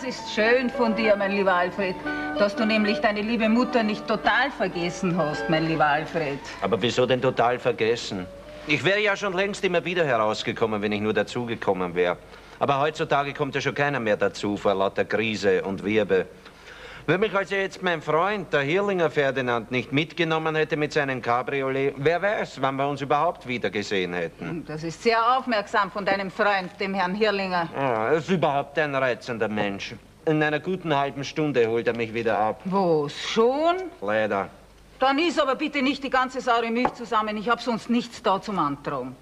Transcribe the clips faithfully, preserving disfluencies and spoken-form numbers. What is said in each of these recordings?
ist schön von dir, mein lieber Alfred, dass du nämlich deine liebe Mutter nicht total vergessen hast, mein lieber Alfred. Aber wieso denn total vergessen? Ich wäre ja schon längst immer wieder herausgekommen, wenn ich nur dazugekommen wäre. Aber heutzutage kommt ja schon keiner mehr dazu, vor lauter Krise und Wirbe. Wenn mich also jetzt mein Freund, der Hirlinger Ferdinand, nicht mitgenommen hätte mit seinem Cabriolet, wer weiß, wann wir uns überhaupt wieder gesehen hätten. Das ist sehr aufmerksam von deinem Freund, dem Herrn Hirlinger. Ja, er ist überhaupt ein reizender Mensch. In einer guten halben Stunde holt er mich wieder ab. Was, schon? Leider. Dann isst aber bitte nicht die ganze saure Milch zusammen. Ich habe sonst nichts da zum Antragen.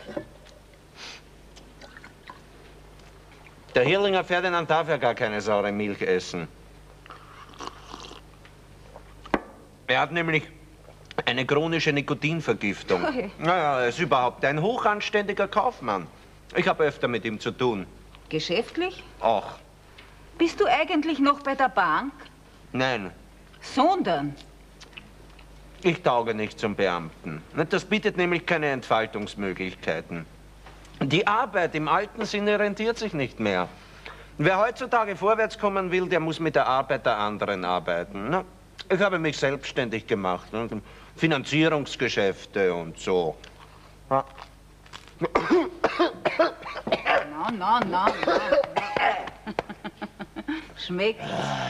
Der Hirlinger Ferdinand darf ja gar keine saure Milch essen. Er hat nämlich eine chronische Nikotinvergiftung. Okay. Naja, er ist überhaupt ein hochanständiger Kaufmann. Ich habe öfter mit ihm zu tun. Geschäftlich? Ach. Bist du eigentlich noch bei der Bank? Nein. Sondern? Ich tauge nicht zum Beamten. Das bietet nämlich keine Entfaltungsmöglichkeiten. Die Arbeit im alten Sinne rentiert sich nicht mehr. Wer heutzutage vorwärts kommen will, der muss mit der Arbeit der anderen arbeiten. Ich habe mich selbstständig gemacht. Finanzierungsgeschäfte und so. Na, na, na, na. Schmeckt.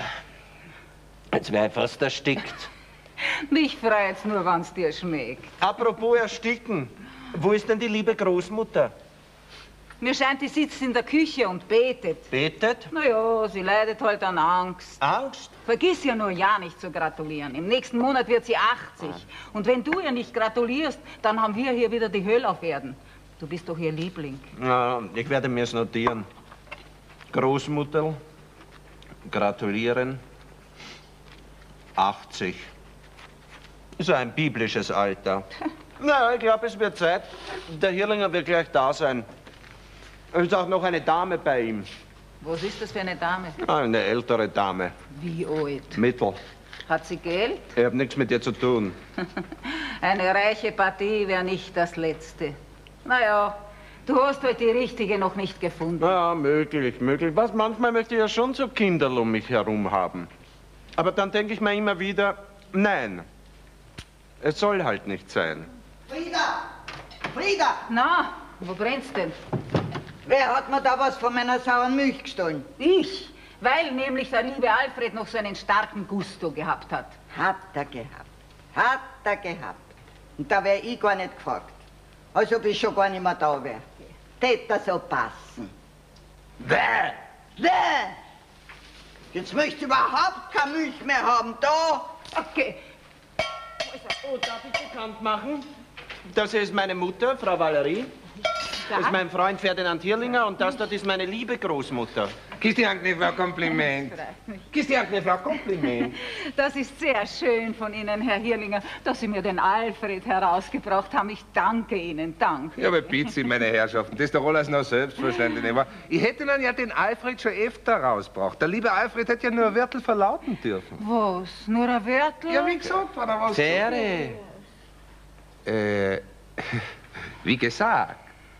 Jetzt wäre ich fast erstickt. Mich freut's nur, wenn's dir schmeckt. Apropos ersticken. Wo ist denn die liebe Großmutter? Mir scheint, die sitzt in der Küche und betet. Betet? Na ja, sie leidet halt an Angst. Angst? Vergiss ja nur ja nicht zu gratulieren. Im nächsten Monat wird sie achtzig. Ah. Und wenn du ihr nicht gratulierst, dann haben wir hier wieder die Hölle auf Erden. Du bist doch ihr Liebling. Ja, ich werde mir's notieren. Großmutter, gratulieren, achtzig. So ein biblisches Alter. Na, ich glaube, es wird Zeit. Der Hirlinger wird gleich da sein. Es ist auch noch eine Dame bei ihm. Was ist das für eine Dame? Eine ältere Dame. Wie alt? Mittel. Hat sie Geld? Ich habe nichts mit ihr zu tun. Eine reiche Partie wäre nicht das Letzte. Naja, du hast heute die richtige noch nicht gefunden. Ja, möglich, möglich. Was, manchmal möchte ich ja schon so Kinderl um mich herum haben. Aber dann denke ich mir immer wieder, nein, es soll halt nicht sein. Frieda! Frieda! Na, wo brennt's denn? Wer hat mir da was von meiner sauren Milch gestohlen? Ich, weil nämlich der liebe Alfred noch so einen starken Gusto gehabt hat. Hat er gehabt. Hat er gehabt. Und da wäre ich gar nicht gefragt. Als ob ich schon gar nicht mehr da wäre. Tät er so passen. Bäh! Bäh! Jetzt möchte ich überhaupt keine Milch mehr haben. Da! Okay. Oh, darf ich bekannt machen? Das ist meine Mutter, Frau Valerie. Das ist mein Freund Ferdinand Hirlinger und das dort ist meine liebe Großmutter. Kiss die Hand, Frau Kompliment. Kiss die Hand, Frau Kompliment. Das ist sehr schön von Ihnen, Herr Hirlinger, dass Sie mir den Alfred herausgebracht haben. Ich danke Ihnen, danke. Ja, aber bitte Sie, meine Herrschaften, das ist doch alles noch selbstverständlich. Ich hätte Ihnen ja den Alfred schon öfter rausgebracht. Der liebe Alfred hätte ja nur ein Wörtel verlauten dürfen. Was? Nur ein Wörtel? Ja, wie gesagt, war da was. Sere. Äh, wie gesagt.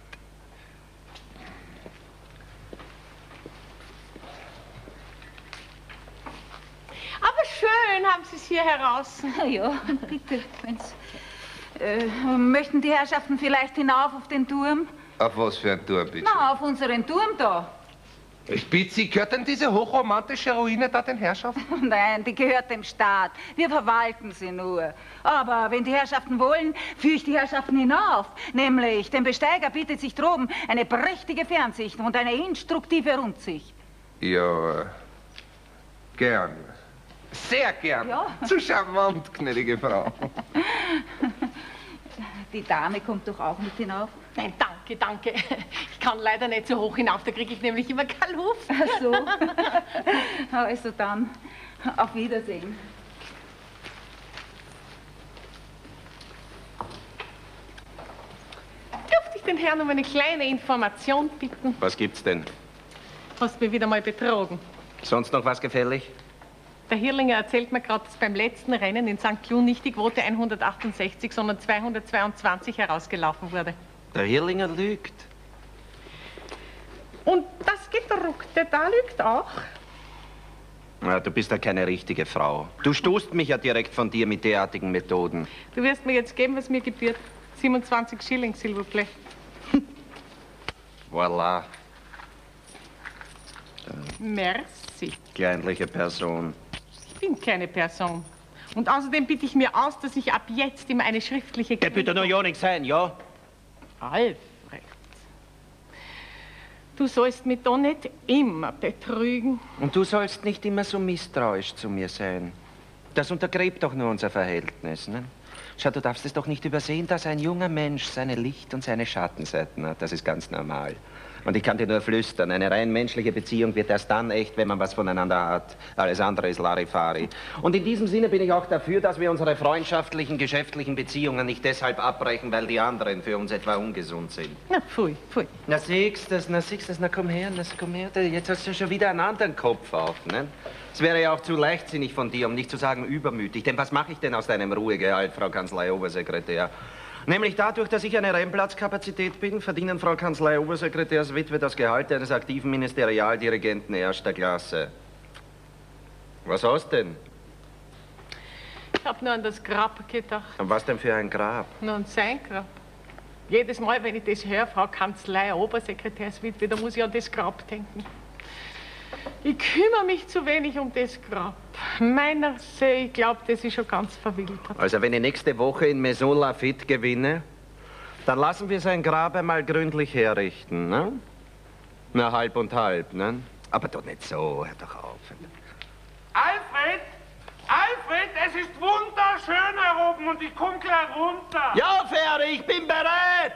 Aber schön haben Sie es hier heraus. Na ja, bitte, wenn's... Äh, möchten die Herrschaften vielleicht hinauf auf den Turm? Auf was für ein Turm, bitte? Na, auf unseren Turm da. Ich bitte Sie, gehört denn diese hochromantische Ruine da den Herrschaften? Nein, die gehört dem Staat. Wir verwalten sie nur. Aber wenn die Herrschaften wollen, führe ich die Herrschaften hinauf. Nämlich, dem Besteiger bietet sich droben eine prächtige Fernsicht und eine instruktive Rundsicht. Ja, gern. Sehr gern. Ja. Zu charmant, gnädige Frau. Die Dame kommt doch auch mit hinauf. Nein, danke, danke. Ich kann leider nicht so hoch hinauf, da kriege ich nämlich immer keine Luft. Ach so. Also dann, auf Wiedersehen. Dürfte ich den Herrn um eine kleine Information bitten? Was gibt's denn? Hast mich wieder mal betrogen. Sonst noch was gefällig? Der Hirlinger erzählt mir gerade, dass beim letzten Rennen in Sankt Cloud nicht die Quote hundertachtundsechzig, sondern zweihundertzweiundzwanzig herausgelaufen wurde. Der Hirlinger lügt. Und das Gedruckte, da lügt auch. Ja, du bist ja keine richtige Frau. Du stoßt mich ja direkt von dir mit derartigen Methoden. Du wirst mir jetzt geben, was mir gebührt. siebenundzwanzig Schilling, Silberblech. Voilà. Merci. Kleinliche Person. Ich bin keine Person. Und außerdem bitte ich mir aus, dass ich ab jetzt immer eine schriftliche... Ja, bitte nur ja nichts sein, ja? Alfred, du sollst mich doch nicht immer betrügen. Und du sollst nicht immer so misstrauisch zu mir sein. Das untergräbt doch nur unser Verhältnis, ne? Schau, du darfst es doch nicht übersehen, dass ein junger Mensch seine Licht- und seine Schattenseiten hat. Das ist ganz normal. Und ich kann dir nur flüstern, eine rein menschliche Beziehung wird erst dann echt, wenn man was voneinander hat. Alles andere ist Larifari. Und in diesem Sinne bin ich auch dafür, dass wir unsere freundschaftlichen, geschäftlichen Beziehungen nicht deshalb abbrechen, weil die anderen für uns etwa ungesund sind. Na, pfui, pfui. Na, siehst du, na, siehst du, na, komm her, na, komm her. Jetzt hast du schon wieder einen anderen Kopf auf, ne? Es wäre ja auch zu leichtsinnig von dir, um nicht zu sagen übermütig. Denn was mache ich denn aus deinem Ruhegehalt, Frau Kanzlei-Obersekretär? Nämlich dadurch, dass ich eine Rennplatzkapazität bin, verdienen Frau Kanzlei-Obersekretärswitwe das Gehalt eines aktiven Ministerialdirigenten erster Klasse. Was hast denn? Ich hab nur an das Grab gedacht. Und was denn für ein Grab? Nur an sein Grab. Jedes Mal, wenn ich das höre, Frau Kanzlei, Obersekretärswitwe, da muss ich an das Grab denken. Ich kümmere mich zu wenig um das Grab. Meiner See, ich glaube, das ist schon ganz verwildert. Also, wenn ich nächste Woche in Maison Lafitte gewinne, dann lassen wir sein Grab einmal gründlich herrichten, ne? Na, halb und halb, ne? Aber doch nicht so, hör doch auf. Alfred! Alfred, es ist wunderschön hier oben und ich komme gleich runter. Ja, Ferry, ich bin bereit!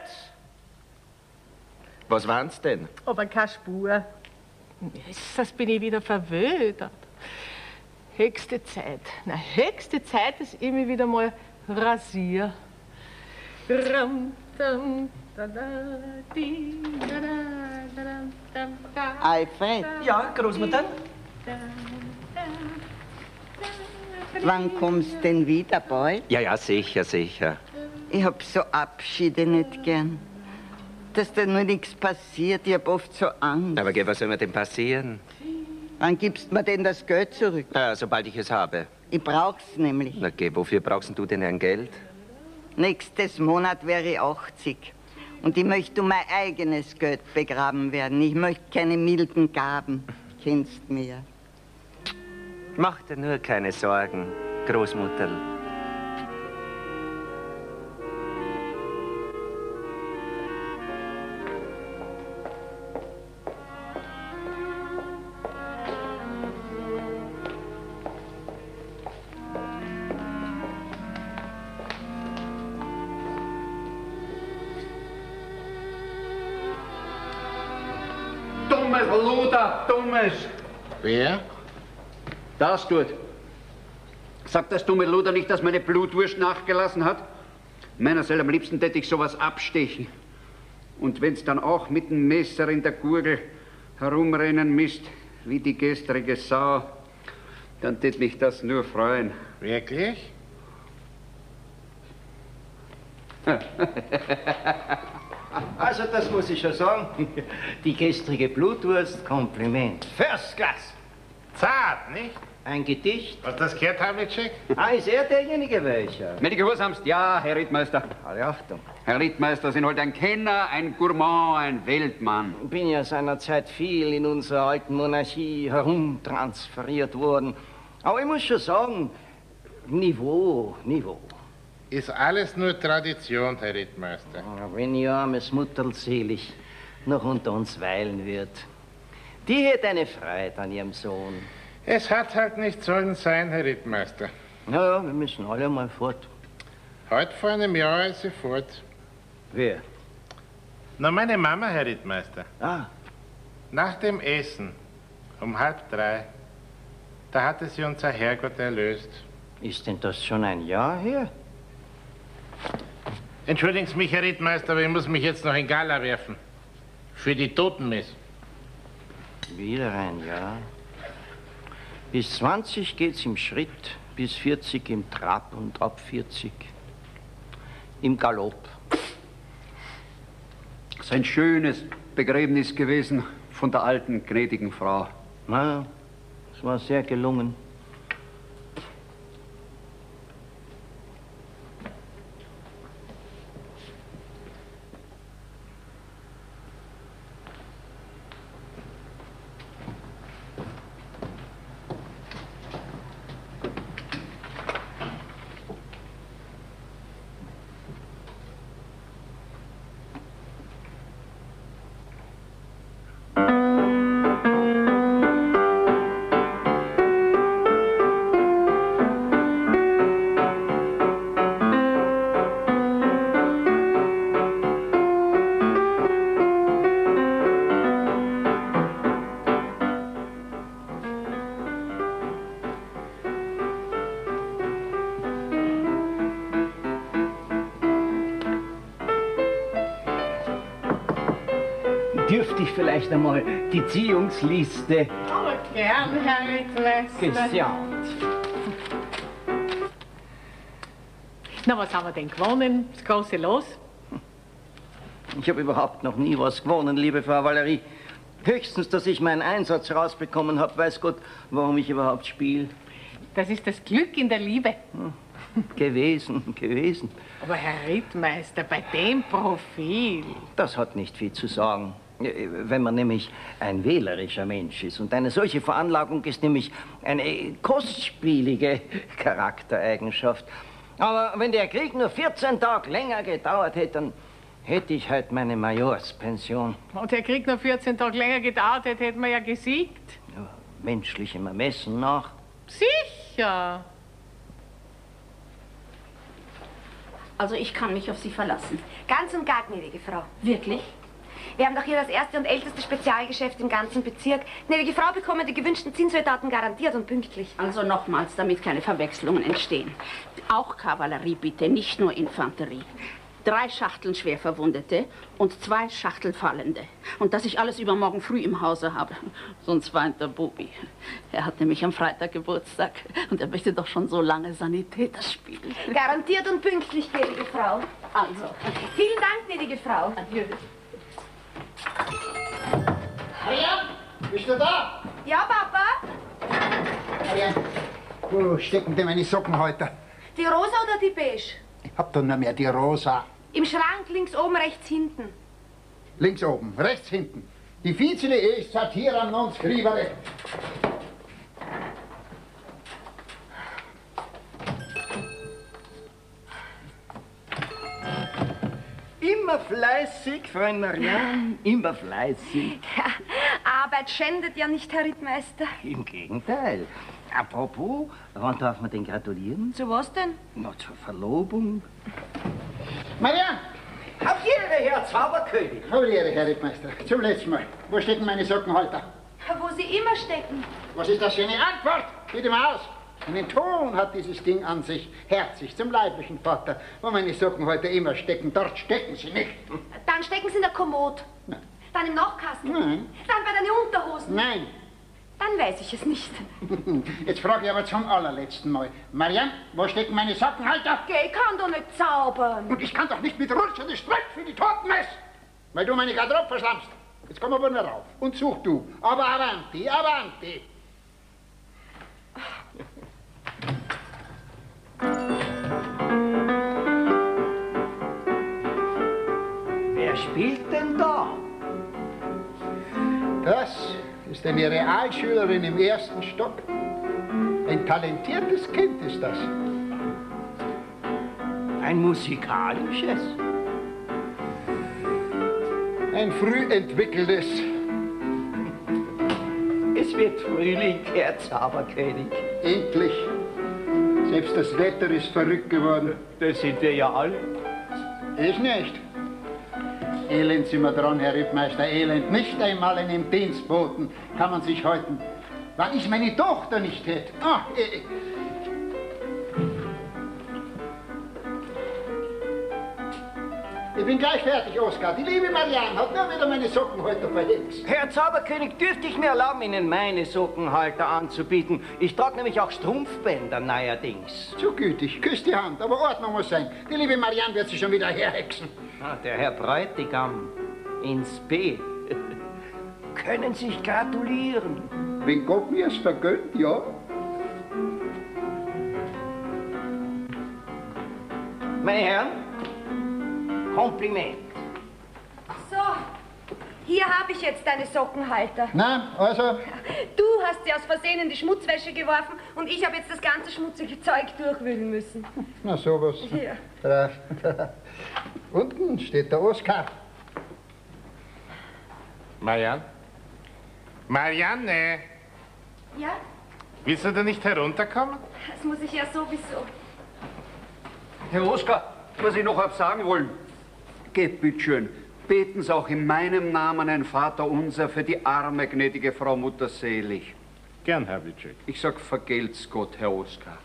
Was waren's denn? Aber keine Spur. Das bin ich wieder verwödert. Höchste Zeit. Na, höchste Zeit, dass ich mich wieder mal rasiere. Ram, dam, da, da, di, da, da, da, da, da, Alfred, Ja, Großmutter? wann kommst denn wieder bald? Ja, ja, sicher, sicher. Ich hab so Abschiede nicht gern. Dass da nur nichts passiert, ich hab oft so Angst. Aber geh, was soll mir denn passieren? Wann gibst mir denn das Geld zurück? Ja, sobald ich es habe. Ich brauch's nämlich. Na geh, wofür brauchst du denn ein Geld? Nächstes Monat wäre ich achtzig. Und ich möchte um mein eigenes Geld begraben werden. Ich möchte keine milden Gaben. Kennst mir. Mach dir nur keine Sorgen, Großmutter. Dummes Luder, dummes. Wer? Das tut. Sagt das dumme Luder nicht, dass meine Blutwurst nachgelassen hat? Meiner soll am liebsten tät ich sowas abstechen. Und wenn's dann auch mit dem Messer in der Gurgel herumrennen misst, wie die gestrige Sau, dann tät mich das nur freuen. Wirklich? Also, das muss ich schon sagen. Die gestrige Blutwurst, Kompliment. First class. Zart, nicht? Ein Gedicht. Was das gehört, Havlicek? Ah, ist er derjenige welcher? Wenn die Gehorsamst, ja, Herr Rittmeister. Alle Achtung. Herr Rittmeister, sind halt ein Kenner, ein Gourmand, ein Weltmann. Ich bin ja seinerzeit viel in unserer alten Monarchie herumtransferiert worden. Aber ich muss schon sagen, Niveau, Niveau. Ist alles nur Tradition, Herr Rittmeister. Wenn ihr armes Mutterl selig noch unter uns weilen wird. Die hätte eine Freude an ihrem Sohn. Es hat halt nicht sollen sein, Herr Rittmeister. Ja, ja, wir müssen alle mal fort. Heute vor einem Jahr ist sie fort. Wer? Na, meine Mama, Herr Rittmeister. Ah, Nach dem Essen, um halb drei, da hatte sie unser Herrgott erlöst. ist denn das schon ein Jahr her? Entschuldigen Sie mich, Herr Rittmeister, aber ich muss mich jetzt noch in Gala werfen. Für die Totenmess. Wieder ein Jahr. Bis zwanzig geht's im Schritt, bis vierzig im Trab und ab vierzig im Galopp. Das ist ein schönes Begräbnis gewesen von der alten, gnädigen Frau. Na, das Das war sehr gelungen. Dürfte ich vielleicht einmal die Ziehungsliste? Aber gern, Herr Rittmeister. Gesamt. Na, was haben wir denn gewonnen? Das große Los? Ich habe überhaupt noch nie was gewonnen, liebe Frau Valerie. Höchstens, dass ich meinen Einsatz rausbekommen habe, weiß Gott, warum ich überhaupt spiele. Das ist das Glück in der Liebe. Hm. Gewesen, gewesen. Aber Herr Rittmeister, bei dem Profil... Das hat nicht viel zu sagen. Wenn man nämlich ein wählerischer Mensch ist. Und eine solche Veranlagung ist nämlich eine kostspielige Charaktereigenschaft. Aber wenn der Krieg nur vierzehn Tage länger gedauert hätte, dann hätte ich halt meine Majorspension. Und der Krieg nur vierzehn Tage länger gedauert hätte, hätten wir ja gesiegt. Ja, menschlichem Ermessen nach. Sicher. Also ich kann mich auf Sie verlassen. Ganz und gar, gnädige Frau. Wirklich? Wir haben doch hier das erste und älteste Spezialgeschäft im ganzen Bezirk. Gnädige Frau bekommen die gewünschten Zinssoldaten garantiert und pünktlich. Also nochmals, damit keine Verwechslungen entstehen. Auch Kavallerie bitte, nicht nur Infanterie. Drei Schachteln Schwerverwundete und zwei Schachteln Fallende. Und dass ich alles übermorgen früh im Hause habe. Sonst weint der Bubi. Er hat nämlich am Freitag Geburtstag und er möchte doch schon so lange Sanitäter spielen. Garantiert und pünktlich, gnädige Frau. Also. Vielen Dank, gnädige Frau. Adieu. Marianne, bist du da? Ja, Papa? Marianne, wo stecken denn meine Socken heute? Die rosa oder die beige? Ich hab doch nur mehr die rosa. Im Schrank, links oben, rechts hinten. Links oben, rechts hinten. Difficile est satira non scrivere. Immer fleißig, Freund Marianne, immer fleißig. Ja, Arbeit schändet ja nicht, Herr Rittmeister. Im Gegenteil. Apropos, wann darf man denn gratulieren? Zu was denn? Na, zur Verlobung. Marianne! Auf Ihre, Herr Zauberkönig! Auf Ihre, Herr Rittmeister. Zum letzten Mal. Wo stecken meine Sockenhalter? Wo sie immer stecken. Was ist das für eine Antwort? Bitte mal aus. Einen Ton hat dieses Ding an sich. Herzig zum leiblichen Vater. Wo meine Sockenhalter immer stecken, dort stecken sie nicht. Dann stecken sie in der Kommode. Nein. Dann im Nachkasten. Nein. Dann bei deinen Unterhosen. Nein. Dann weiß ich es nicht. Jetzt frage ich aber zum allerletzten Mal. Marianne, wo stecken meine Sockenhalter? Geh, ich kann doch nicht zaubern. Und ich kann doch nicht mit rutschenden Strick für die Toten messen, weil du meine Garderobe verschlammst. Jetzt komm aber nur rauf und such du. Aber avanti, avanti. Wer spielt denn da? Das ist eine Realschülerin im ersten Stock. Ein talentiertes Kind ist das. Ein musikalisches? Ein früh entwickeltes. Es wird Frühling, Herr Zauberkönig. Endlich. Selbst das Wetter ist verrückt geworden. Das sind wir ja alle. Ich nicht. Elend sind wir dran, Herr Rittmeister, elend. Nicht einmal einem Dienstboten kann man sich halten. Wenn ich meine Tochter nicht hätte. Ah, eh. Ich bin gleich fertig, Oskar. Die liebe Marianne hat nur wieder meine Sockenhalter verhext. Herr Zauberkönig, dürfte ich mir erlauben, Ihnen meine Sockenhalter anzubieten? Ich trage nämlich auch Strumpfbänder neuerdings. Zu gütig, küss die Hand, aber Ordnung muss sein. Die liebe Marianne wird sich schon wieder herhexen. Ah, der Herr Bräutigam ins B. können sich gratulieren. Wenn Gott mir es vergönnt, ja. Meine Herren, Kompliment. So, hier habe ich jetzt deine Sockenhalter. Na, also? Du hast sie aus Versehen in die Schmutzwäsche geworfen und ich habe jetzt das ganze schmutzige Zeug durchwühlen müssen. Na, sowas. Hier. Da, da. Unten steht der Oskar. Marianne? Marianne! Ja? Willst du da nicht herunterkommen? Das muss ich ja sowieso. Herr Oskar, was ich noch hab sagen wollen. Geht bitteschön. Beten Sie auch in meinem Namen ein Vaterunser für die arme, gnädige Frau Mutter selig. Gern, Herr Witschek. Ich sag, vergelt's Gott, Herr Oskar.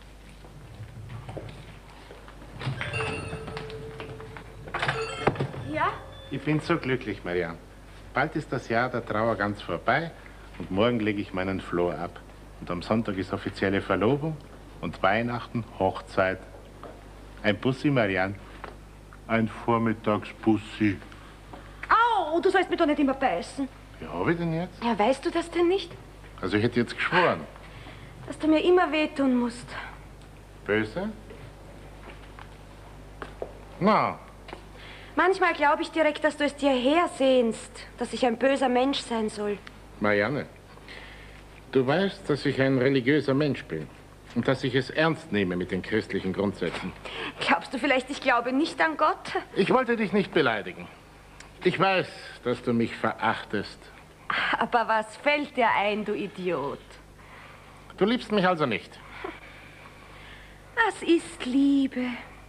Ja? Ich bin so glücklich, Marianne. Bald ist das Jahr der Trauer ganz vorbei und morgen lege ich meinen Flor ab. Und am Sonntag ist offizielle Verlobung und Weihnachten, Hochzeit. Ein Bussi, Marianne. Ein Vormittagsbussi. Au, du sollst mich doch nicht immer beißen. Wie hab ich denn jetzt? Ja, weißt du das denn nicht? Also ich hätte jetzt geschworen. Dass du mir immer wehtun musst. Böse? Na, Manchmal glaube ich direkt, dass du es dir hersehnst, dass ich ein böser Mensch sein soll. Marianne, du weißt, dass ich ein religiöser Mensch bin und dass ich es ernst nehme mit den christlichen Grundsätzen. Glaubst du vielleicht, ich glaube nicht an Gott? Ich wollte dich nicht beleidigen. Ich weiß, dass du mich verachtest. Aber was fällt dir ein, du Idiot? Du liebst mich also nicht. Was ist Liebe?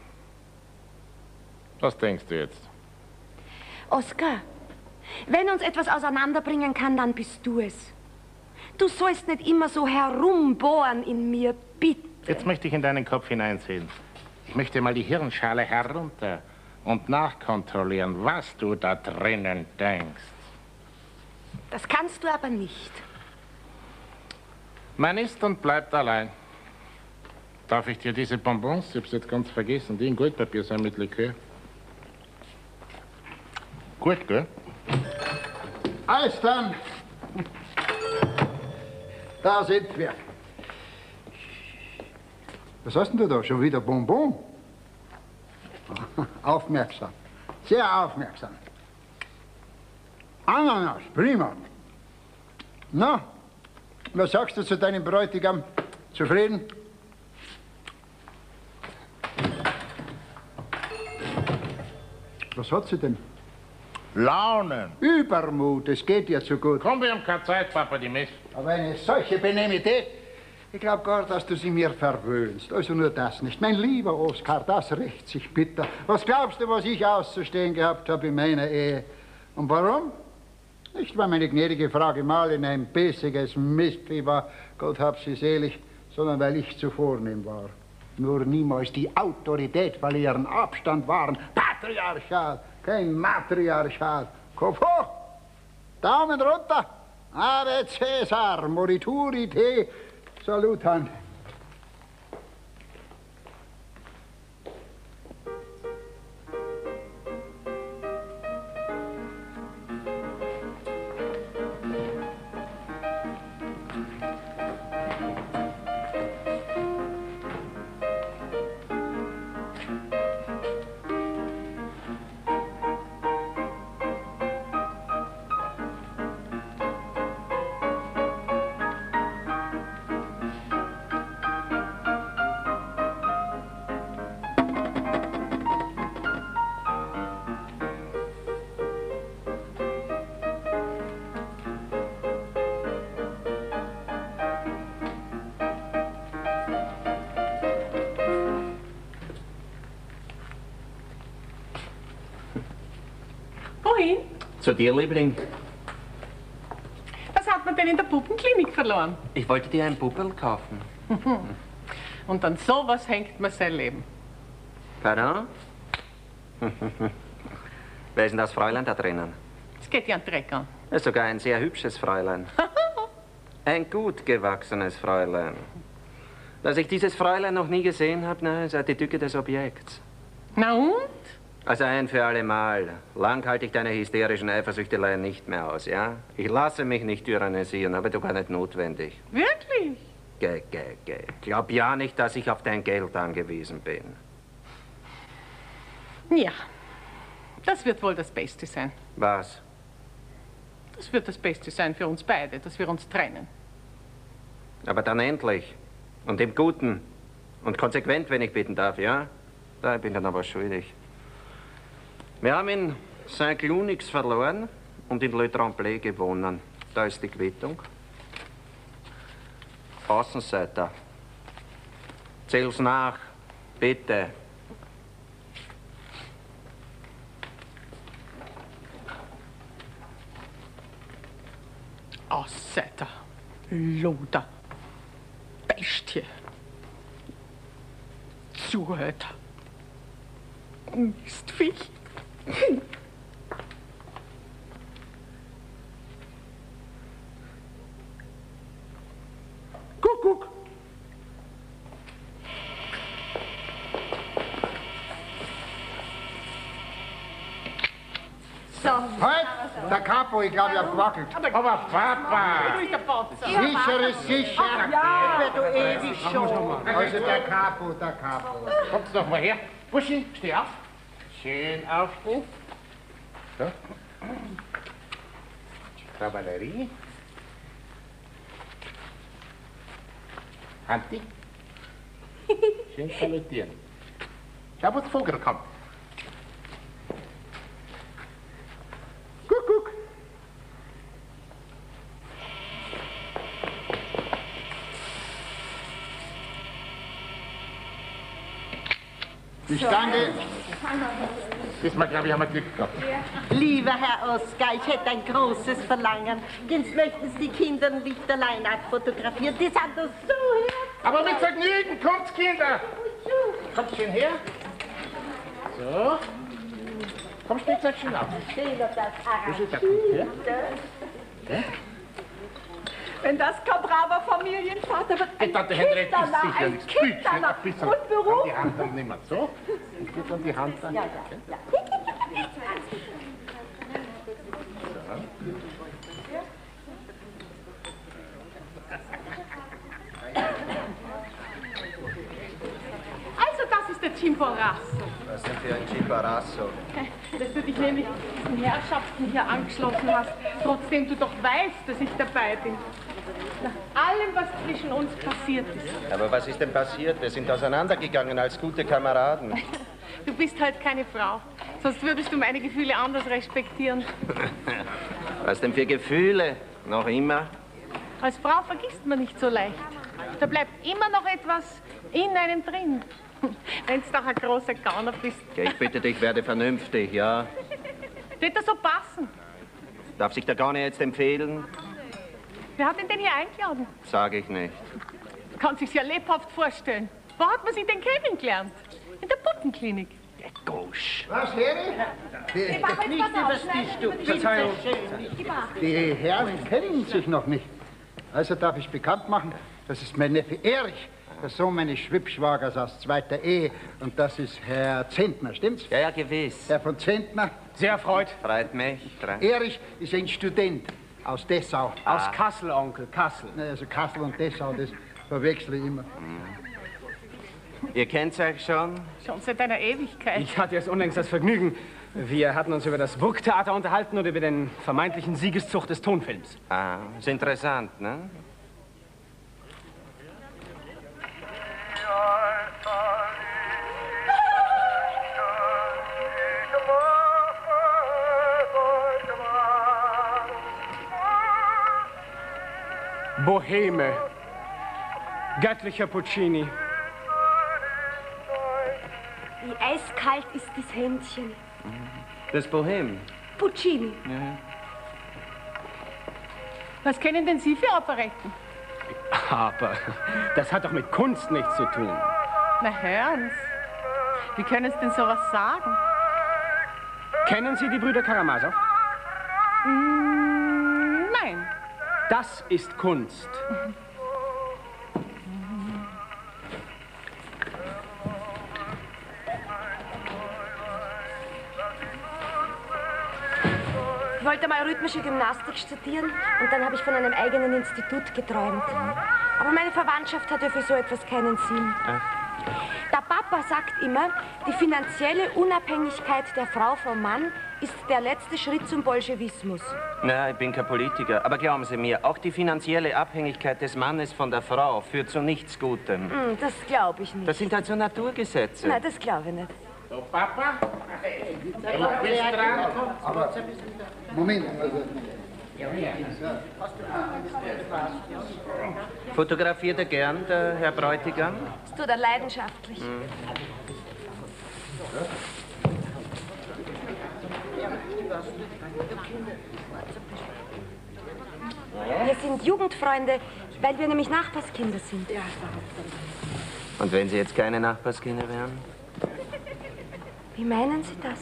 Was denkst du jetzt? Oskar, wenn uns etwas auseinanderbringen kann, dann bist du es. Du sollst nicht immer so herumbohren in mir, bitte. Jetzt möchte ich in deinen Kopf hineinsehen. Ich möchte mal die Hirnschale herunter und nachkontrollieren, was du da drinnen denkst. Das kannst du aber nicht. Man ist und bleibt allein. Darf ich dir diese Bonbons, ich hab's jetzt ganz vergessen, die in Goldpapier sein mit Likör? Gut, gell? Alles dann. Da sind wir. Was hast denn du da? Schon wieder Bonbon? Aufmerksam. Sehr aufmerksam. Ananas, prima. Na, was sagst du zu deinem Bräutigam? Zufrieden? Was hat sie denn? Launen. Übermut, es geht ihr zu gut. Komm, wir haben keine Zeit, Papa, die Mist. Aber eine solche Benemität, ich glaube gar, dass du sie mir verwöhnst. Also nur das nicht. Mein lieber Oskar, das rächt sich bitter. Was glaubst du, was ich auszustehen gehabt habe in meiner Ehe? Und warum? Nicht, weil meine gnädige Frau Gemahlin ein bissiges Mistvieh war, Gott hab sie selig, sondern weil ich zu vornehm war. Nur niemals die Autorität verlieren, Abstand wahren, patriarchal, kein Matriarchal. Kopf hoch, Daumen runter, Ave Caesar, morituri te salutant. Wohin? Zu dir, Liebling. Was hat man denn in der Puppenklinik verloren? Ich wollte dir ein Puppel kaufen. Und an sowas hängt man sein Leben. Pardon? Wer ist denn das Fräulein da drinnen? Es geht ja einen Dreck an. Das ist sogar ein sehr hübsches Fräulein. Ein gut gewachsenes Fräulein. Dass ich dieses Fräulein noch nie gesehen habe, na, ist die Tücke des Objekts. Na und? Also ein für alle Mal. Lang halte ich deine hysterischen Eifersüchteleien nicht mehr aus, ja? Ich lasse mich nicht tyrannisieren, aber du gar nicht notwendig. Wirklich? Geh, geh, geh. Glaub ja nicht, dass ich auf dein Geld angewiesen bin. Ja, das wird wohl das Beste sein. Was? Das wird das Beste sein für uns beide, dass wir uns trennen. Aber dann endlich. Und im Guten. Und konsequent, wenn ich bitten darf, ja? Da bin ich dann aber schuldig. Wir haben in Saint-Cloud nichts verloren und in Le Tremblay gewonnen. Da ist die Quittung. Außenseiter. Zähl's nach, bitte. Außenseiter. Luder. Bestie. Zuhälter. Mistviech. Kuckuck. So. Halt, der Capo, ich glaube, er hat gewackelt. Aber Papa! Sicher ist sicher. Ach ja, du ewig schon. Also der Capo, der Capo. Kommt doch mal her. Buschi, steh auf. Schön aufstehen. So. Kavallerie. Hanti. Schön salutieren. Schau, wo der Vogel kommt. Kuckuck. Ich danke. Diesmal, glaube ich, haben wir Glück gehabt. Lieber Herr Oskar, ich hätte ein großes Verlangen. Jetzt möchten Sie die Kinder nicht allein abfotografieren. Die sind doch so herzlich. Aber mit Vergnügen, kommt, Kinder! Kommt schön her. So. Komm, steht gleich schön auf. Schön, dass das Wo steht der Kuh her? Ja? Wenn das kein braver Familienvater wird, ein Tante Henriette ist Kinderler, sicher ein nichts. Bitte, Kinderler. ein bisschen. Und Beruf? Komm, die Hand dann nehmen wir so. Und geht dann die Hand dann. Ja, ja, ja. Also, das ist der Chimborazo. Was denn für ein Chimborazo? Dass du dich nämlich diesen Herrschaften hier angeschlossen hast, trotzdem du doch weißt, dass ich dabei bin. Nach allem, was zwischen uns passiert ist. Aber was ist denn passiert? Wir sind auseinandergegangen als gute Kameraden. Du bist halt keine Frau. Sonst würdest du meine Gefühle anders respektieren. Was denn für Gefühle? Noch immer? Als Frau vergisst man nicht so leicht. Da bleibt immer noch etwas in einem drin. Wenn du doch ein großer Gauner bist. Ich bitte dich, werde vernünftig, ja? Wird das so passen? Darf sich der Gauner jetzt empfehlen? Wer hat ihn denn hier eingeladen? Sag ich nicht. Du kannst sich's ja lebhaft vorstellen. Wo hat man sich denn kennengelernt? In der Puppenklinik. Gosch. Was, Heri? Ich mache nicht übers Tischtuch. Verzeihung. Die Herren kennen sich noch nicht. Also darf ich bekannt machen, das ist mein Neffe Erich, der Sohn meines Schwibschwagers aus zweiter Ehe. Und das ist Herr Zentner, stimmt's? Ja, ja, gewiss. Herr von Zentner. Sehr erfreut. Freut mich. Freut. Erich ist ein Student aus Dessau. Aus ah. Kassel, Onkel, Kassel. Also Kassel und Dessau, das verwechsle ich immer. Ihr kennt euch schon? Schon seit einer Ewigkeit. Ich hatte erst unlängst das Vergnügen. Wir hatten uns über das Burgtheater unterhalten und über den vermeintlichen Siegeszug des Tonfilms. Ah, ist interessant, ne? Boheme. Göttlicher Puccini. Wie eiskalt ist das Händchen. Das Bohem. Puccini. Ja. Was kennen denn Sie für Operetten? Aber das hat doch mit Kunst nichts zu tun. Na hören's. Wie können Sie denn sowas sagen? Kennen Sie die Brüder Karamasow? Mm, nein. Das ist Kunst. Ich wollte mal rhythmische Gymnastik studieren und dann habe ich von einem eigenen Institut geträumt. Aber meine Verwandtschaft hat ja für so etwas keinen Sinn. Ach. Der Papa sagt immer, die finanzielle Unabhängigkeit der Frau vom Mann ist der letzte Schritt zum Bolschewismus. Na, ich bin kein Politiker, aber glauben Sie mir, auch die finanzielle Abhängigkeit des Mannes von der Frau führt zu nichts Gutem. Hm, das glaube ich nicht. Das sind halt so Naturgesetze. Nein, das glaube ich nicht. So, Papa, du bist dran. Aber, Moment. Fotografiert er gern, der Herr Bräutigam? Das tut er leidenschaftlich. Hm. Wir sind Jugendfreunde, weil wir nämlich Nachbarskinder sind. Und wenn Sie jetzt keine Nachbarskinder wären? Wie meinen Sie das?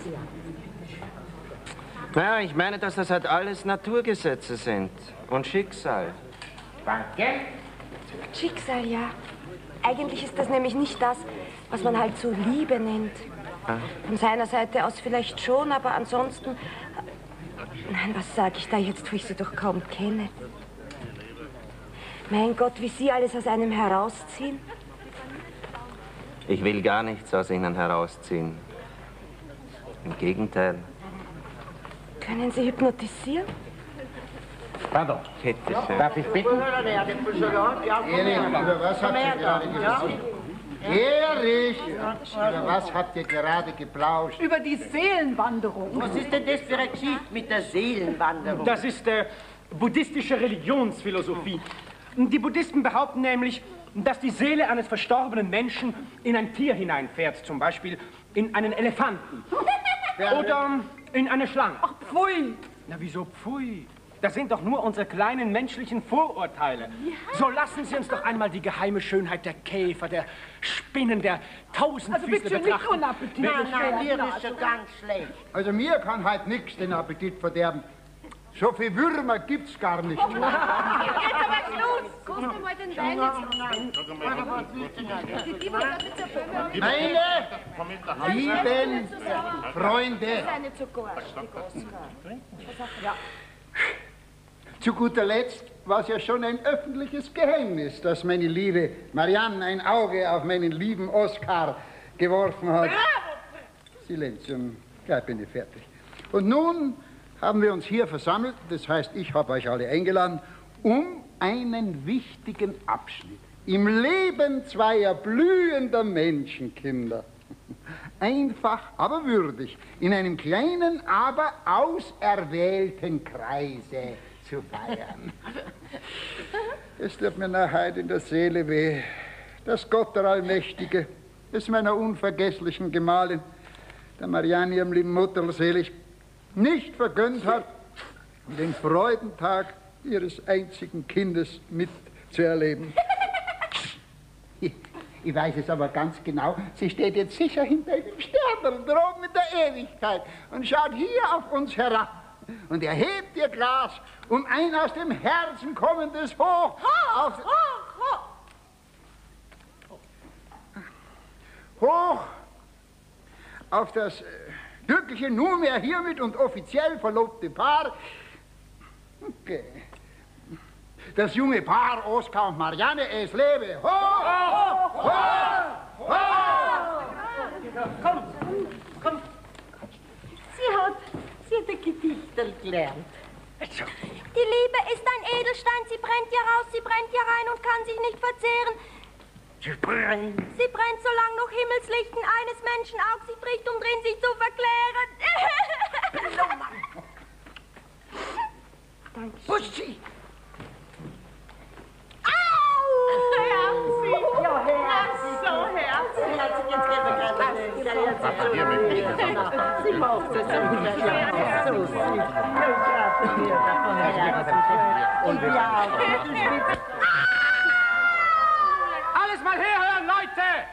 Naja, ich meine, dass das halt alles Naturgesetze sind und Schicksal. Danke. Schicksal, ja. Eigentlich ist das nämlich nicht das, was man halt so Liebe nennt. Ah. Von seiner Seite aus vielleicht schon, aber ansonsten... Nein, was sage ich da jetzt, wo ich sie doch kaum kenne? Mein Gott, wie Sie alles aus einem herausziehen. Ich will gar nichts aus Ihnen herausziehen. Im Gegenteil. Können Sie hypnotisieren? Pardon. Bitte schön. Darf ich bitten? Erich, über was habt ihr gerade geplauscht? Erich, über was habt ihr gerade geplauscht? Über die Seelenwanderung. Was ist denn das für eine Geschichte mit der Seelenwanderung? Das ist äh, buddhistische Religionsphilosophie. Die Buddhisten behaupten nämlich, dass die Seele eines verstorbenen Menschen in ein Tier hineinfährt, zum Beispiel in einen Elefanten oder in eine Schlange. Ach, pfui! Na, wieso pfui? Das sind doch nur unsere kleinen menschlichen Vorurteile. Ja. So lassen Sie uns doch einmal die geheime Schönheit der Käfer, der Spinnen, der Tausendfüßler also betrachten. Nicht Appetit. Nein, nein, mir ist schon ganz schlecht. Also mir kann halt nichts den Appetit verderben. So viel Würmer gibt's gar nicht. Jetzt aber Schluss! Kost mir mal den Wein jetzt. Meine lieben Freunde, zu guter Letzt war es ja schon ein öffentliches Geheimnis, dass meine liebe Marianne ein Auge auf meinen lieben Oskar geworfen hat. Silenzium, gleich bin ich fertig. Und nun haben wir uns hier versammelt, das heißt, ich habe euch alle eingeladen, um einen wichtigen Abschnitt im Leben zweier blühender Menschenkinder, einfach, aber würdig, in einem kleinen, aber auserwählten Kreise zu feiern. Es tut mir nach heute in der Seele weh, dass Gott der Allmächtige es meiner unvergesslichen Gemahlin, der Marianne, ihrem lieben Mutterl selig, nicht vergönnt hat, den Freudentag ihres einzigen Kindes mitzuerleben. Ich, ich weiß es aber ganz genau, sie steht jetzt sicher hinter dem Stern droben in der Ewigkeit und schaut hier auf uns herab und erhebt ihr Glas, um ein aus dem Herzen kommendes Hoch auf, Hoch, hoch! Hoch auf das äh, glückliche, nunmehr hiermit und offiziell verlobte Paar. Okay. Das junge Paar Oskar und Marianne, es lebe. Hoch! Hoch! Hoch! Hoch! Komm, komm. Sie hat, sie hat ein Gedichtel gelernt. Die Liebe ist ein Edelstein, sie brennt ja raus, sie brennt ja rein und kann sich nicht verzehren. Sie brennt. Sie brennt, solange noch Himmelslicht in eines Menschen Auge sich bricht, um drin sich zu verklären. Danke. Buschi! Herzig! Ja, herzig! So herzig! Herzig, jetzt geht er gerade. Papa, dir möchte ich das. Sie macht es so gut. Ja, so süß. Und ja, Alles mal herhören, Leute!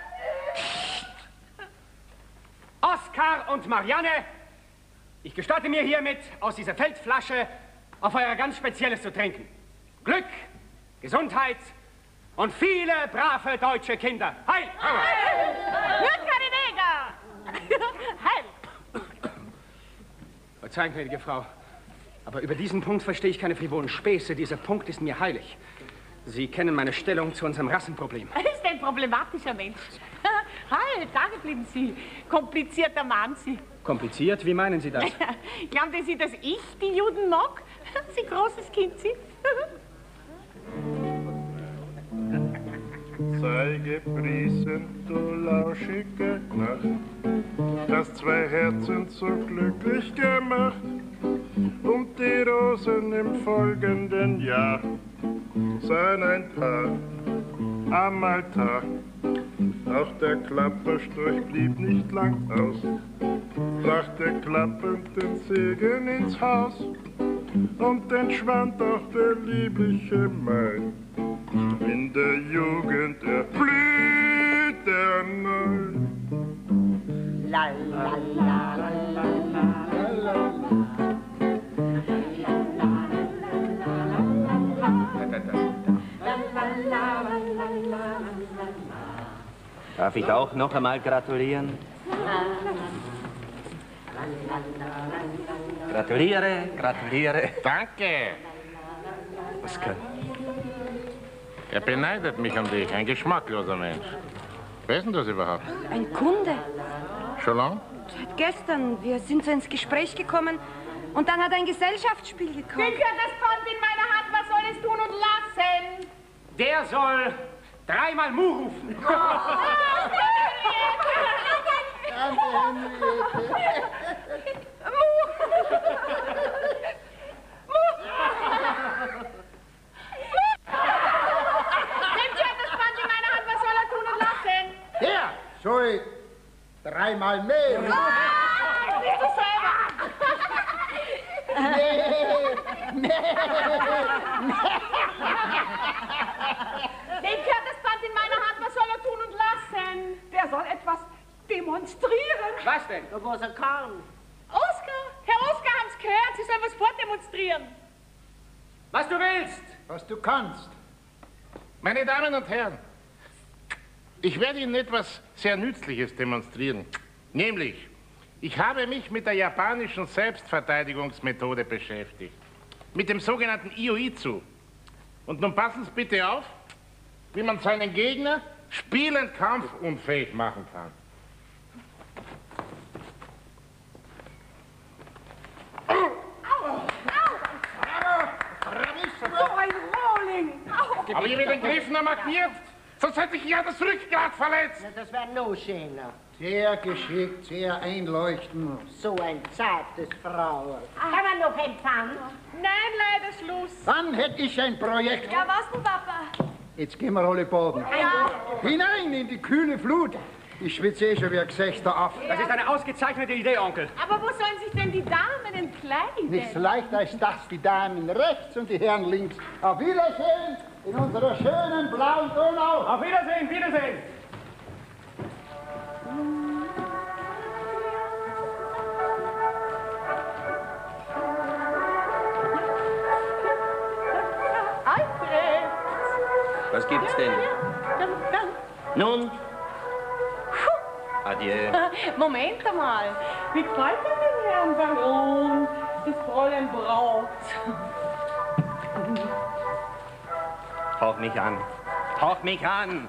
Oskar und Marianne, ich gestatte mir hiermit, aus dieser Feldflasche auf euer ganz Spezielles zu trinken. Glück, Gesundheit und viele brave deutsche Kinder. Heil! Heil! Hört keine Neger! Heil! Verzeihen, gnädige Frau, Aber über diesen Punkt verstehe ich keine frivolen Späße. Dieser Punkt ist mir heilig. Sie kennen meine Stellung zu unserem Rassenproblem. Er ist ein problematischer Mensch. Halt, da geblieben Sie. Komplizierter Mann, Sie. Kompliziert? Wie meinen Sie das? Glauben Sie, dass ich die Juden mag? Sie großes Kind sind. Sei gepriesen, du lauschige Nacht, dass zwei Herzen so glücklich gemacht und die Rosen im folgenden Jahr seien ein Paar am Altar. Auch der Klapperstorch blieb nicht lang aus, brachte klappend den Segen ins Haus und entschwand auch der liebliche Mai. In der Jugend erblüht er neu. La la la la la la la. Darf ich auch noch einmal gratulieren? Gratuliere, gratuliere. Danke. Oskar. Er beneidet mich um dich, ein geschmackloser Mensch. Wer ist denn das überhaupt? Ein Kunde. Schon lang? Seit gestern. Wir sind so ins Gespräch gekommen und dann hat er ein Gesellschaftsspiel gekauft. Wem gehört das Pfand in meiner Hand? Was soll es tun und lassen? Der soll dreimal Mu rufen. Her, soll dreimal mehr. Bist du selber? Nee, nee, Wem gehört das Pfand in meiner Hand? Was soll er tun und lassen? Der soll etwas demonstrieren. Was denn? Was er kann. Oskar, Herr Oskar, haben's gehört? Sie sollen was vordemonstrieren. Was du willst. was du kannst. Meine Damen und Herren, ich werde Ihnen etwas sehr Nützliches demonstrieren. Nämlich, ich habe mich mit der japanischen Selbstverteidigungsmethode beschäftigt. Mit dem sogenannten Ioizu. Und nun passen Sie bitte auf, wie man seinen Gegner spielend kampfunfähig machen kann. So ein Rolling. Aber ich will den Griff noch markiert, sonst hätte ich ja das Rückgrat verletzt. Na, das wäre noch schöner. Sehr geschickt, sehr einleuchtend. So ein zartes Frauel. Haben wir noch ein Pfand? Nein, leider Schluss. Dann hätte ich ein Projekt. Ja, was denn, Papa? Jetzt gehen wir alle baden. Ja. Hinein in die kühle Flut. Ich schwitze eh schon wie ein gesächter Aff. Das ist eine ausgezeichnete Idee, Onkel. Aber wo sollen sich denn die Damen entkleiden? Nichts leichter als das, die Damen rechts und die Herren links. Auf Wiedersehen in unserer schönen blauen Donau. Auf Wiedersehen, Wiedersehen. Alfred! Was gibt's denn? Dann, dann. Nun? Adieu. Moment einmal. Wie gefällt denn dem Herrn Baron das Fräulein Braut? Hauch mich an. Hauch mich an.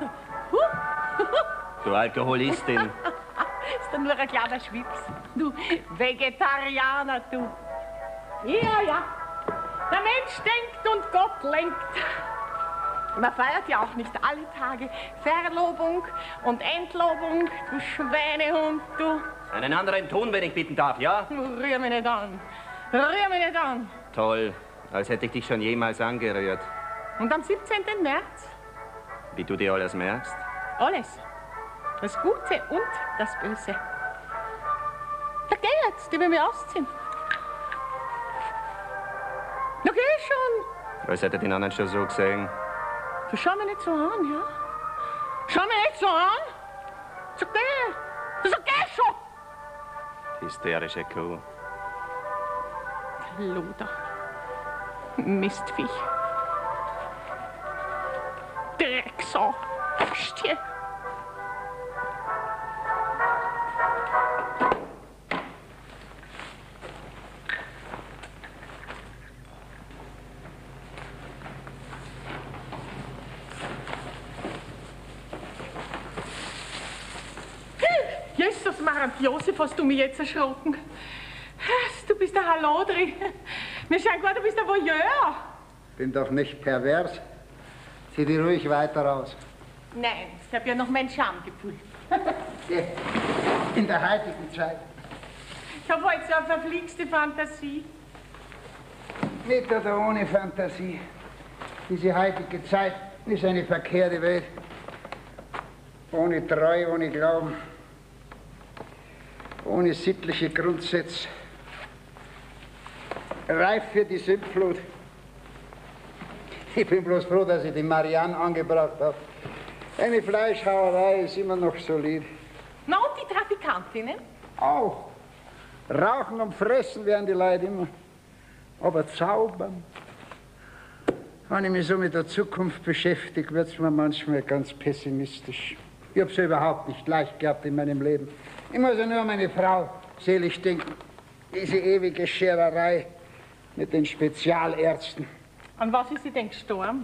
Du Alkoholistin. Ist doch nur ein kleiner Schwips. Du Vegetarianer, du. Ja, ja. Der Mensch denkt und Gott lenkt. Man feiert ja auch nicht alle Tage Verlobung und Entlobung, du Schweinehund, du. Einen anderen Ton, wenn ich bitten darf, ja? Rühr mich nicht an. Rühr mich nicht an. Toll, als hätte ich dich schon jemals angerührt. Und am siebzehnten März? Wie du dir alles merkst. Alles. Das Gute und das Böse. Da geh jetzt, die will mich ausziehen. Na geh schon. Als hätte den anderen schon so gesehen. Du schau mich nicht so an, ja? Schau mich nicht so an. So geh. So geh schon. Hysterische Kuh. Luder. Mistviech. Drecksau. Stier. Jesus, Marant Josef, hast du mich jetzt erschrocken? Du bist der Hallodri. Mir scheint gar, du bist der Voyeur. Bin doch nicht pervers. Zieh die ruhig weiter raus. Nein, ich habe ja noch mein Schamgefühl. In der heutigen Zeit. Ich habe heute so eine verflixte Fantasie. Mit oder ohne Fantasie. Diese heutige Zeit ist eine verkehrte Welt. Ohne Treu, ohne Glauben. Ohne sittliche Grundsätze. Reif für die Sündflut. Ich bin bloß froh, dass ich die Marianne angebracht habe. Eine Fleischhauerei ist immer noch solid. Na, und die Trafikantinnen? Auch. Rauchen und fressen werden die Leute immer. Aber zaubern. Wenn ich mich so mit der Zukunft beschäftige, wird es mir manchmal ganz pessimistisch. Ich habe es ja überhaupt nicht leicht gehabt in meinem Leben. Ich muss ja nur an meine Frau selig denken. Diese ewige Schererei mit den Spezialärzten. An was ist sie denn gestorben?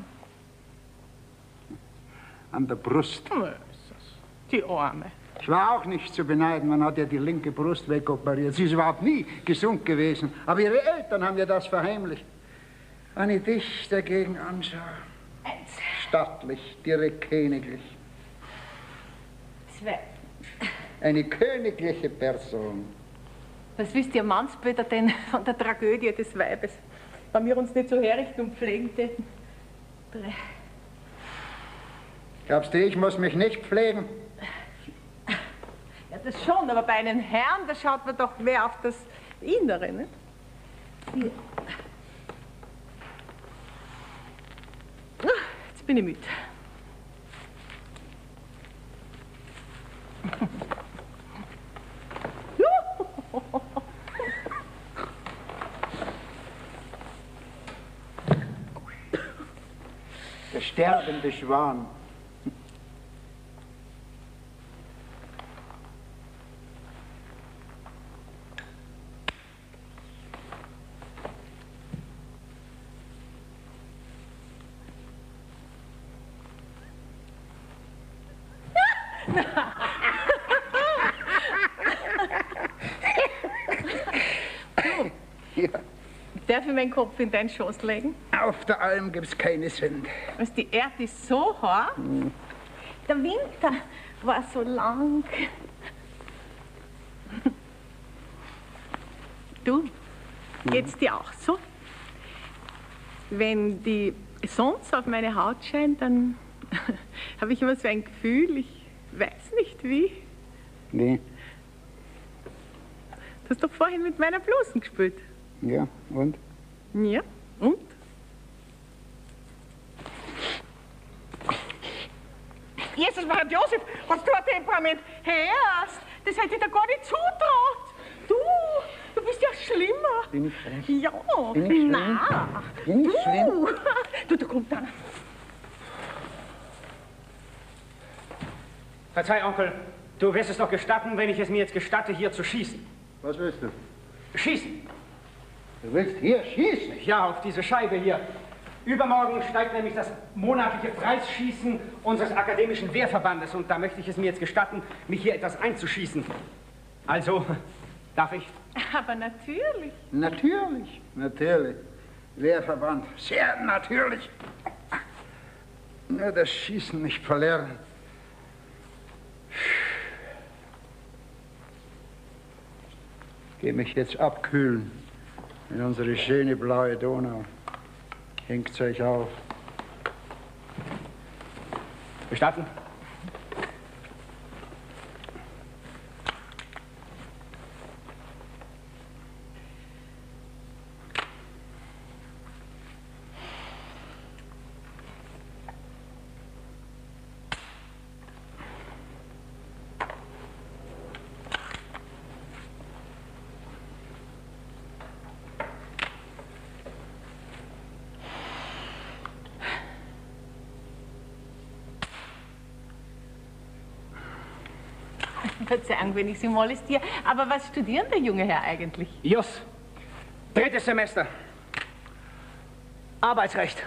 An der Brust. Die Arme. Ich war auch nicht zu beneiden, man hat ja die linke Brust wegoperiert. Sie ist überhaupt nie gesund gewesen. Aber ihre Eltern haben ja das verheimlicht. Wenn ich dich dagegen anschaue, stattlich, direkt königlich. Zwei. Eine königliche Person. Was wisst ihr Mannsbilder denn von der Tragödie des Weibes? Wenn wir uns nicht so herrichten und pflegen täten. Glaubst du, ich muss mich nicht pflegen? Ja, das schon, aber bei einem Herrn, da schaut man doch mehr auf das Innere, ne? Hier. Jetzt bin ich müde. Der sterbende Schwan. Ja. Darf ich meinen Kopf in deinen Schoß legen? Auf der Alm gibt's keine Sünde. Was, die Erde ist so hart? Hm. Der Winter war so lang. Du, geht's dir auch so? Wenn die Sonne auf meine Haut scheint, dann habe ich immer so ein Gefühl, ich weiß nicht wie. Nee. Du hast doch vorhin mit meiner Blusen gespielt. Ja, und? Ja, und? Jesus, Maria Josef, was du ein Temperament hast, das hätte ich dir gar nicht zutraut. Du, du bist ja schlimmer. Bin ich schlecht? Ja. Bin ich schlimm? Nein. Bin ich du. schlimm? Du, da kommt einer. Verzeih, Onkel, du wirst es doch gestatten, wenn ich es mir jetzt gestatte, hier zu schießen. Was willst du? Schießen. Du willst hier schießen? Ja, auf diese Scheibe hier. Übermorgen steigt nämlich das monatliche Preisschießen unseres akademischen Wehrverbandes und da möchte ich es mir jetzt gestatten, mich hier etwas einzuschießen. Also, darf ich? Aber natürlich. Natürlich, natürlich. Wehrverband, sehr natürlich. Nur das Schießen nicht verlernen. Ich gehe mich jetzt abkühlen in unsere schöne blaue Donau. Hängt's euch auf. Gestatten? Verzeihung, wenn ich Sie molestiere, aber was studiert der junge Herr eigentlich? Jus, drittes Semester. Arbeitsrecht.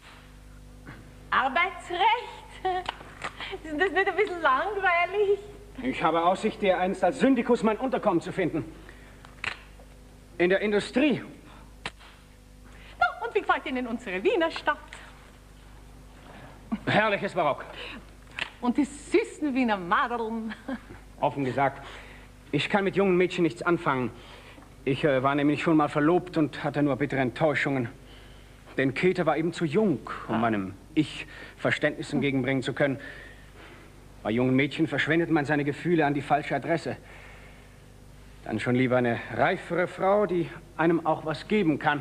Arbeitsrecht? Ist das nicht ein bisschen langweilig? Ich habe Aussicht, dir einst als Syndikus mein Unterkommen zu finden. In der Industrie. Na, und wie gefällt Ihnen unsere Wiener Stadt? Herrliches Barock. Und die süßen Wiener Madeln. Offen gesagt, ich kann mit jungen Mädchen nichts anfangen. Ich äh, war nämlich schon mal verlobt und hatte nur bittere Enttäuschungen. Denn Käthe war eben zu jung, um meinem Ich Verständnis entgegenbringen zu können. Bei jungen Mädchen verschwendet man seine Gefühle an die falsche Adresse. Dann schon lieber eine reifere Frau, die einem auch was geben kann.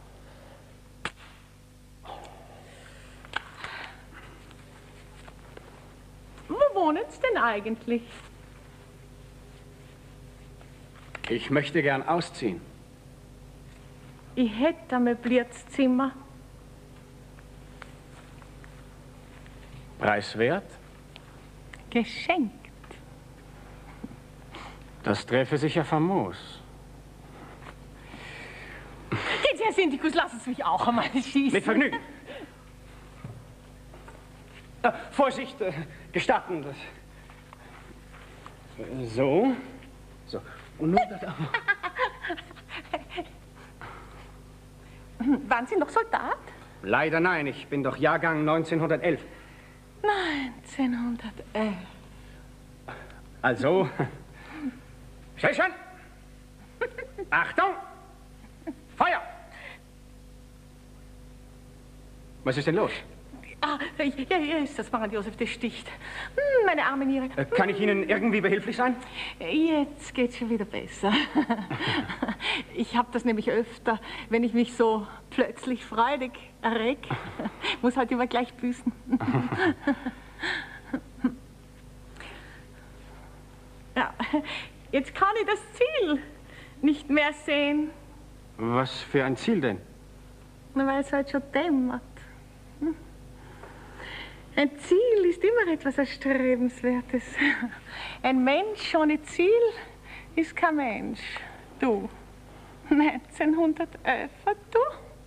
Wo wohnen Sie denn eigentlich? Ich möchte gern ausziehen. Ich hätte ein möbliertes Zimmer. Preiswert? Geschenkt. Das träfe sich ja famos. Gehen Sie, Herr Syndikus, lassen Sie mich auch einmal schießen. Mit Vergnügen. Äh, Vorsicht, äh, gestatten. Das. So. So. Und nun das auch. Waren Sie noch Soldat? Leider nein, ich bin doch Jahrgang neunzehnhundertelf. neunzehnhundertelf. Also, Station! Achtung! Feuer! Was ist denn los? Ah, ja, ja, ist das Franz Josef, der sticht. Hm, meine arme Niere. Äh, kann ich Ihnen irgendwie behilflich sein? Jetzt geht's schon wieder besser. Ich habe das nämlich öfter, wenn ich mich so plötzlich freudig erreg. Muss halt immer gleich büßen. Ja, jetzt kann ich das Ziel nicht mehr sehen. Was für ein Ziel denn? Na, weil es halt schon dämmert. Hm? Ein Ziel ist immer etwas Erstrebenswertes. Ein Mensch ohne Ziel ist kein Mensch. Du, neunzehnhundertelf, du?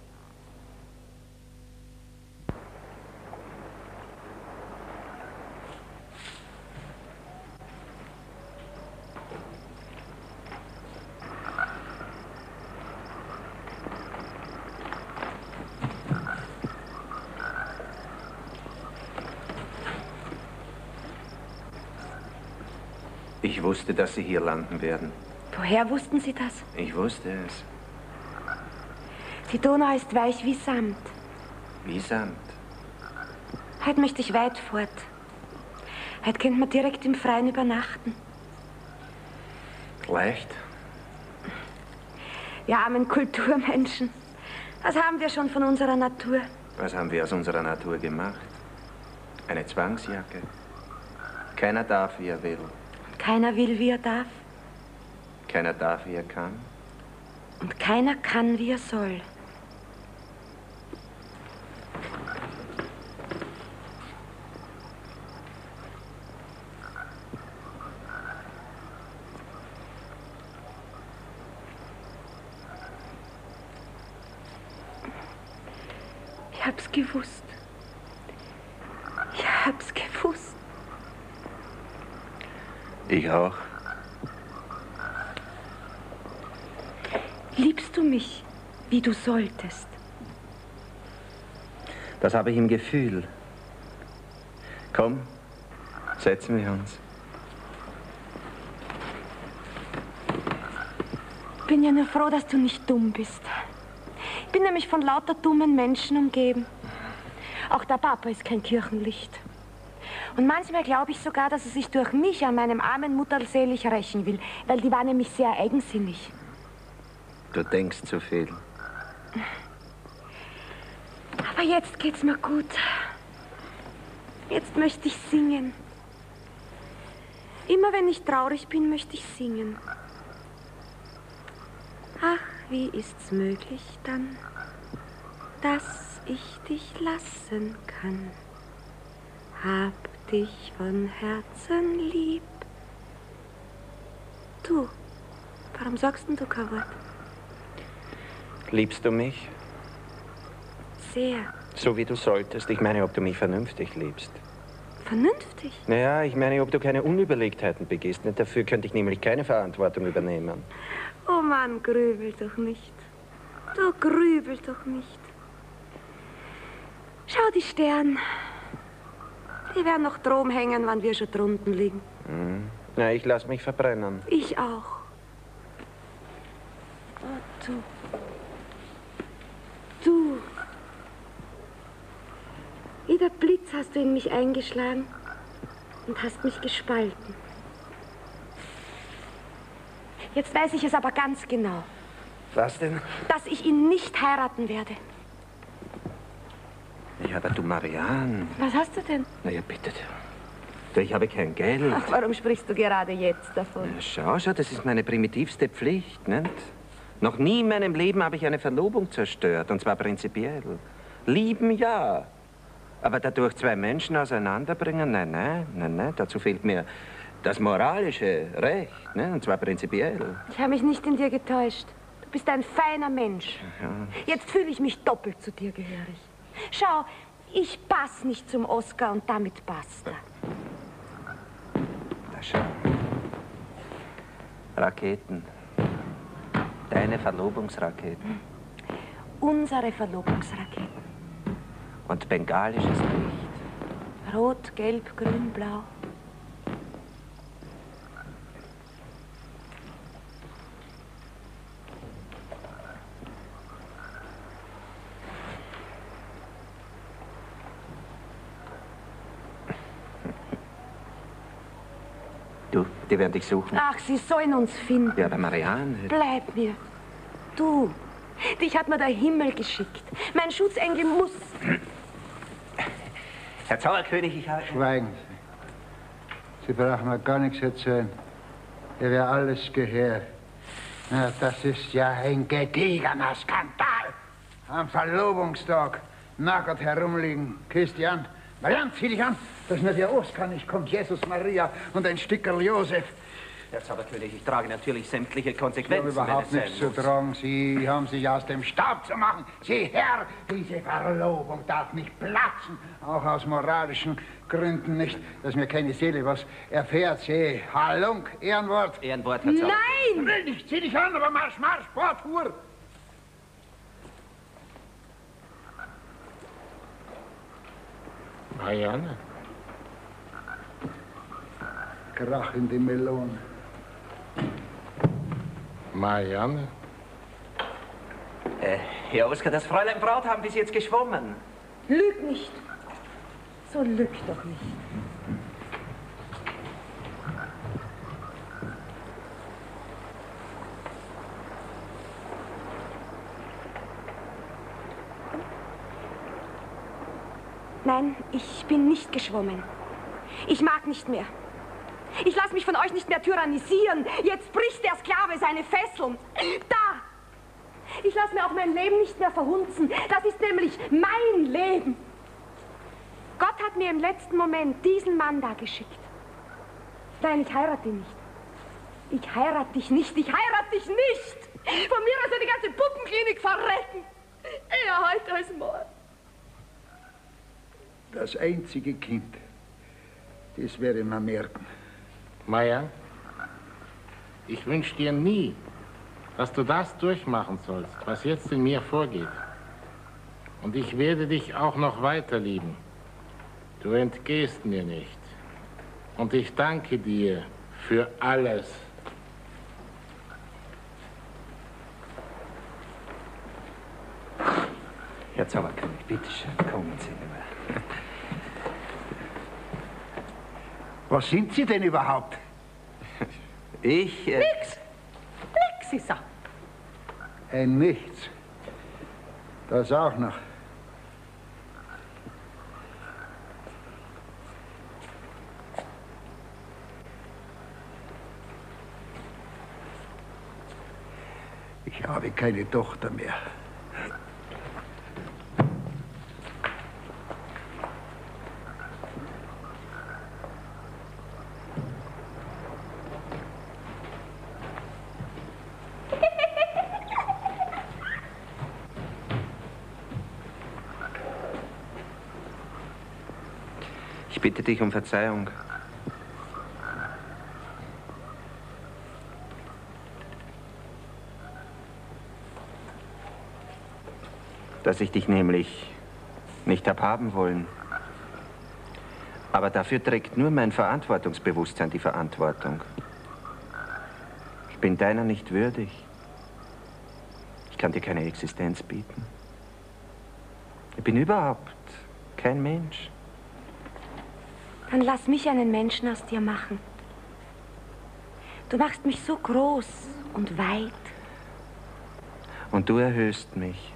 Ich wusste, dass Sie hier landen werden. Woher wussten Sie das? Ich wusste es. Die Donau ist weich wie Samt. Wie Samt. Heute möchte ich weit fort. Heute könnte man direkt im Freien übernachten. Leicht? Wir armen Kulturmenschen. Was haben wir schon von unserer Natur? Was haben wir aus unserer Natur gemacht? Eine Zwangsjacke. Keiner darf, wie er will. Keiner will, wie er darf. Keiner darf, wie er kann. Und keiner kann, wie er soll. Ich hab's gewusst. Ich hab's gewusst. Ich auch. Liebst du mich, wie du solltest? Das habe ich im Gefühl. Komm, setzen wir uns. Ich bin ja nur froh, dass du nicht dumm bist. Ich bin nämlich von lauter dummen Menschen umgeben. Auch der Papa ist kein Kirchenlicht. Und manchmal glaube ich sogar, dass er sich durch mich an meinem armen Mutter selig rächen will, weil die war nämlich sehr eigensinnig. Du denkst zu viel. Aber jetzt geht's mir gut. Jetzt möchte ich singen. Immer wenn ich traurig bin, möchte ich singen. Ach, wie ist's möglich dann, dass ich dich lassen kann? Hab dich von Herzen lieb. Du, warum sagst denn du kein Wort? Liebst du mich? Sehr. So wie du solltest. Ich meine, ob du mich vernünftig liebst. vernünftig. Naja, ich meine, ob du keine Unüberlegtheiten begehst. Nicht dafür könnte ich nämlich keine Verantwortung übernehmen. Oh Mann, grübel doch nicht. Du grübel doch nicht. Schau die Sterne. Die werden noch drum hängen, wann wir schon drunten liegen. Hm. Na, ich lass mich verbrennen. Ich auch. Oh, du. Du. Wie der Blitz hast du in mich eingeschlagen und hast mich gespalten. Jetzt weiß ich es aber ganz genau. Was denn? Dass ich ihn nicht heiraten werde. Ja, aber du, Marianne. Was hast du denn? Na ja, bitte. Du, ich habe kein Geld. Ach, warum sprichst du gerade jetzt davon? Na, schau, schau, das ist meine primitivste Pflicht, nicht? Noch nie in meinem Leben habe ich eine Verlobung zerstört, und zwar prinzipiell. Lieben ja, aber dadurch zwei Menschen auseinanderbringen, nein, nein, nein, nein, dazu fehlt mir das moralische Recht, ne? Und zwar prinzipiell. Ich habe mich nicht in dir getäuscht. Du bist ein feiner Mensch. Ja. Jetzt fühle ich mich doppelt zu dir gehörig. Schau, ich passe nicht zum Oscar und damit basta. Da schau. Raketen. Deine Verlobungsraketen. Unsere Verlobungsraketen. Und bengalisches Licht. Rot, gelb, grün, blau. Du, die werden dich suchen. Ach, sie sollen uns finden. Ja, aber Marianne. Bleib mir. Du, dich hat mir der Himmel geschickt. Mein Schutzengel muss... Herr Zauberkönig, ich habe... Schweigen Sie. Sie brauchen mir gar nichts erzählen. Ihr wäre alles gehört. Na, das ist ja ein gediegener Skandal. Am Verlobungstag nackert herumliegen. Christian, Marianne, zieh dich an. Das ist nicht der Oskar nicht, kommt Jesus Maria und ein Stickerl Josef. Herr Zauberkönig, ich trage natürlich sämtliche Konsequenzen. Ich habe überhaupt wenn es nichts sein zu muss. tragen. Sie haben sich aus dem Staub zu machen. Sieh her, diese Verlobung darf nicht platzen. Auch aus moralischen Gründen nicht, dass mir keine Seele was erfährt. Sieh, Halunk, Ehrenwort. Ehrenwort, Herr Zauberkönig. Nein! Will nicht, zieh dich an, aber Marsch, Marsch, Sportfuhr. Marianne. Krachende Melone. Marianne. Äh, Herr Oskar, das Fräulein Braut haben bis jetzt geschwommen. Lüg nicht. So lüg doch nicht. Nein, ich bin nicht geschwommen. Ich mag nicht mehr. Ich lasse mich von euch nicht mehr tyrannisieren. Jetzt bricht der Sklave seine Fesseln. Da! Ich lasse mir auch mein Leben nicht mehr verhunzen. Das ist nämlich mein Leben. Gott hat mir im letzten Moment diesen Mann da geschickt. Nein, ich heirate ihn nicht. Ich heirate dich nicht. Ich heirate dich nicht. Von mir aus soll die ganze Puppenklinik verrecken. Eher heute als morgen. Das einzige Kind, das werde ich mir merken. Maya, ich wünsche dir nie, dass du das durchmachen sollst, was jetzt in mir vorgeht. Und ich werde dich auch noch weiter lieben. Du entgehst mir nicht. Und ich danke dir für alles. Herr Zauberkönig, bitteschön, kommen Sie nur. Was sind Sie denn überhaupt? Ich... Äh, Nix. Nix ist er. Ein Nichts. Das auch noch. Ich habe keine Tochter mehr. Ich bitte dich um Verzeihung. Dass ich dich nämlich nicht hab haben wollen. Aber dafür trägt nur mein Verantwortungsbewusstsein die Verantwortung. Ich bin deiner nicht würdig. Ich kann dir keine Existenz bieten. Ich bin überhaupt kein Mensch. Dann lass mich einen Menschen aus dir machen. Du machst mich so groß und weit. Und du erhöhst mich.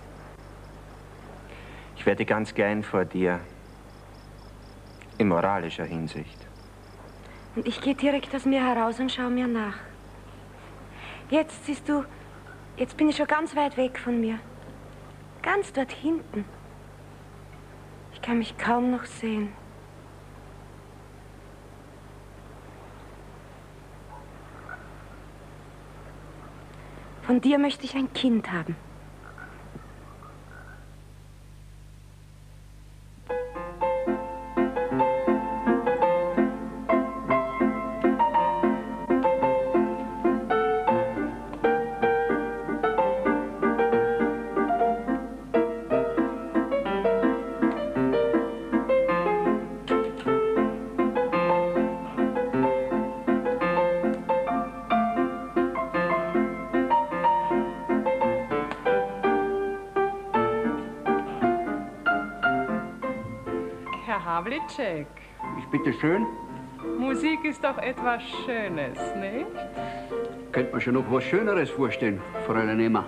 Ich werde ganz klein vor dir. In moralischer Hinsicht. Und ich gehe direkt aus mir heraus und schaue mir nach. Jetzt siehst du, jetzt bin ich schon ganz weit weg von mir. Ganz dort hinten. Ich kann mich kaum noch sehen. Von dir möchte ich ein Kind haben. Havlicek. Ich bitte schön. Musik ist doch etwas Schönes, nicht? Könnte man schon noch was Schöneres vorstellen, Fräulein Emma.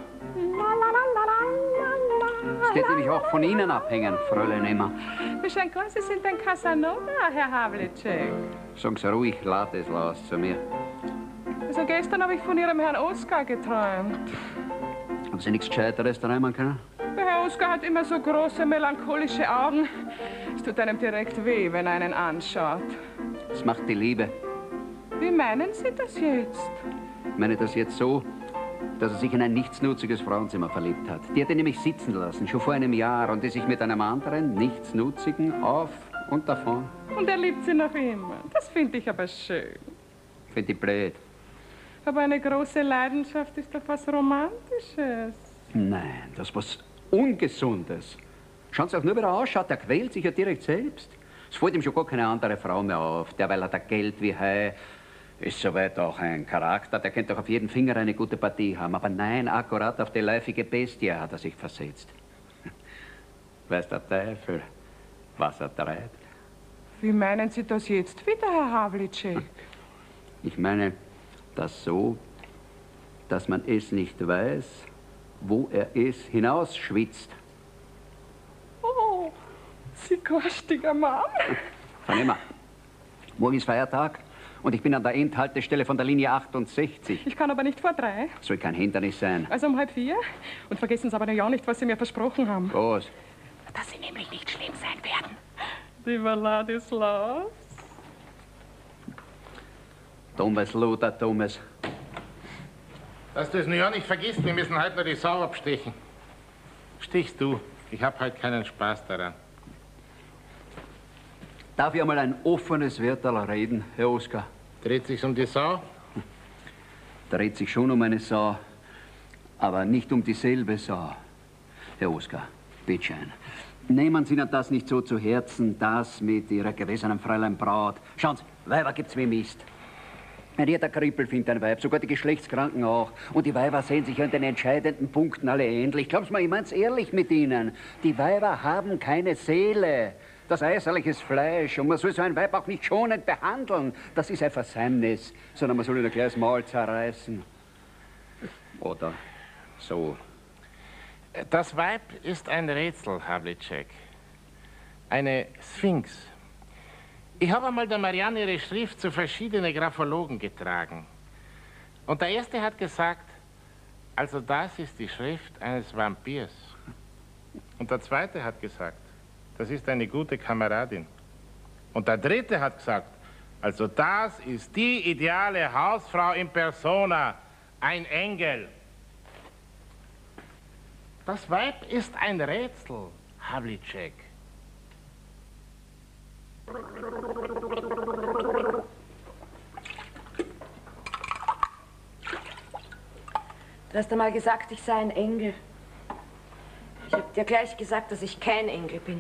Das geht nämlich auch von Ihnen abhängen, Fräulein Emma. Mir scheint ganz, Sie sind ein Casanova, Herr Havlicek. Sagen Sie ruhig, laut es laut zu mir. Also gestern habe ich von Ihrem Herrn Oskar geträumt. Haben Sie nichts Gescheiteres träumen können? Der Herr Oskar hat immer so große, melancholische Augen. Es tut einem direkt weh, wenn er einen anschaut. Das macht die Liebe. Wie meinen Sie das jetzt? Ich meine das jetzt so, dass er sich in ein nichtsnutziges Frauenzimmer verliebt hat. Die hat ihn nämlich sitzen lassen, schon vor einem Jahr, und die sich mit einem anderen, nichtsnutzigen auf und davon. Und er liebt sie noch immer. Das finde ich aber schön. Finde ich blöd. Aber eine große Leidenschaft ist doch was Romantisches. Nein, das ist was Ungesundes. Schauen Sie auch nur, wie er ausschaut, der quält sich ja direkt selbst. Es fällt ihm schon gar keine andere Frau mehr auf. Derweil hat er Geld wie Hai, ist soweit auch ein Charakter, der könnte doch auf jeden Finger eine gute Partie haben. Aber nein, akkurat auf die läufige Bestie hat er sich versetzt. Weiß der Teufel, was er treibt. Wie meinen Sie das jetzt wieder, Herr Havlicek? Ich meine das so, dass man es nicht weiß, wo er es hinausschwitzt. Oh, Sie garstiger Mann. Vernehmer, morgen ist Feiertag und ich bin an der Endhaltestelle von der Linie achtundsechzig. Ich kann aber nicht vor drei. Soll kein Hindernis sein. Also um halb vier. Und vergessen Sie aber ja nicht, was Sie mir versprochen haben. Was? Dass Sie nämlich nicht schlimm sein werden. Lieber Ladislaus. Dummes Luder, dummes. Dass du es nur ja nicht vergisst, wir müssen heute nur die Sau abstechen. Stichst du, ich hab halt keinen Spaß daran. Darf ich einmal ein offenes Wörterl reden, Herr Oskar? Dreht sich's um die Sau? Dreht sich schon um eine Sau, aber nicht um dieselbe Sau. Herr Oskar, bitteschön. Nehmen Sie Ihnen das nicht so zu Herzen, das mit Ihrer gewesenen Fräulein Braut. Schauen Sie, Weiber gibt's wie Mist. Jeder Krippel findet ein Weib, sogar die Geschlechtskranken auch. Und die Weiber sehen sich an den entscheidenden Punkten alle ähnlich. Glaub's mir, ich mein's ehrlich mit Ihnen. Die Weiber haben keine Seele. Das äußerliches Fleisch. Und man soll so ein Weib auch nicht schonend behandeln. Das ist ein Versäumnis. Sondern man soll ihnen gleich das Maul zerreißen. Oder so. Das Weib ist ein Rätsel, Havlicek. Eine Sphinx. Ich habe einmal der Marianne ihre Schrift zu verschiedenen Graphologen getragen. Und der erste hat gesagt, also das ist die Schrift eines Vampirs. Und der zweite hat gesagt, das ist eine gute Kameradin. Und der dritte hat gesagt, also das ist die ideale Hausfrau in Persona, ein Engel. Das Weib ist ein Rätsel, Havlicek. Du hast einmal gesagt, ich sei ein Engel. Ich habe dir gleich gesagt, dass ich kein Engel bin.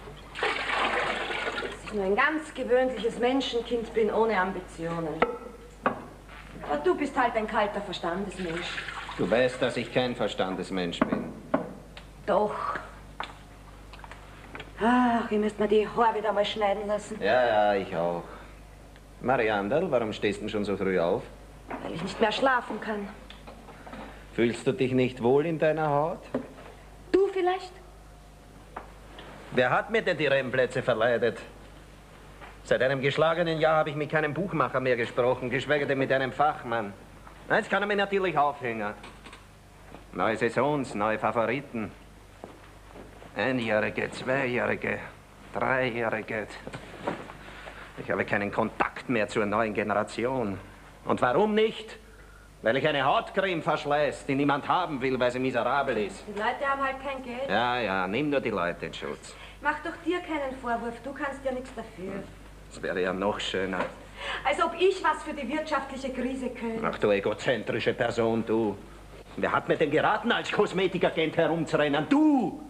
Dass ich nur ein ganz gewöhnliches Menschenkind bin, ohne Ambitionen. Aber du bist halt ein kalter Verstandesmensch. Du weißt, dass ich kein Verstandesmensch bin. Doch. Ach, ihr müsst mir die Haare wieder mal schneiden lassen. Ja, ja, ich auch. Mariandel, warum stehst du schon so früh auf? Weil ich nicht mehr schlafen kann. Fühlst du dich nicht wohl in deiner Haut? Du vielleicht? Wer hat mir denn die Rennplätze verleidet? Seit einem geschlagenen Jahr habe ich mit keinem Buchmacher mehr gesprochen, geschweige denn mit einem Fachmann. Jetzt kann er mich natürlich aufhängen. Neue Saisons, neue Favoriten. Einjährige, Zweijährige, Dreijährige. Ich habe keinen Kontakt mehr zur neuen Generation. Und warum nicht? Weil ich eine Hautcreme verschleiß, die niemand haben will, weil sie miserabel ist. Die Leute haben halt kein Geld. Ja, ja, nimm nur die Leute in Schutz. Mach doch dir keinen Vorwurf, du kannst ja nichts dafür. Das wäre ja noch schöner. Als ob ich was für die wirtschaftliche Krise könnte. Ach du egozentrische Person, du. Wer hat mir denn geraten, als Kosmetikagent herumzurennen? Du!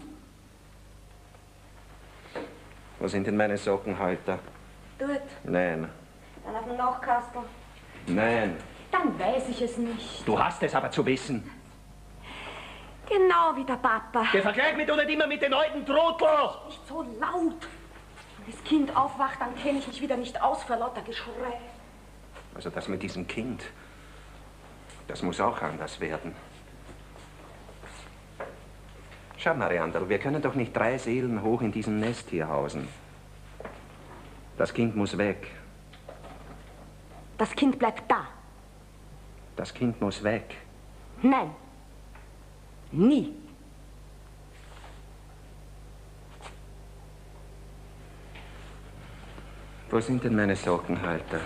Wo sind denn meine Sockenhalter? Dort. Nein. Dann auf dem Nachkastel. Nein. Dann weiß ich es nicht. Du hast es aber zu wissen. Genau wie der Papa. Der Vergleich mit oder immer mit den alten Trottel. Nicht so laut. Wenn das Kind aufwacht, dann kenne ich mich wieder nicht aus vor lauter Geschrei. Also das mit diesem Kind, das muss auch anders werden. Schau, Mariandel, wir können doch nicht drei Seelen hoch in diesem Nest hier hausen. Das Kind muss weg. Das Kind bleibt da. Das Kind muss weg. Nein. Nie. Wo sind denn meine Sockenhalter?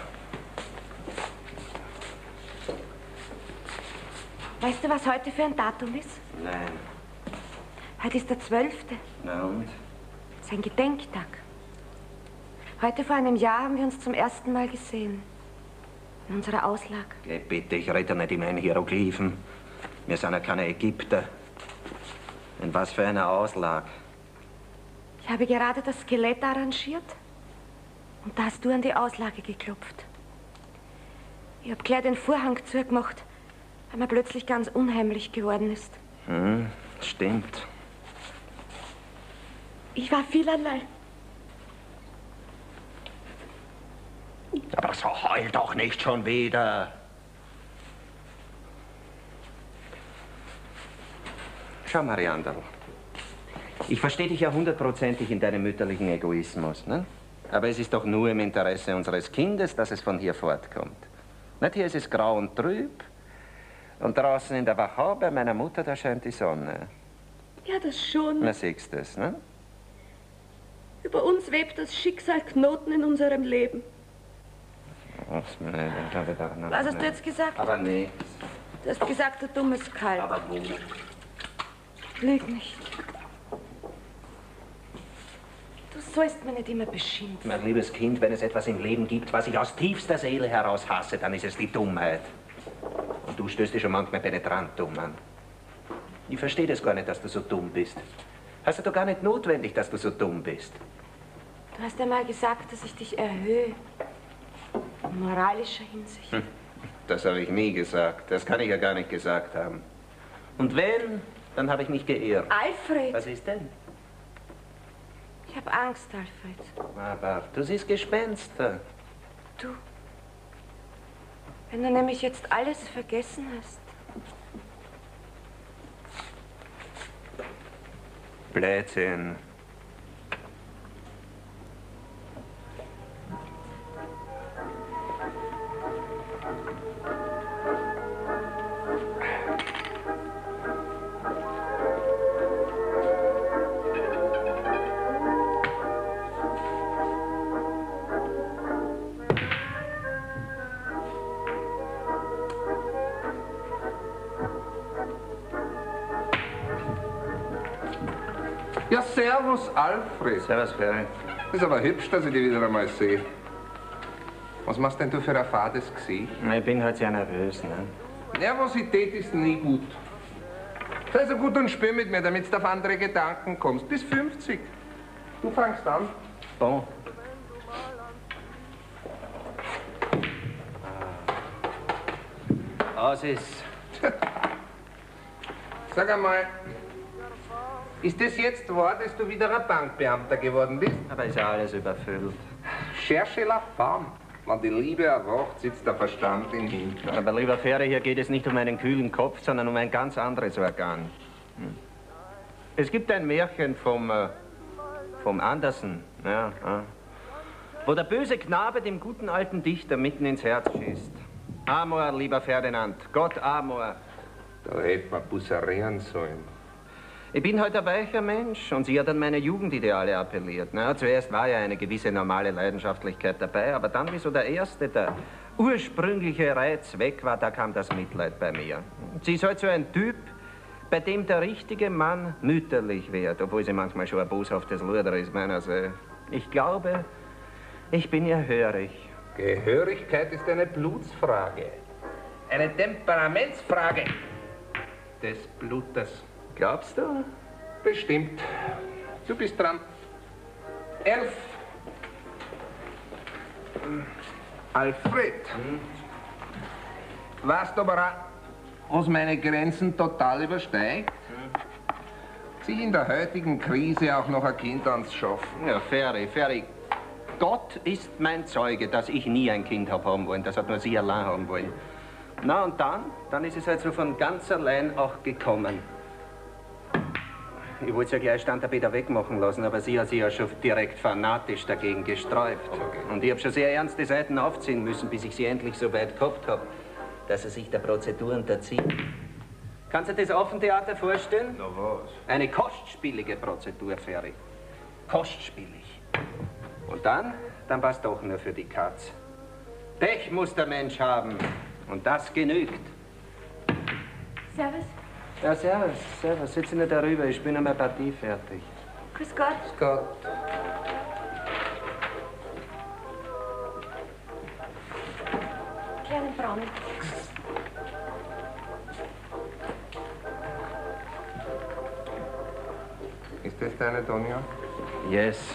Weißt du, was heute für ein Datum ist? Nein. Heute ist der zwölfte. Na und? Das ist ein Gedenktag. Heute vor einem Jahr haben wir uns zum ersten Mal gesehen. In unserer Auslage. Geh bitte, ich rede nicht immer in Hieroglyphen. Wir sind ja keine Ägypter. In was für einer Auslage? Ich habe gerade das Skelett arrangiert. Und da hast du an die Auslage geklopft. Ich habe gleich den Vorhang zugemacht, weil mir plötzlich ganz unheimlich geworden ist. Hm, stimmt. Ich war viel allein. Aber so heul doch nicht schon wieder. Schau, Mariandel. Ich verstehe dich ja hundertprozentig in deinem mütterlichen Egoismus, ne? Aber es ist doch nur im Interesse unseres Kindes, dass es von hier fortkommt. Nicht, hier ist es grau und trüb. Und draußen in der Wachau bei meiner Mutter, da scheint die Sonne. Ja, das schon. Na, siehst du es, ne? Über uns webt das Schicksal Knoten in unserem Leben. Was, nein, nein, nein, nein, Was hast du jetzt gesagt? Aber nichts. Du hast gesagt, du dummes Kalb. Aber wo? Lüg nicht. Du sollst mir nicht immer beschimpfen. Mein liebes Kind, wenn es etwas im Leben gibt, was ich aus tiefster Seele heraus hasse, dann ist es die Dummheit. Und du stößt dich schon manchmal penetrant dumm an. Ich verstehe das gar nicht, dass du so dumm bist. Hast du doch gar nicht notwendig, dass du so dumm bist. Du hast einmal gesagt, dass ich dich erhöhe. In moralischer Hinsicht. Hm. Das habe ich nie gesagt. Das kann ich ja gar nicht gesagt haben. Und wenn, dann habe ich mich geirrt. Alfred! Was ist denn? Ich habe Angst, Alfred. Aber du siehst Gespenster. Du, wenn du nämlich jetzt alles vergessen hast. Blödsinn. Ja, servus, Alfred. Servus, Ferry. Ist aber hübsch, dass ich dich wieder einmal sehe. Was machst denn du für ein fades Gesicht? Ich bin halt sehr nervös, ne? Nervosität ist nie gut. Sei so gut und spiel mit mir, damit du auf andere Gedanken kommst. Bis fünfzig. Du fangst an. Bon. Was ist? Sag einmal, ist das jetzt wahr, dass du wieder ein Bankbeamter geworden bist? Aber ist ja alles überfüllt. Cherche la femme. Wenn die Liebe erwacht, sitzt der Verstand im Hintern. Aber lieber Ferry, hier geht es nicht um einen kühlen Kopf, sondern um ein ganz anderes Organ. Hm. Es gibt ein Märchen vom, äh, vom Andersen, ja, ja, wo der böse Knabe dem guten alten Dichter mitten ins Herz schießt. Amor, lieber Ferdinand, Gott Amor. Da hätte man busserieren sollen. Ich bin heute ein weicher Mensch und sie hat an meine Jugendideale appelliert. Na, zuerst war ja eine gewisse normale Leidenschaftlichkeit dabei, aber dann, wie so der erste, der ursprüngliche Reiz weg war, da kam das Mitleid bei mir. Sie ist halt so ein Typ, bei dem der richtige Mann mütterlich wird, obwohl sie manchmal schon ein boshaftes Luder ist, meiner Seite. Ich glaube, ich bin ihr hörig. Gehörigkeit ist eine Blutsfrage. Eine Temperamentsfrage des Blutes. Glaubst du? Bestimmt. Du bist dran. Elf. Alfred. Hm. Weißt du aber auch, was meine Grenzen total übersteigt? Hm. Sie in der heutigen Krise auch noch ein Kind ans Schaffen. Ja, Ferry, Ferry. Gott ist mein Zeuge, dass ich nie ein Kind habe haben wollen. Das hat nur sie allein haben wollen. Na und dann? Dann ist es halt so von ganz allein auch gekommen. Ich wollte es ja gleich Standarbeiter wegmachen lassen, aber sie hat sich ja schon direkt fanatisch dagegen gesträubt. Okay. Und ich habe schon sehr ernste Seiten aufziehen müssen, bis ich sie endlich so weit gehabt habe, dass sie sich der Prozedur unterzieht. Kannst du dir das Affentheater vorstellen? Na was? Eine kostspielige Prozedur, Ferry. Kostspielig. Und dann, dann passt doch nur für die Katz. Pech muss der Mensch haben. Und das genügt. Servus. Ja, servus, servus. Sitz nicht darüber, ich bin an der Partie fertig. Grüß Gott. Grüß Gott. Kleinen Braunen. Ist das deine Donja? Yes.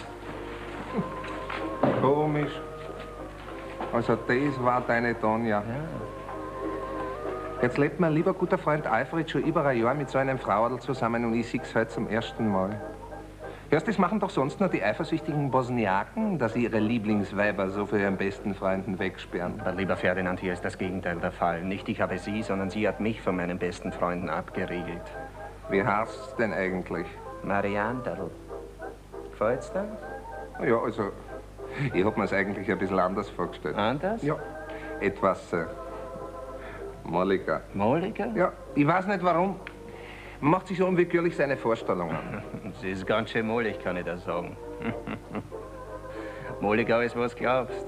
Komisch. Also das war deine Donja. Ja. Jetzt lebt mein lieber guter Freund Alfred schon über ein Jahr mit so einem Frauadl zusammen und ich sehe heute zum ersten Mal. Hörst, das machen doch sonst nur die eifersüchtigen Bosniaken, dass sie ihre Lieblingsweiber so für ihren besten Freunden wegsperren. Aber lieber Ferdinand, hier ist das Gegenteil der Fall. Nicht ich habe sie, sondern sie hat mich von meinen besten Freunden abgeriegelt. Wie heißt's denn eigentlich? Marianderl. Gefällt's dir? Ja, also, ich hab mir's eigentlich ein bisschen anders vorgestellt. Anders? Ja, etwas äh, molliger. Molliger? Ja, ich weiß nicht warum. Man macht sich so unwillkürlich seine Vorstellungen. Sie ist ganz schön mollig, kann ich da sagen. Molliger als was glaubst.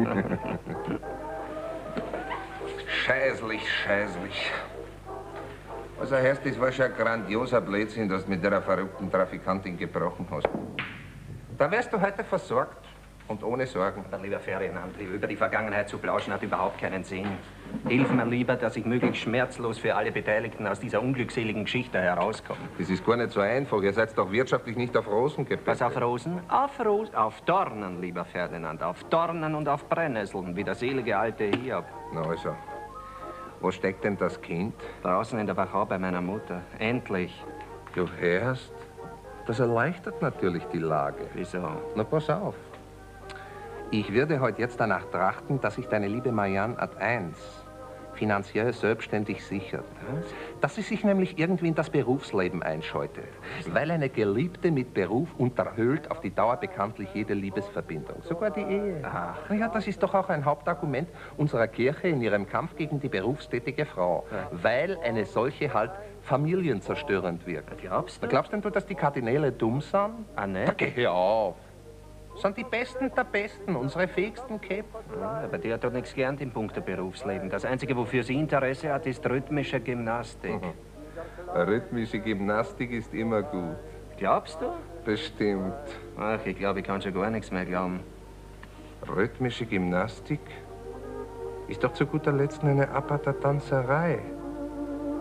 Scheißlich, scheißlich. Also heißt, das war schon ein grandioser Blödsinn, dass du mit der verrückten Trafikantin gebrochen hast. Da wärst du heute versorgt und ohne Sorgen. Aber lieber Ferdinand, über die Vergangenheit zu plauschen hat überhaupt keinen Sinn. Hilf mir lieber, dass ich möglichst schmerzlos für alle Beteiligten aus dieser unglückseligen Geschichte herauskomme. Das ist gar nicht so einfach. Ihr seid doch wirtschaftlich nicht auf Rosen gebettet. Was auf Rosen? Auf Rosen? Auf Dornen, lieber Ferdinand. Auf Dornen und auf Brennnesseln, wie der selige alte Hiob. Na also, wo steckt denn das Kind? Draußen in der Wachau bei meiner Mutter. Endlich. Du hörst? Das erleichtert natürlich die Lage. Wieso? Na, pass auf. Ich würde heute jetzt danach trachten, dass sich deine liebe Marianne ad eins finanziell selbstständig sichert. Was? Dass sie sich nämlich irgendwie in das Berufsleben einschaltet. Weil eine Geliebte mit Beruf unterhöhlt auf die Dauer bekanntlich jede Liebesverbindung. Sogar die Ehe. Ach. Na ja, das ist doch auch ein Hauptargument unserer Kirche in ihrem Kampf gegen die berufstätige Frau. Ja. Weil eine solche halt familienzerstörend wirkt. Glaubst du? Glaubst denn du, dass die Kardinäle dumm sind? Ah, ne? Da geh hör auf. Sind die Besten der Besten, unsere fähigsten Kämpfer. Ja, aber die hat doch nichts gelernt im Punkt der Berufsleben. Das Einzige, wofür sie Interesse hat, ist rhythmische Gymnastik. Mhm. Rhythmische Gymnastik ist immer gut. Glaubst du? Bestimmt. Ach, ich glaube, ich kann schon gar nichts mehr glauben. Rhythmische Gymnastik ist doch zu guter Letzt eine Apata-Tanzerei.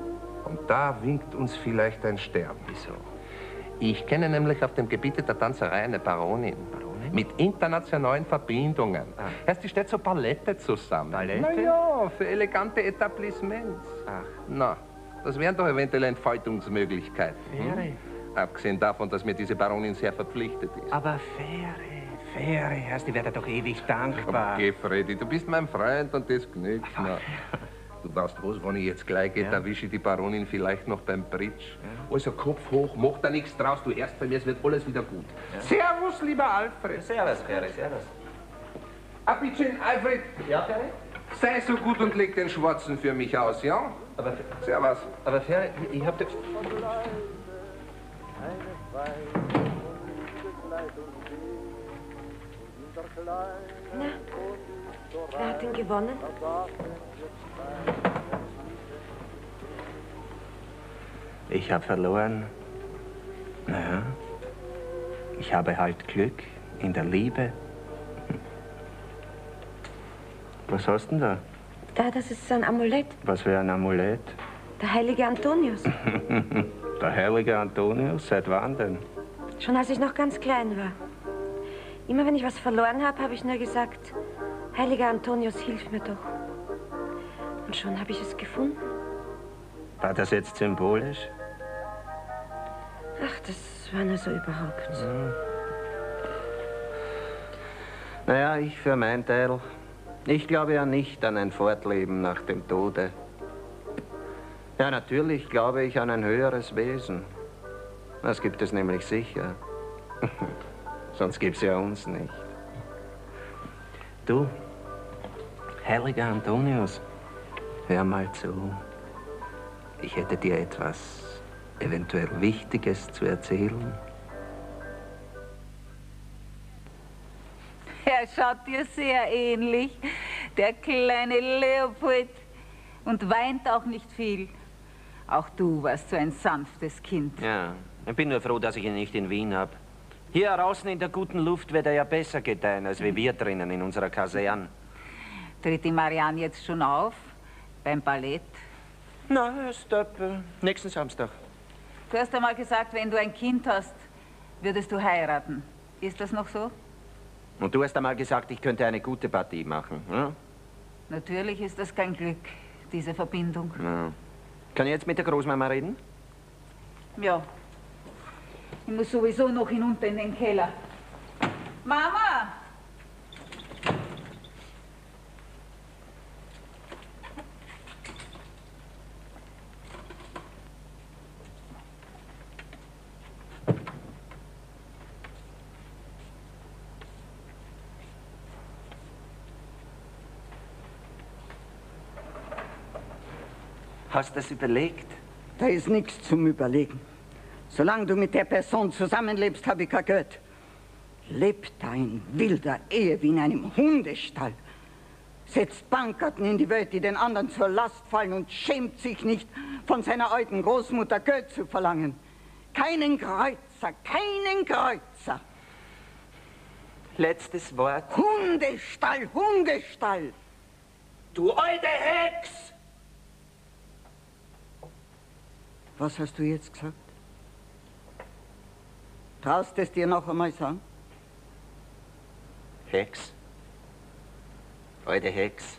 Und da winkt uns vielleicht ein Sterben. Wieso? Ich kenne nämlich auf dem Gebiete der Tanzerei eine Baronin. Baronin? Mit internationalen Verbindungen. Ah. Erst die steht so Palette zusammen. Palette? Na ja, für elegante Etablissements. Ach. Na, das wären doch eventuell Entfaltungsmöglichkeiten. Fähre? Hm? Abgesehen davon, dass mir diese Baronin sehr verpflichtet ist. Aber Fähre, Fähre, Herr, die wird doch ewig dankbar. Okay, Freddy, du bist mein Freund und das genügt. Na. Du weißt was, wenn ich jetzt gleich gehe, ja. Erwische ich die Baronin vielleicht noch beim Bridge. Ja. Also Kopf hoch, mach da nichts draus, du erst bei mir, es wird alles wieder gut. Ja. Servus, lieber Alfred. Servus, Ferry, servus. Ein bisschen, Alfred. Ja, Ferry? Sei so gut und leg den Schwarzen für mich aus, ja? Aber, servus. Aber Ferry, ich hab... Na, wer hat denn gewonnen? Ich habe verloren. Naja, ich habe halt Glück in der Liebe. Was hast du denn da? Da, das ist so ein Amulett. Was für ein Amulett? Der heilige Antonius. Der heilige Antonius? Seit wann denn? Schon als ich noch ganz klein war. Immer wenn ich was verloren habe, habe ich nur gesagt, heiliger Antonius, hilf mir doch. Und schon habe ich es gefunden. War das jetzt symbolisch? Ach, das war nur so überhaupt. Hm. Naja, ich für meinen Teil, ich glaube ja nicht an ein Fortleben nach dem Tode. Ja, natürlich glaube ich an ein höheres Wesen. Das gibt es nämlich sicher. Sonst gibt's ja uns nicht. Du, heiliger Antonius, hör mal zu. Ich hätte dir etwas eventuell Wichtiges zu erzählen. Er schaut dir sehr ähnlich, der kleine Leopold, und weint auch nicht viel. Auch du warst so ein sanftes Kind. Ja, ich bin nur froh, dass ich ihn nicht in Wien habe. Hier draußen in der guten Luft wird er ja besser gedeihen, als wie wir drinnen in unserer Kaserne. Tritt die Marianne jetzt schon auf? Beim Ballett? Na, erst ab äh, nächsten Samstag. Du hast einmal gesagt, wenn du ein Kind hast, würdest du heiraten. Ist das noch so? Und du hast einmal gesagt, ich könnte eine gute Partie machen, ja? Natürlich ist das kein Glück, diese Verbindung. Ja. Kann ich jetzt mit der Großmama reden? Ja. Ich muss sowieso noch hinunter in den Keller. Mama! Hast du das überlegt? Da ist nichts zum Überlegen. Solange du mit der Person zusammenlebst, habe ich kein Geld. Lebt da in wilder Ehe wie in einem Hundestall. Setzt Bankkarten in die Welt, die den anderen zur Last fallen, und schämt sich nicht, von seiner alten Großmutter Geld zu verlangen. Keinen Kreuzer, keinen Kreuzer. Letztes Wort. Hundestall, Hundestall. Du alte Hex! Was hast du jetzt gesagt? Traust es dir noch einmal sagen? Hex. Alte Hex.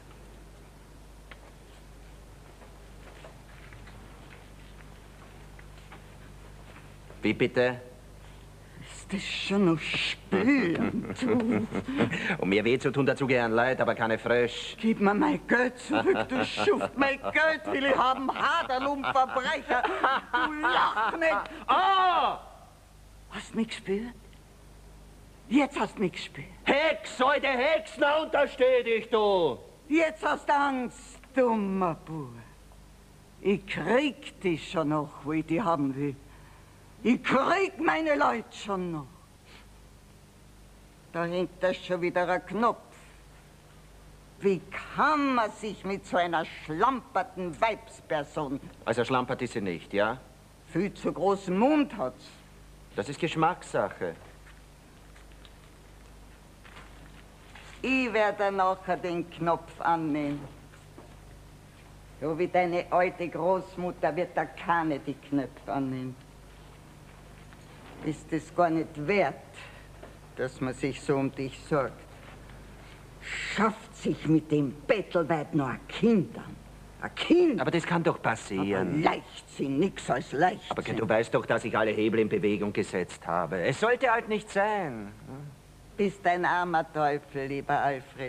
Wie bitte? Ist das schon noch spüren, du? Um mir weh zu tun, dazu gehören Leute, aber keine Frösch. Gib mir mein Geld zurück, du Schuft. Mein Geld will ich haben, Haderlum, Verbrecher. Du lach nicht. Ah! Hast du mich gespürt? Jetzt hast du mich gespürt. Hex, alte Hex, na untersteh dich, du! Jetzt hast du Angst, dummer Bub. Ich krieg dich schon noch, wo ich die haben will. Ich krieg meine Leute schon noch. Da hängt da schon wieder ein Knopf. Wie kann man sich mit so einer schlamperten Weibsperson... Also schlampert ist sie nicht, ja? Viel zu großen Mund hat's. Das ist Geschmackssache. Ich werde nachher den Knopf annehmen. So wie deine alte Großmutter wird da keine die Knöpfe annehmen. Ist es gar nicht wert, dass man sich so um dich sorgt. Schafft sich mit dem Bettelweib noch ein Kind an. Ein Kind. Aber das kann doch passieren. Aber Leichtsinn, nix als Leichtsinn. Aber du weißt doch, dass ich alle Hebel in Bewegung gesetzt habe. Es sollte halt nicht sein. Bist ein armer Teufel, lieber Alfred.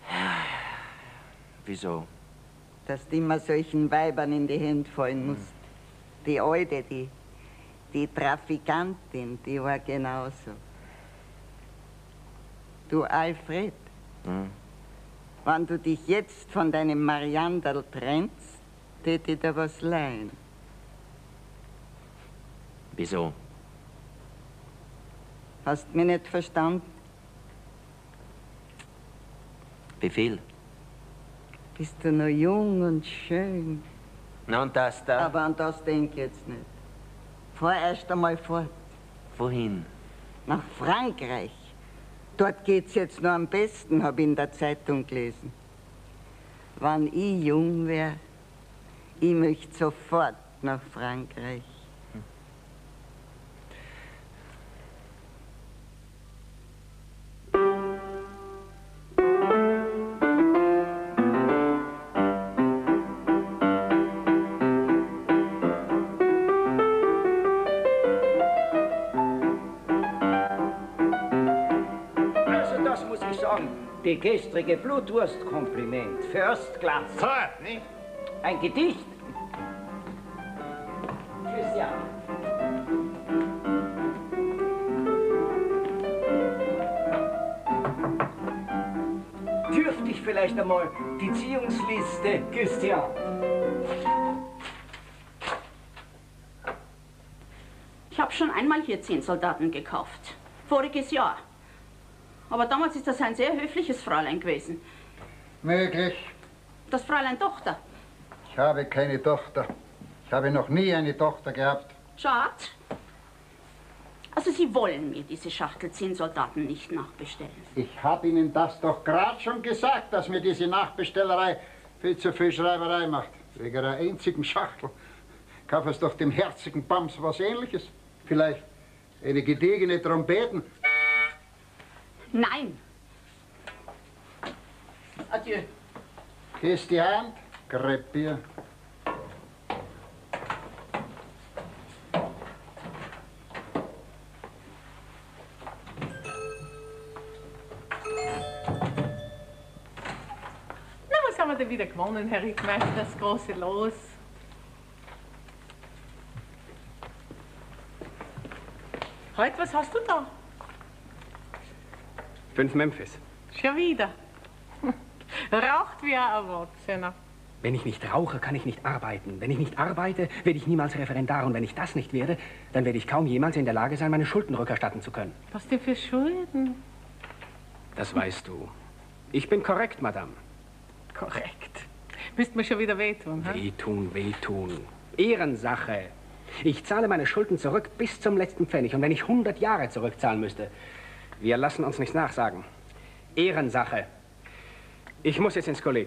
Wieso? Dass du immer solchen Weibern in die Hände fallen musst. Die Alte, die, die Trafikantin, die war genauso. Du, Alfred, Hm. wenn du dich jetzt von deinem Mariandel trennst, tät dir da was leihen. Wieso? Hast mich nicht verstanden? Wie viel? Bist du noch jung und schön. Na und das da? Aber an das denk ich jetzt nicht. Fahr erst einmal fort. Wohin? Nach Frankreich. Dort geht's jetzt noch am besten, hab ich in der Zeitung gelesen. Wenn ich jung wär, ich möchte sofort nach Frankreich. Die gestrige Blutwurst-Kompliment. First Class. Ha, nicht? Ein Gedicht. Christian. Dürfte ich vielleicht einmal die Ziehungsliste, Christian? Ich habe schon einmal hier zehn Soldaten gekauft. Voriges Jahr. Aber damals ist das ein sehr höfliches Fräulein gewesen. Möglich. Das Fräulein Tochter. Ich habe keine Tochter. Ich habe noch nie eine Tochter gehabt. Schade. Also Sie wollen mir diese Schachtel zehn Soldaten nicht nachbestellen. Ich habe Ihnen das doch gerade schon gesagt, dass mir diese Nachbestellerei viel zu viel Schreiberei macht. Wegen einer einzigen Schachtel. Kauf es doch dem herzigen Bams was Ähnliches. Vielleicht eine gediegene Trompeten. Nein. Adieu. Küss die Hand, Krepier. Na, was haben wir denn wieder gewonnen, Herr Rittmeister, das große Los? Heute, was hast du da? Fünf Memphis. Schon wieder. Raucht wie ein Erwachsener. Wenn ich nicht rauche, kann ich nicht arbeiten. Wenn ich nicht arbeite, werde ich niemals Referendar. Und wenn ich das nicht werde, dann werde ich kaum jemals in der Lage sein, meine Schulden rückerstatten zu können. Was denn für Schulden? Das weißt du. Ich bin korrekt, Madame. Korrekt. Müsst mir schon wieder wehtun, ha? Wehtun, wehtun. Ehrensache. Ich zahle meine Schulden zurück bis zum letzten Pfennig. Und wenn ich hundert Jahre zurückzahlen müsste, wir lassen uns nichts nachsagen. Ehrensache. Ich muss jetzt ins Kolleg.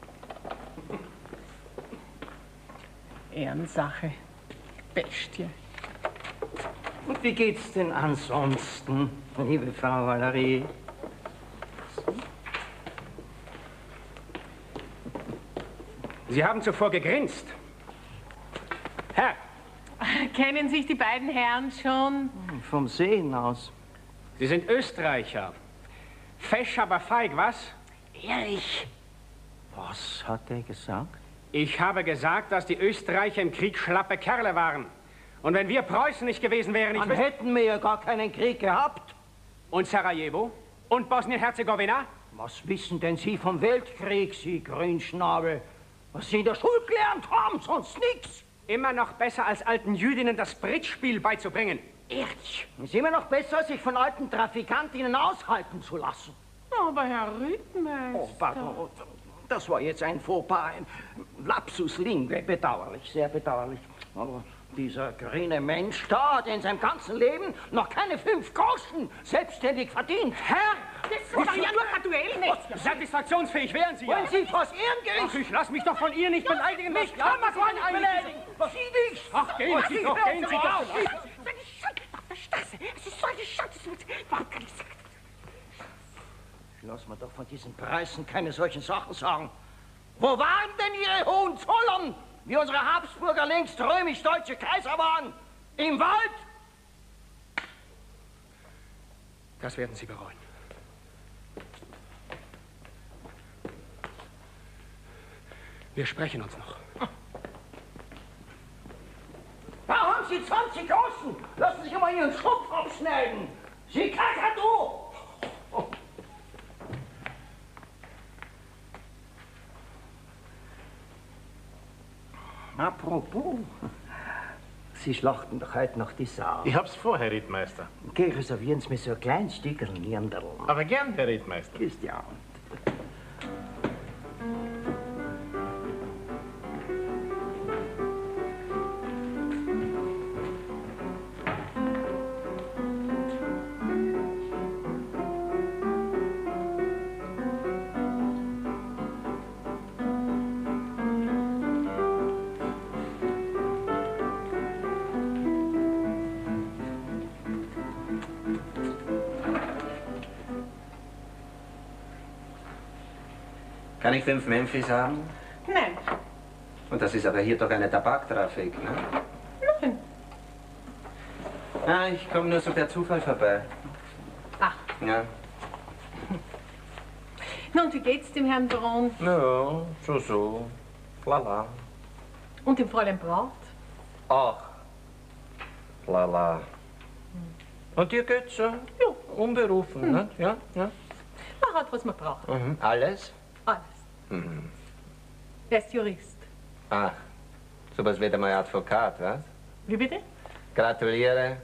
Ehrensache. Bestie. Und wie geht's denn ansonsten, liebe Frau Valerie? Sie haben zuvor gegrinst. Herr! Kennen sich die beiden Herren schon? Vom Sehen aus. Sie sind Österreicher. Fesch, aber feig, was? Erich! Was hat er gesagt? Ich habe gesagt, dass die Österreicher im Krieg schlappe Kerle waren. Und wenn wir Preußen nicht gewesen wären... Dann hätten wir ja gar keinen Krieg gehabt. Und Sarajevo? Und Bosnien-Herzegowina? Was wissen denn Sie vom Weltkrieg, Sie Grünschnabel? Was Sie in der Schule gelernt haben, sonst nichts. Immer noch besser als alten Jüdinnen das Bridge-Spiel beizubringen. Ehrlich? Ist immer noch besser, sich von alten Trafikantinnen aushalten zu lassen. Aber Herr Rittmeister... Oh, pardon. Das war jetzt ein Fauxpas, ein Lapsus Linguae. Bedauerlich, sehr bedauerlich. Aber dieser grüne Mensch da hat in seinem ganzen Leben noch keine fünf Groschen selbstständig verdient. Herr! Das war ja nur ein Duell nicht. Satisfaktionsfähig wären Sie ja. Wollen Sie vors Ehrengericht? Ach, ich lass mich doch von ihr nicht ja, beleidigen. Mich kann man gar nicht beleidigen. Sie nicht. Ach, gehen Sie doch, gehen Sie doch. So eine Schande auf der Straße. Es ist so eine Schande, das wird überhaupt gar nicht gesagt. Lass mir doch von diesen Preisen keine solchen Sachen sagen. Wo waren denn Ihre Hohenzollern, wie unsere Habsburger längst römisch-deutsche Kaiser waren? Im Wald? Das werden Sie bereuen. Wir sprechen uns noch. Da haben Sie zwanzig Groschen. Lassen Sie sich mal Ihren Schopf abschneiden. Sie Kakadu! Apropos, Sie schlachten doch heute noch die Sau. Ich hab's vor, Herr Rittmeister. Okay, reservieren Sie mir so ein kleines Stückchen Nierndl. Aber gern, Herr Rittmeister. Christian. Kann ich fünf Memphis haben? Nein. Und das ist aber hier doch eine Tabaktrafik, ne? Nein. Ah, ich komme nur so per Zufall vorbei. Ach. Ja. Nun, wie geht's dem Herrn Baron? Ja, so, so. Lala. Und dem Fräulein Braut? Ach. Lala. Und dir geht's so? Ja. Unberufen, Hm. ne? Ja, ja. Er hat, was man braucht. Mhm. Alles? Alles. Mhm. Er ist Jurist. Ach, sowas wird einmal Advokat, was? Wie bitte? Gratuliere.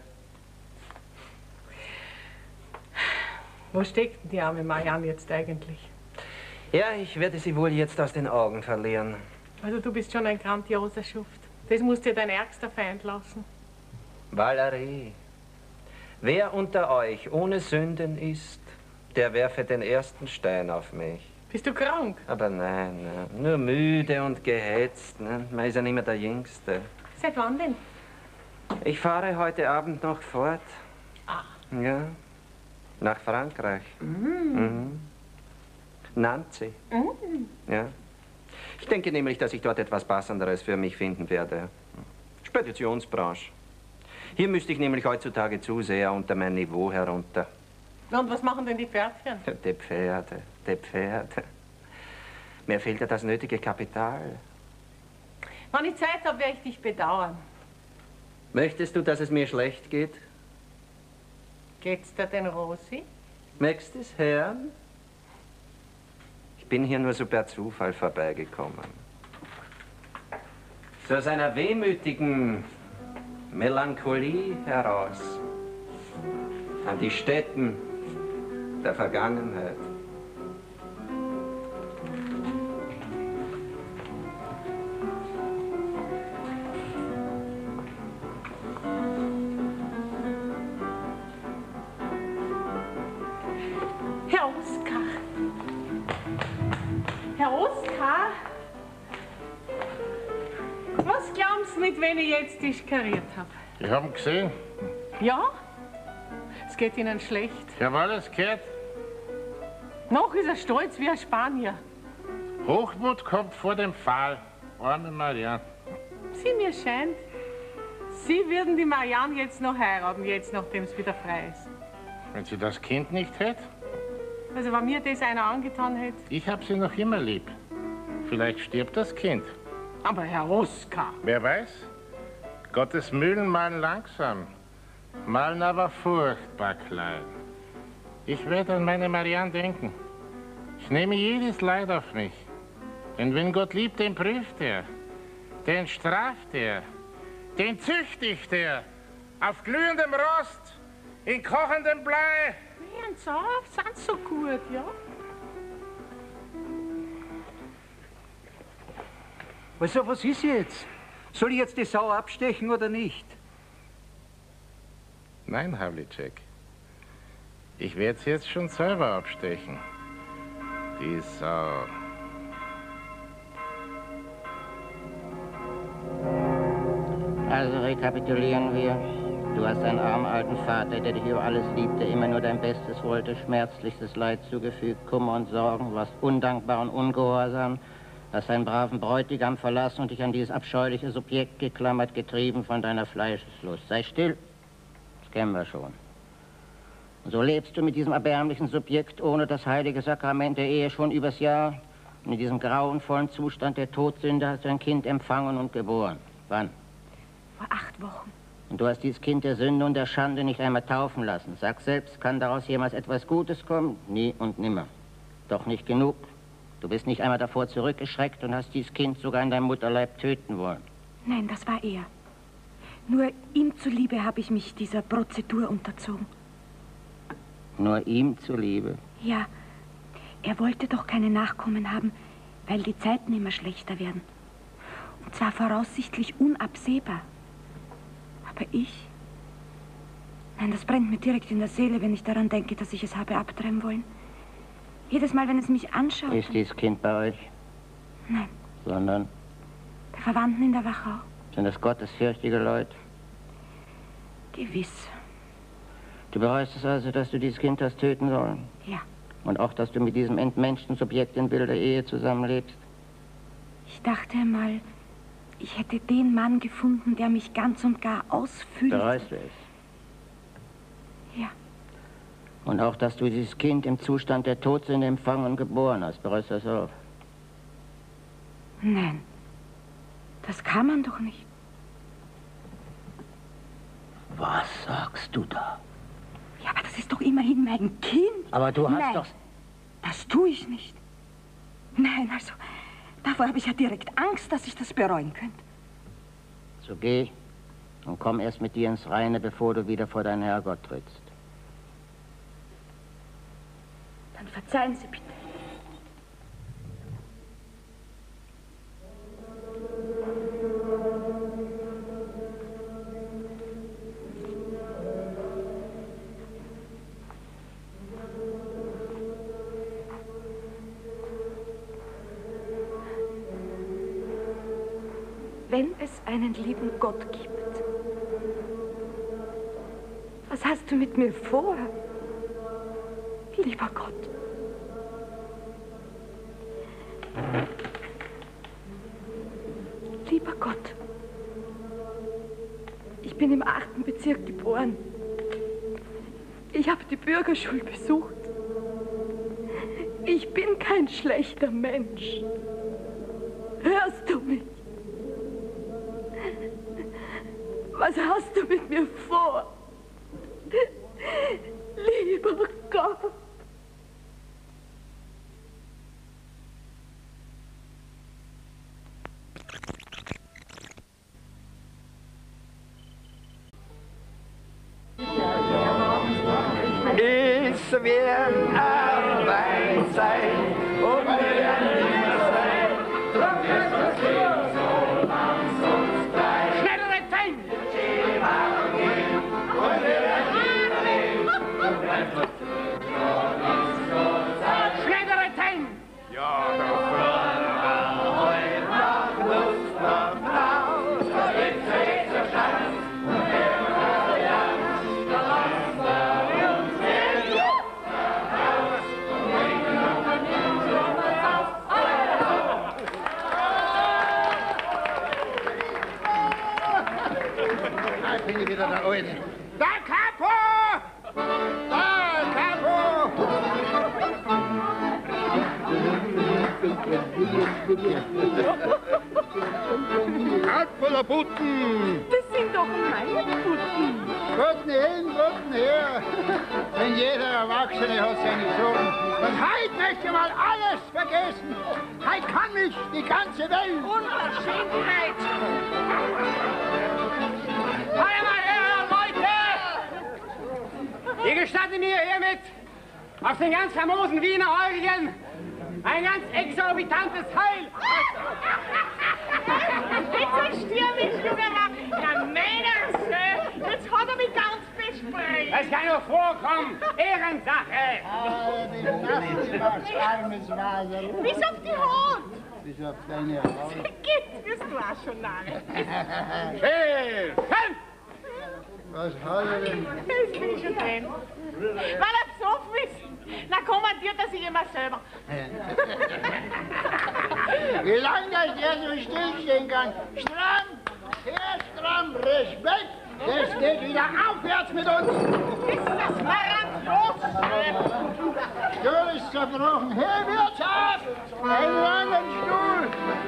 Wo steckt denn die arme Marianne jetzt eigentlich? Ja, ich werde sie wohl jetzt aus den Augen verlieren. Also du bist schon ein grandioser Schuft. Das muss dir dein ärgster Feind lassen. Valerie, wer unter euch ohne Sünden ist, der werfe den ersten Stein auf mich. Bist du krank? Aber nein, nein, nur müde und gehetzt. Ne? Man ist ja nicht mehr der Jüngste. Seit wann denn? Ich fahre heute Abend noch fort. Ach. Ja, nach Frankreich. Mm. Mhm. Nancy. Mm. Ja. Ich denke nämlich, dass ich dort etwas Passenderes für mich finden werde. Speditionsbranche. Hier müsste ich nämlich heutzutage zu sehr unter mein Niveau herunter. Und was machen denn die Pferdchen? Die Pferde, die Pferde. Mir fehlt ja das nötige Kapital. Wenn ich Zeit habe, werde ich dich bedauern. Möchtest du, dass es mir schlecht geht? Geht's dir denn, Rosi? Möchtest du es hören? Ich bin hier nur so per Zufall vorbeigekommen. So aus einer wehmütigen Melancholie heraus. An die Stätten der Vergangenheit. Herr Oskar. Herr Oskar. Was glauben Sie, mit wem ich jetzt diskariert habe? Ich hab ihn gesehen. Ja? Es geht Ihnen schlecht. Ich hab alles gehört. Noch ist er stolz wie ein Spanier. Hochmut kommt vor dem Fall. Arme Marianne. Sie mir scheint, Sie würden die Marianne jetzt noch heiraten, jetzt nachdem es wieder frei ist. Wenn sie das Kind nicht hätte? Also wenn mir das einer angetan hätte. Ich hab sie noch immer lieb. Vielleicht stirbt das Kind. Aber Herr Oskar. Wer weiß? Gottes Mühlen malen langsam, malen aber furchtbar klein. Ich werde an meine Marianne denken. Ich nehme jedes Leid auf mich. Denn wenn Gott liebt, den prüft er, den straft er, den züchtigt er. Auf glühendem Rost, in kochendem Blei. Hören Sie auf, sind so gut, ja? Also, was ist jetzt? Soll ich jetzt die Sau abstechen oder nicht? Nein, Havlicek. Ich werde sie jetzt schon selber abstechen. Die Sau. Also rekapitulieren wir. Du hast einen armen alten Vater, der dich über alles liebte, immer nur dein Bestes wollte, schmerzlichstes Leid zugefügt, Kummer und Sorgen, warst undankbar und ungehorsam, hast deinen braven Bräutigam verlassen und dich an dieses abscheuliche Subjekt geklammert, getrieben von deiner Fleischeslust. Sei still, das kennen wir schon. Und so lebst du mit diesem erbärmlichen Subjekt ohne das heilige Sakrament der Ehe schon übers Jahr. Und in diesem grauenvollen Zustand der Todsünde hast du ein Kind empfangen und geboren. Wann? Vor acht Wochen. Und du hast dieses Kind der Sünde und der Schande nicht einmal taufen lassen. Sag selbst, kann daraus jemals etwas Gutes kommen? Nie und nimmer. Doch nicht genug. Du bist nicht einmal davor zurückgeschreckt und hast dieses Kind sogar in deinem Mutterleib töten wollen. Nein, das war er. Nur ihm zuliebe habe ich mich dieser Prozedur unterzogen. Nur ihm zuliebe? Ja, er wollte doch keine Nachkommen haben, weil die Zeiten immer schlechter werden. Und zwar voraussichtlich unabsehbar. Aber ich? Nein, das brennt mir direkt in der Seele, wenn ich daran denke, dass ich es habe abtreiben wollen. Jedes Mal, wenn es mich anschaut... Ist dieses Kind bei euch? Nein. Sondern? Der Verwandten in der Wachau. Sind das gottesfürchtige Leute? Gewiss. Du bereust es also, dass du dieses Kind hast töten sollen? Ja. Und auch, dass du mit diesem entmenschten Subjekt in Bild der Ehe zusammenlebst? Ich dachte einmal, ich hätte den Mann gefunden, der mich ganz und gar ausfüllt. Bereust du es? Ja. Und auch, dass du dieses Kind im Zustand der Todsünde empfangen und geboren hast. Bereust du das auch? Nein. Das kann man doch nicht. Was sagst du da? Ja, aber das ist doch immerhin mein Kind. Aber du hast Nein, doch... das tue ich nicht. Nein, also, davor habe ich ja direkt Angst, dass ich das bereuen könnte. So geh und komm erst mit dir ins Reine, bevor du wieder vor deinen Herrgott trittst. Dann verzeihen Sie bitte. Wenn es einen lieben Gott gibt, was hast du mit mir vor, lieber Gott? Lieber Gott, ich bin im achten Bezirk geboren. Ich habe die Bürgerschule besucht. Ich bin kein schlechter Mensch. Hörst du mich? Was hast du mit mir vor? Lieber Gott. Es wird Arbeit sein und wir werden nicht sein. Drum ist das Leben so lang, sonst bleibt. Schnellere Zeit! Die machen gehen und wir werden wieder leben. Und bleibt von uns so sein. Schnellere Zeit! Ja, da vorne heute nach Lust nach Naus. Da gibt's echt zur Stand und wir machen ja. Da lassen wir uns hin. Da bin ich wieder der Alte. Da, Capo! Da, Capo! Halt voller Butten! Das sind doch meine Putten. Guten hin, guten her. Denn jeder Erwachsene hat seine Sorgen. Und heute möchte ich mal alles vergessen. Heute kann mich die ganze Welt. Unverschämtheit. Halt mal her, Leute! Ich gestatte mir hiermit auf den ganz famosen Wiener Orgeln ein ganz exorbitantes Heil. Jetzt zerstör mich, junger Mann. Ja, Männers, jetzt hat er mich ganz springen. Das kann doch vorkommen. Ehrensache. Ah, die lassen Sie mal, armes Wasser. Bis auf die Haut. Bis auf deine Haut. Geht, wirst du auch schon lange. Still! Halt! Was hat er denn? Jetzt bin ich schon drin. Weil er besoffen ist, dann kommandiert er sich immer selber. Wie lange das der so stillstehen kann. Stramm, sehr stramm, Respekt. Das geht wieder aufwärts mit uns. Ist das Marathon? Stuhl ist zerbrochen. Hey, Wirtschaft! Einen langen Stuhl.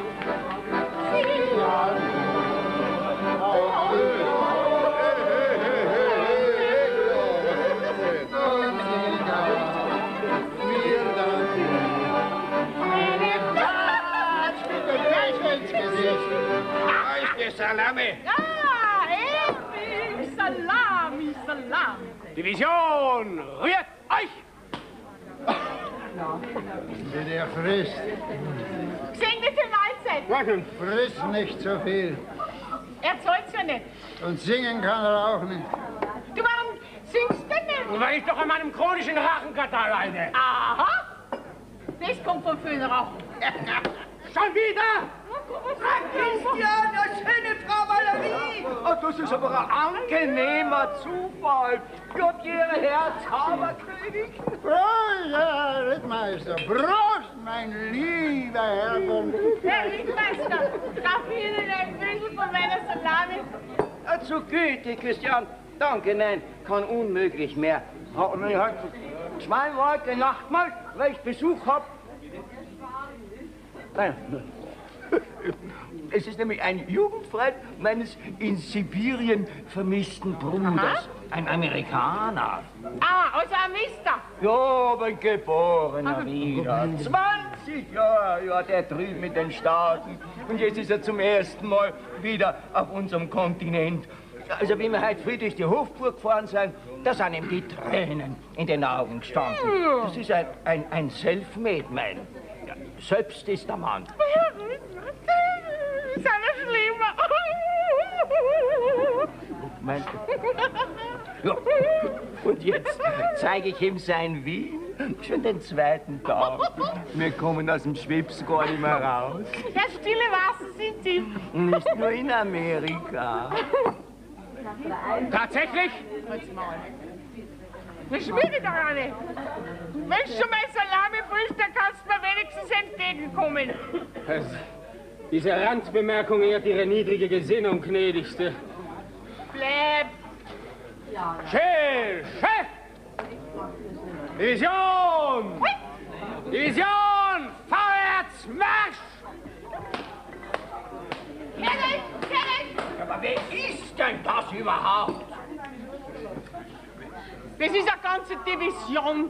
Salami! Ah, endlich! Salami, Salami! Division, rührt euch! Wie der frisst. Gesegnete Mahlzeit! Friss nicht so viel. Er zahlt's ja nicht. Und singen kann er auch nicht. Du, warum singst du denn nicht? Weil ich doch an meinem chronischen Rachenkatar leide. Aha! Das kommt vom Föhnrauch. Schon wieder? Christian, eine schöne Frau Valerie! Oh, das ist aber ein angenehmer Zufall. Gott, Ihr Herr Zauberkönig. Prost, Herr Rittmeister. Prost, mein lieber Herr von... Herr Rittmeister, darf ich Ihnen ein bisschen von meiner Salami? Zu Güte, Christian. Danke, nein, kann unmöglich mehr. Wenn ich heute zweimal die Nacht mal, weil ich Besuch hab. Nein. Es ist nämlich ein Jugendfreund meines in Sibirien vermissten Bruders. Aha. Ein Amerikaner. Ah, also ein Mister. Ja, aber ein geborener Aha. wieder. zwanzig Jahre, ja, der drüben mit den Staaten. Und jetzt ist er zum ersten Mal wieder auf unserem Kontinent. Also, wie wir heute früh durch die Hofburg gefahren sind, da sind ihm die Tränen in den Augen gestanden. Ja. Das ist ein, ein, ein Selfmade-Man. Ja, selbst ist der Mann. Ist alles schlimmer. Mein, ja. Und jetzt zeige ich ihm sein Wien. Schon den zweiten Tag. Wir kommen aus dem Schwips gar nicht mehr raus. Ja, stille Wasser sind Sie. Nicht nur in Amerika. Tatsächlich? Halt's Maul. Das schmeckt doch auch nicht. Wenn du schon mal Salami willst, dann kannst du mir wenigstens entgegenkommen. Also, diese Randbemerkung ehrt Ihre niedrige Gesinnung, gnädigste. Bleib. Schell, Chef! Division! Division! Vorwärts, Marsch! Kenneth, Kenneth! Aber wer ist denn das überhaupt? Das ist eine ganze Division.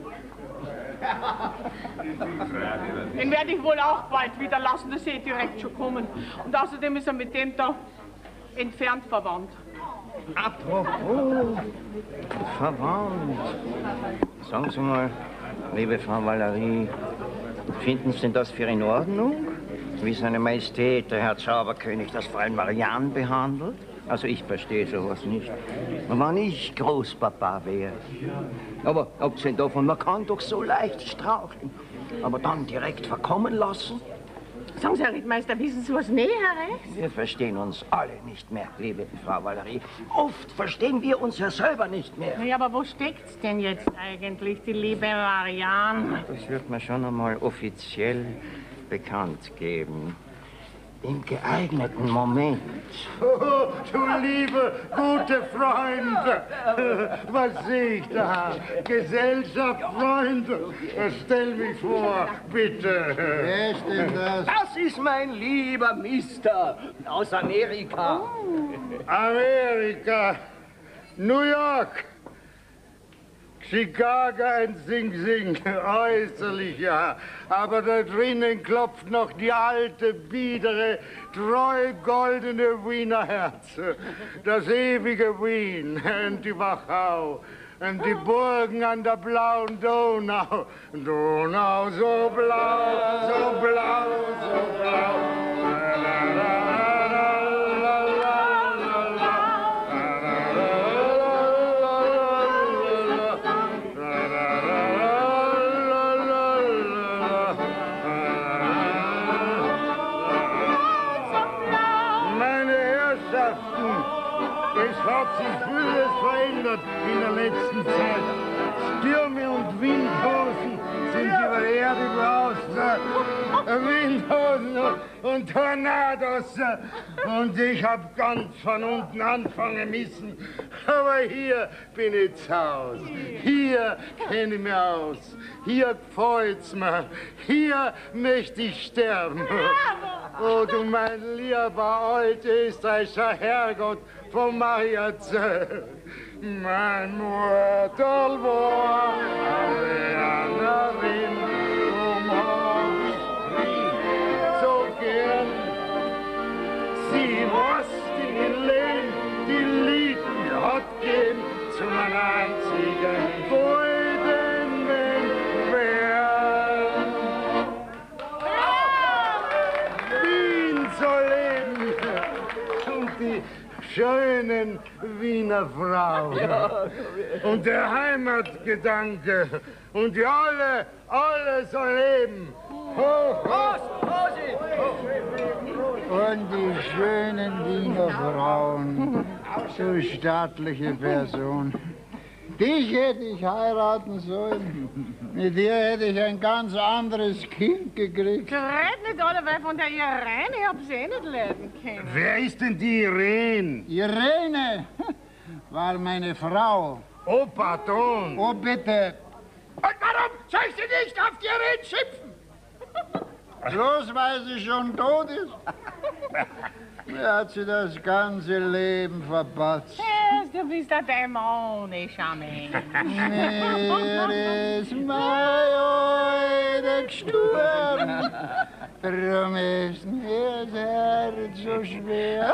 Den werde ich wohl auch bald wieder lassen, das sehe ich direkt schon kommen. Und außerdem ist er mit dem da entfernt verwandt. Apropos verwandt. Sagen Sie mal, liebe Frau Valerie, finden Sie denn das für in Ordnung? Wie seine Majestät, der Herr Zauberkönig, das Fräulein Marianne behandelt? Also ich verstehe sowas nicht. Wenn ich Großpapa wäre. Aber abgesehen davon, man kann doch so leicht straucheln. Aber dann direkt verkommen lassen? Sagen Sie, Herr Rittmeister, wissen Sie was Näheres? Wir verstehen uns alle nicht mehr, liebe Frau Valerie. Oft verstehen wir uns ja selber nicht mehr. Ja, aber wo steckt's denn jetzt eigentlich, die liebe Marianne? Das wird mir schon einmal offiziell bekannt geben. Im geeigneten Moment. Oh, du liebe, gute Freund. Was sehe ich da? Gesellschaft, Freunde. Stell mich vor, bitte. Wer ist denn das? Das ist mein lieber Mister aus Amerika. Oh. Amerika, New York, Chicago und Sing Sing, äußerlich ja, aber da drinnen klopft noch die alte, biedere, treu goldene Wiener Herz. Das ewige Wien und die Wachau und die Burgen an der blauen Donau. Donau so blau, so blau, so blau. sich vieles verändert in der letzten Zeit. Stürme und Windhosen sind über die Erde braust. Windhosen und Tornados. Und ich hab ganz von unten anfangen müssen. Aber hier bin ich zu Hause. Hier kenne ich mich aus. Hier gefällt's mir. Hier möchte ich sterben. Oh, du mein lieber alter österreichischer Herrgott von Mariazell. Mein Mutter war eine Rinnerin, um so gern. Sie was die Lehn, die Lieben hat gehen zu meiner einzigen goldenen Welt. Wien soll leben und die schönen Wiener Frauen und der Heimatgedanke und die alle, alle soll leben. Prost, und die schönen Wiener Frauen, so stattliche Person. Dich hätte ich heiraten sollen. Mit dir hätte ich ein ganz anderes Kind gekriegt. Red nicht alle, weil von der Irene, ich hab sie eh nicht leiden können. Wer ist denn die Irene? Irene war meine Frau. Oh, pardon. Oh, bitte. Und warum soll ich sie nicht auf die Irene schimpfen? Bloß weil sie schon tot ist? Mir hat sie das ganze Leben verpatzt. Yes, du bist ein dämonischer Mensch. Mir ist mein heute gestorben. Drum ist mir das Herz so schwer.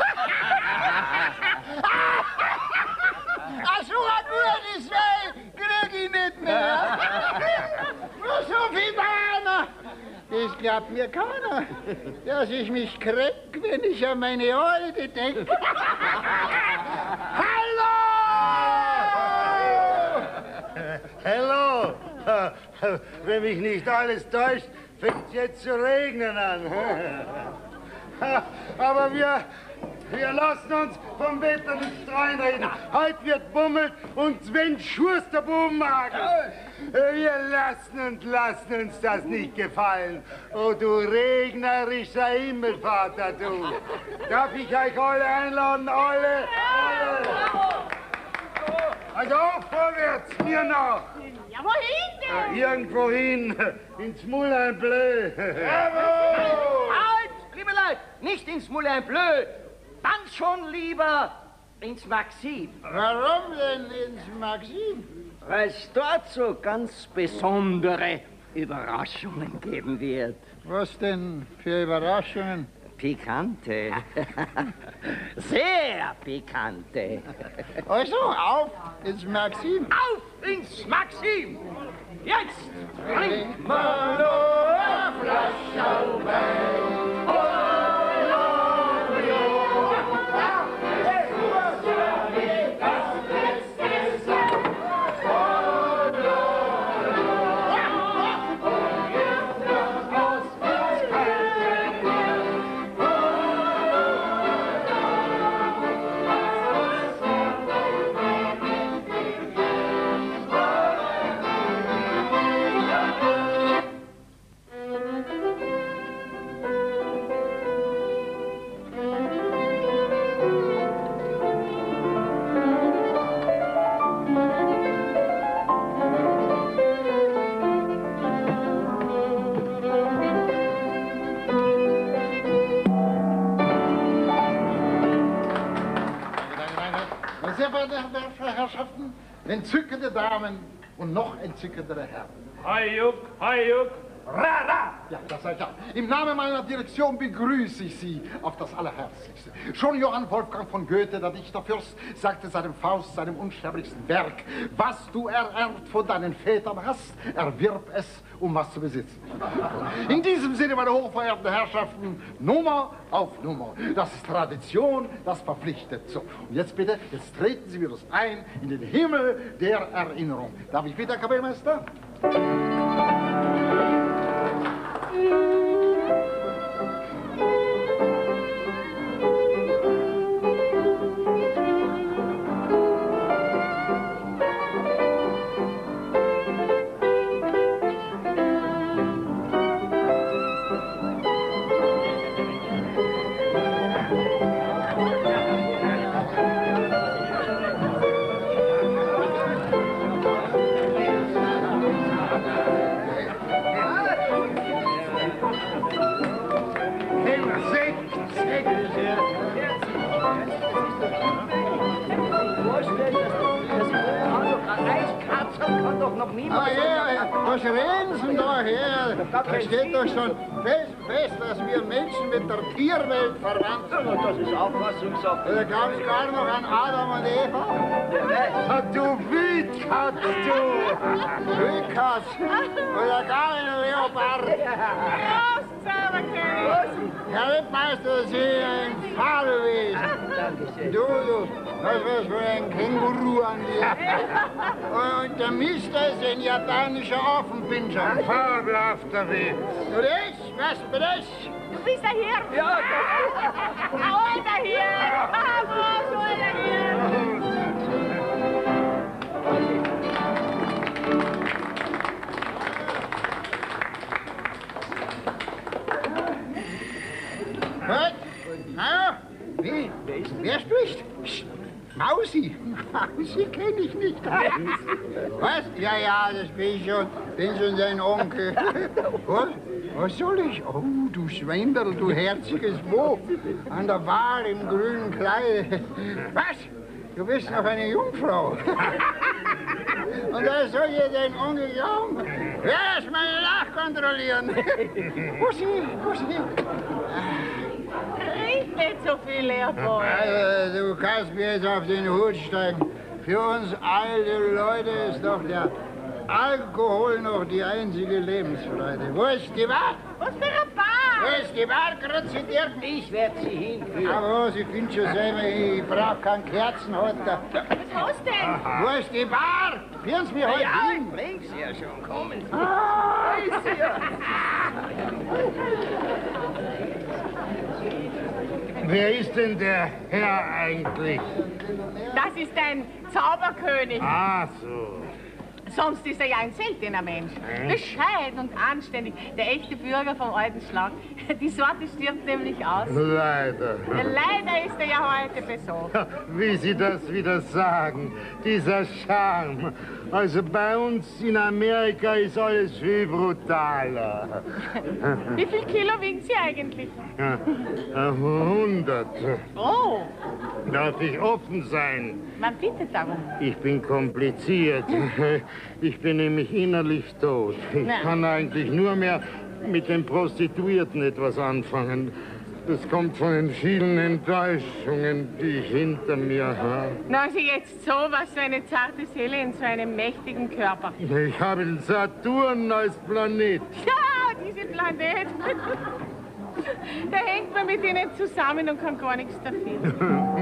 Ach so, ein gutes Weh krieg ich nicht mehr. Nur so viel Dana. Das glaubt mir keiner, dass ich mich krieg, wenn ich an meine Alte denke. Hallo! Hallo! Wenn mich nicht alles täuscht, fängt es jetzt zu regnen an. Aber wir, wir lassen uns vom Wetter nicht reinreden. Heute wird bummelt und wenn Schurz der Buben mag. Wir lassen und lassen uns das nicht gefallen. Oh, du regnerischer Himmelvater, du. Darf ich euch alle einladen, alle, alle? Also auf, vorwärts, mir noch. Ja, wohin denn? Ja, irgendwo hin, ins Moulin Bleu. Halt, liebe Leute, nicht ins Moulin Bleu, dann schon lieber ins Maxim. Warum denn ins Maxim? Weil es dort so ganz besondere Überraschungen geben wird. Was denn für Überraschungen? Pikante. Sehr pikante. Also, auf ins Maxim. Auf ins Maxim! Jetzt! Trink mal nur eine Flasche Wein. Oh, Sehr verehrte Herrschaften, entzückende Damen und noch entzückendere Herren. Hayuk, Hayuk, Rara! Ja, das sag ich ja. Im Namen meiner Direktion begrüße ich Sie auf das Allerherzlichste. Schon Johann Wolfgang von Goethe, der Dichterfürst, sagte seinem Faust, seinem unsterblichsten Werk: Was du ererbt von deinen Vätern hast, erwirb es, um was zu besitzen. In diesem Sinne, meine hochverehrten Herrschaften, Nummer auf Nummer. Das ist Tradition, das verpflichtet. So, und jetzt bitte, jetzt treten Sie mit uns ein in den Himmel der Erinnerung. Darf ich bitte, Kapellmeister? kann doch noch niemand... Ah, ja, was reden Sie denn da her? Da steht doch schon fest, fest, dass wir Menschen mit der Tierwelt verwandt sind. Und das ist Auffassungssache. Da glaube ich gar noch an Adam und Eva. Ah, du Wildkatz, du! Wildkatz! Oder gar ein Leopard! Herr Rittmeister, Sie ein Fabelwesen! Dankeschön. Du, du, was was für ein Känguru an dir. Und der Mister ist ein japanischer Offenpinscher. Ein fabelhafter Witz. Und ich? Was bin ich? Du bist der Hirn. Ja, das... Ein alter Hirn. Bravo, so alter Hirn. Was? Na, wie? Wer spricht? Psst. Mausi. Mausi kenne ich nicht. Was? Ja, ja, das bin ich schon. Bin schon sein Onkel. Was? Was soll ich? Oh, du Schwendel, du herziges Wo. An der Bar im grünen Kleid. Was? Du bist noch eine Jungfrau. Und da soll ihr den Onkel glauben? Lass mal nachkontrollieren. Wo sie? Wo sie? Riecht nicht so viel, Leopold. Also, du kannst mir jetzt auf den Hut steigen. Für uns alte Leute ist doch der Alkohol noch die einzige Lebensfreude. Wo ist die Bar? Was für eine Bar? Wo ist die Bar, Grützidirken? Ich werde Sie hinführen. Aber Sie finden schon selber, ich brauch keinen Kerzenhalter. Was hast du denn? Wo ist die Bar? Führen Sie mich heute Ja, hin. ich bring Sie ja schon. Kommen Sie. Ah, Da ist sie ja. Wer ist denn der Herr eigentlich? Das ist ein Zauberkönig. Ah, so. Sonst ist er ja ein seltener Mensch. Bescheiden und anständig. Der echte Bürger vom alten Schlag. Die Sorte stirbt nämlich aus. Leider. Ja, leider ist er ja heute besorgt. Wie Sie das wieder sagen, dieser Charme. Also bei uns in Amerika ist alles viel brutaler. Wie viel Kilo wiegt sie eigentlich? hundert. Oh, Darf ich offen sein? man bittet darum. Ich bin kompliziert. Ich bin nämlich innerlich tot. Ich Na. kann eigentlich nur mehr mit den Prostituierten etwas anfangen. Das kommt von den vielen Enttäuschungen, die ich hinter mir habe. Na, also jetzt so, was so eine zarte Seele in so einem mächtigen Körper. Ich habe den Saturn als Planet. Ja, diese Planet. Da hängt man mit ihnen zusammen und kann gar nichts dafür.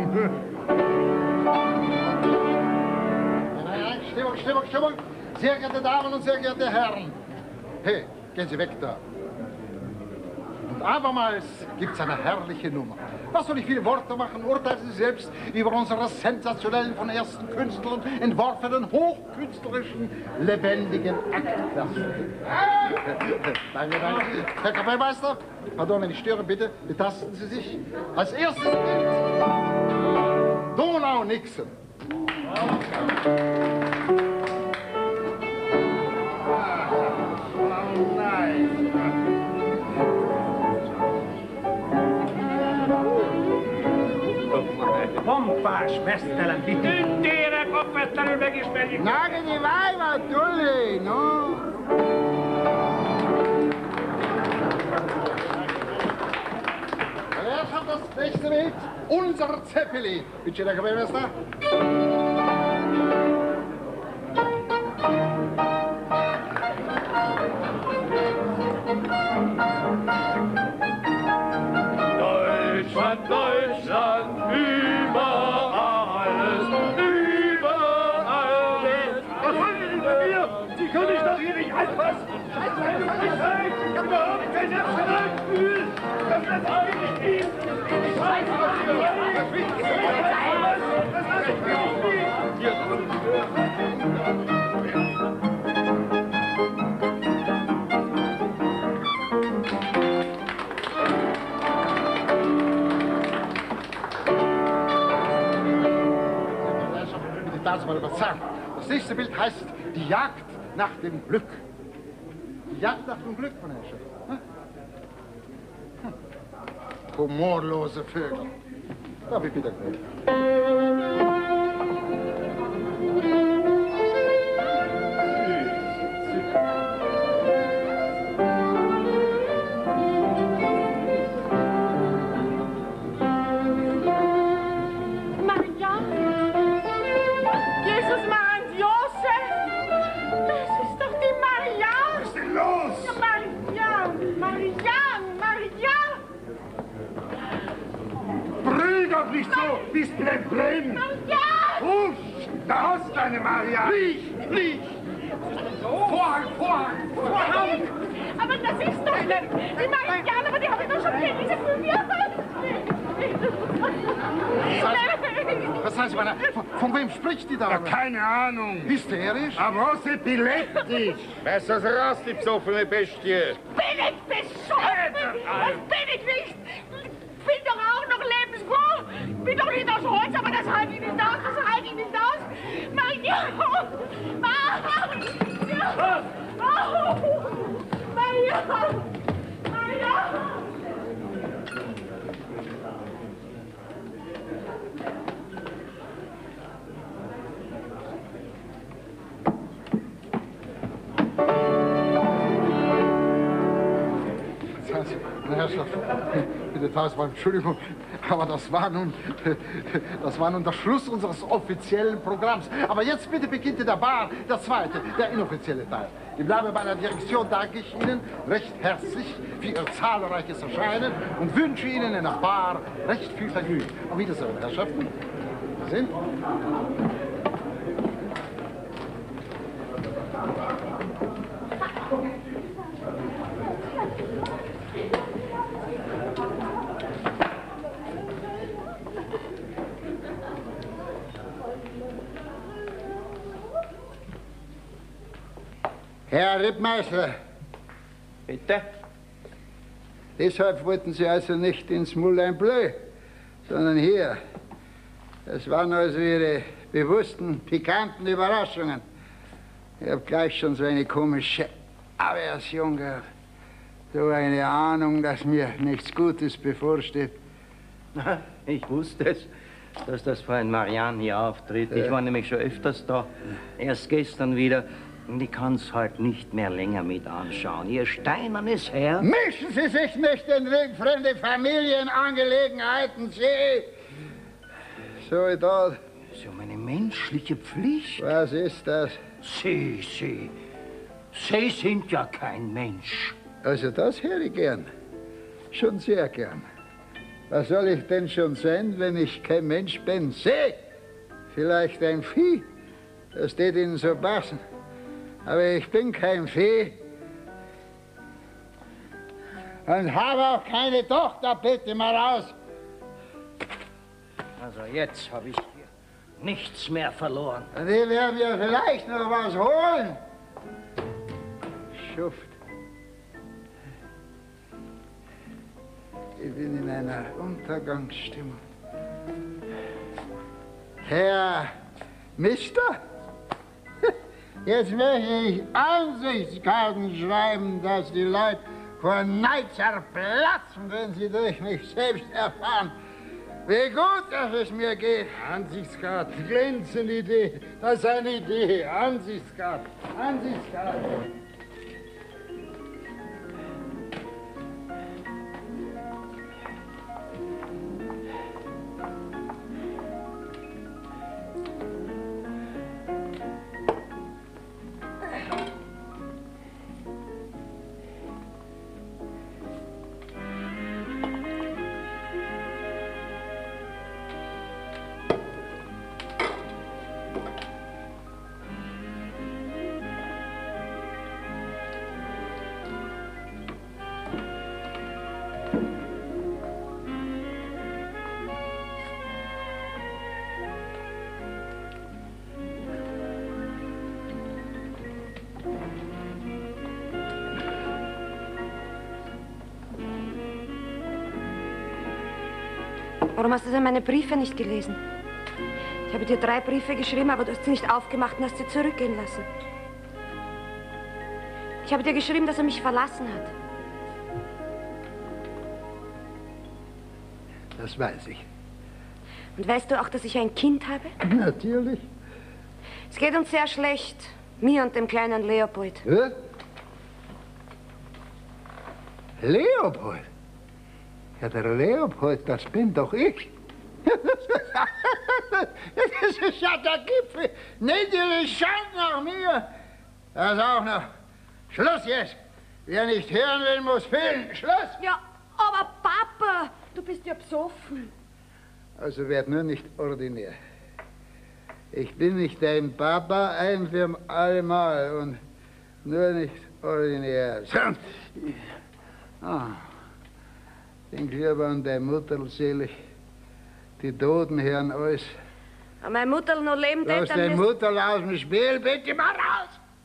Nein, nein, Stimmung, Stimmung, Stimmung. Sehr geehrte Damen und sehr geehrte Herren. Hey, gehen Sie weg da. Und abermals gibt's eine herrliche Nummer. Was soll ich viele Worte machen? Urteilen Sie selbst über unsere sensationellen, von ersten Künstlern entworfenen, hochkünstlerischen, lebendigen Aktklassen. Danke, danke. Herr Kapellmeister, pardon, wenn ich störe, bitte, betasten Sie sich. Als erstes Bild Donau-Nixon. Pompa, Schwesterlein, die Düntere Kopfwestern weggesperrt. Nage die Weiber, Dulli, no? Wer hat das nächste Bild? Unser Zeppelin. Bitte schön, Herr Kapellmeister. Deutschland, Deutschland, über alles, über alles. Was wollen Sie denn von mir? Sie können mich doch hier nicht anfassen. Scheiße, das kann nicht sein. Ich habe überhaupt kein Nationalgefühl. Das lasse ich mir nicht geben. Ich weiß, was Sie wollen. Das will ich nicht. Das lasse ich mir nicht geben. Das mal überzeugen. Das nächste Bild heißt Die Jagd nach dem Glück. Die Jagd nach dem Glück, meine Herrschaft. Hm. Humorlose Vögel. Darf ich bitte gehen? bist bleib drin. Ja! Ruf, da hast du deine Maria. Flieg, flieg. Vorhang, Vorhang, Vorhang. Aber das ist doch nicht. Die mache ich gerne, aber die habe ich doch schon hier, diese Fünf. Was heißt, meine, von, von wem spricht die da? Ja, keine Ahnung. Hysterisch? Aber was epileptisch? Besser raus, die psoffene Bestie. Bin ich besoffen? Das bin ich nicht. Bin doch auch noch lebensfroh. Bin doch nicht aus Holz, aber das halte ich nicht aus. Das halte ich nicht aus. Mein Junge. Mein Junge. Mein Junge. Mein Junge. Meine Herrschaft, bitte tausendmal Entschuldigung, aber das war nun, das war nun der Schluss unseres offiziellen Programms. Aber jetzt bitte beginnt in der Bar der zweite, der inoffizielle Teil. Im Namen meiner Direktion danke ich Ihnen recht herzlich für Ihr zahlreiches Erscheinen und wünsche Ihnen in der Bar recht viel Vergnügen. Auf Wiedersehen, Herrschaften. Wiedersehen. Herr Rittmeister. Bitte? Deshalb wollten Sie also nicht ins Moulin Bleu, sondern hier. Das waren also Ihre bewussten, pikanten Überraschungen. Ich habe gleich schon so eine komische Aversion gehabt. So eine Ahnung, dass mir nichts Gutes bevorsteht. Ich wusste es, dass das Freund Marianne hier auftritt. Ich war nämlich schon öfters da. Erst gestern wieder. Und ich kann es halt nicht mehr länger mit anschauen. Ihr steinernes Herz. Mischen Sie sich nicht in wildfremde Familienangelegenheiten, Sie! Soldat. Das ist ja meine menschliche Pflicht. Was ist das? Sie, Sie. Sie sind ja kein Mensch. Also das höre ich gern. Schon sehr gern. Was soll ich denn schon sein, wenn ich kein Mensch bin? Sie! Vielleicht ein Vieh. Das wird Ihnen so passen. Aber ich bin kein Vieh. Und habe auch keine Tochter, bitte mal raus. Also jetzt habe ich hier nichts mehr verloren. Und die werden mir vielleicht noch was holen. Schuft. Ich bin in einer Untergangsstimmung. Herr Mister? Jetzt möchte ich Ansichtskarten schreiben, dass die Leute vor Neid zerplatzen, wenn sie durch mich selbst erfahren, wie gut dass es mir geht. Ansichtskarten, glänzende Idee. Das ist eine Idee. Ansichtskarten, Ansichtskarten. Warum hast du denn meine Briefe nicht gelesen? Ich habe dir drei Briefe geschrieben, aber du hast sie nicht aufgemacht und hast sie zurückgehen lassen. Ich habe dir geschrieben, dass er mich verlassen hat. Das weiß ich. Und weißt du auch, dass ich ein Kind habe? Natürlich. Es geht uns sehr schlecht. Mir und dem kleinen Leopold. Hä? Leopold? Ja, der Leopold, das bin doch ich. Das ist ja der Gipfel. Nehmt ihr die Schande nach mir? Das auch noch. Schluss jetzt. Wer nicht hören will, muss fehlen. Schluss. Ja, aber Papa, du bist ja besoffen. Also werd nur nicht ordinär. Ich bin nicht dein Papa, ein für allemal und nur nicht ordinär. Ah, denk lieber an deine Mutter selig. Die Toten hören alles. Wenn meine Mutter noch leben Lass dann deine müsst- Mutter aus dem Spiel, bitte mal raus!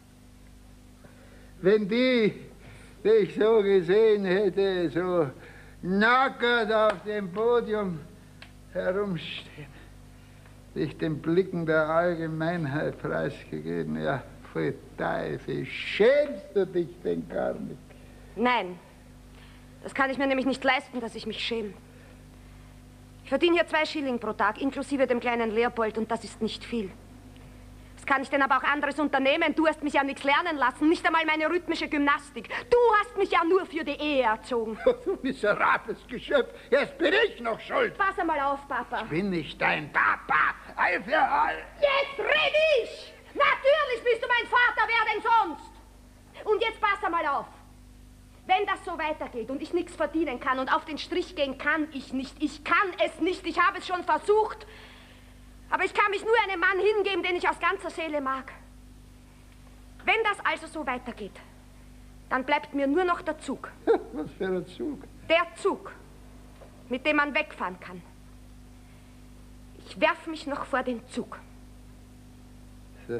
Wenn die dich so gesehen hätte, so nackert auf dem Podium herumstehen, dich den Blicken der Allgemeinheit preisgegeben, ja, voll Teufel, schämst du dich denn gar nicht? Nein. Das kann ich mir nämlich nicht leisten, dass ich mich schäme. Ich verdiene hier zwei Schilling pro Tag, inklusive dem kleinen Leopold, und das ist nicht viel. Das kann ich denn aber auch anderes unternehmen. Du hast mich ja nichts lernen lassen, nicht einmal meine rhythmische Gymnastik. Du hast mich ja nur für die Ehe erzogen. Du miserables Geschöpf, jetzt bin ich noch schuld. Pass einmal auf, Papa. Ich bin nicht dein Papa, ein für all. Jetzt red ich! Natürlich bist du mein Vater, wer denn sonst? Und jetzt pass einmal auf. Wenn das so weitergeht und ich nichts verdienen kann und auf den Strich gehen kann ich nicht, ich kann es nicht, ich habe es schon versucht, aber ich kann mich nur einem Mann hingeben, den ich aus ganzer Seele mag. Wenn das also so weitergeht, dann bleibt mir nur noch der Zug. Was für ein Zug? Der Zug, mit dem man wegfahren kann. Ich werf mich noch vor den Zug. So.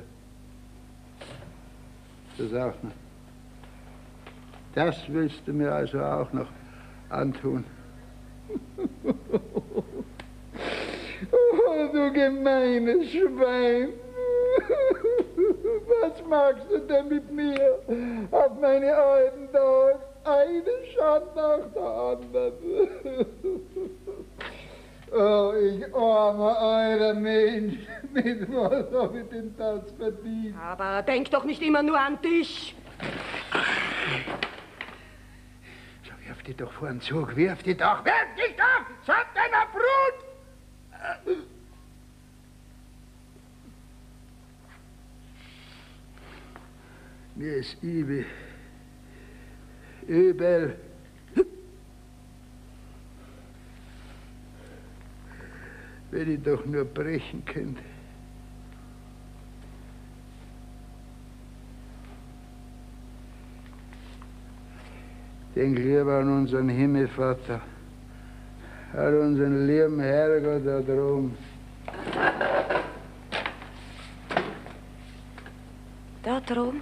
Das auch noch. Das willst du mir also auch noch antun. Oh, du gemeines Schwein. Was magst du denn mit mir auf meine alten Tage? Eine Schande nach der anderen. Oh, ich armer alter Mensch. Mit was habe ich denn das verdient? Aber denk doch nicht immer nur an dich. Wirf dich doch vor den Zug, wirf dich doch, wirf dich doch, samt deiner Brut! Mir ist übel, übel. Wenn ich doch nur brechen könnte. Denk lieber an unseren Himmelvater, an unseren lieben Herrgott da droben. Da droben?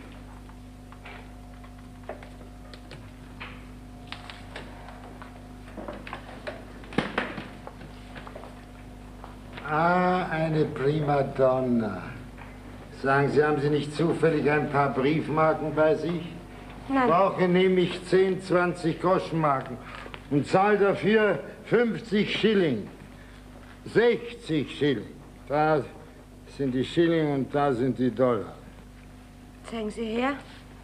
Ah, eine Primadonna. Sagen Sie, haben Sie nicht zufällig ein paar Briefmarken bei sich? Nein. Brauche nämlich zehn, zwanzig Groschenmarken und zahle dafür fünfzig Schilling. sechzig Schilling. Da sind die Schilling und da sind die Dollar. Zeigen Sie her.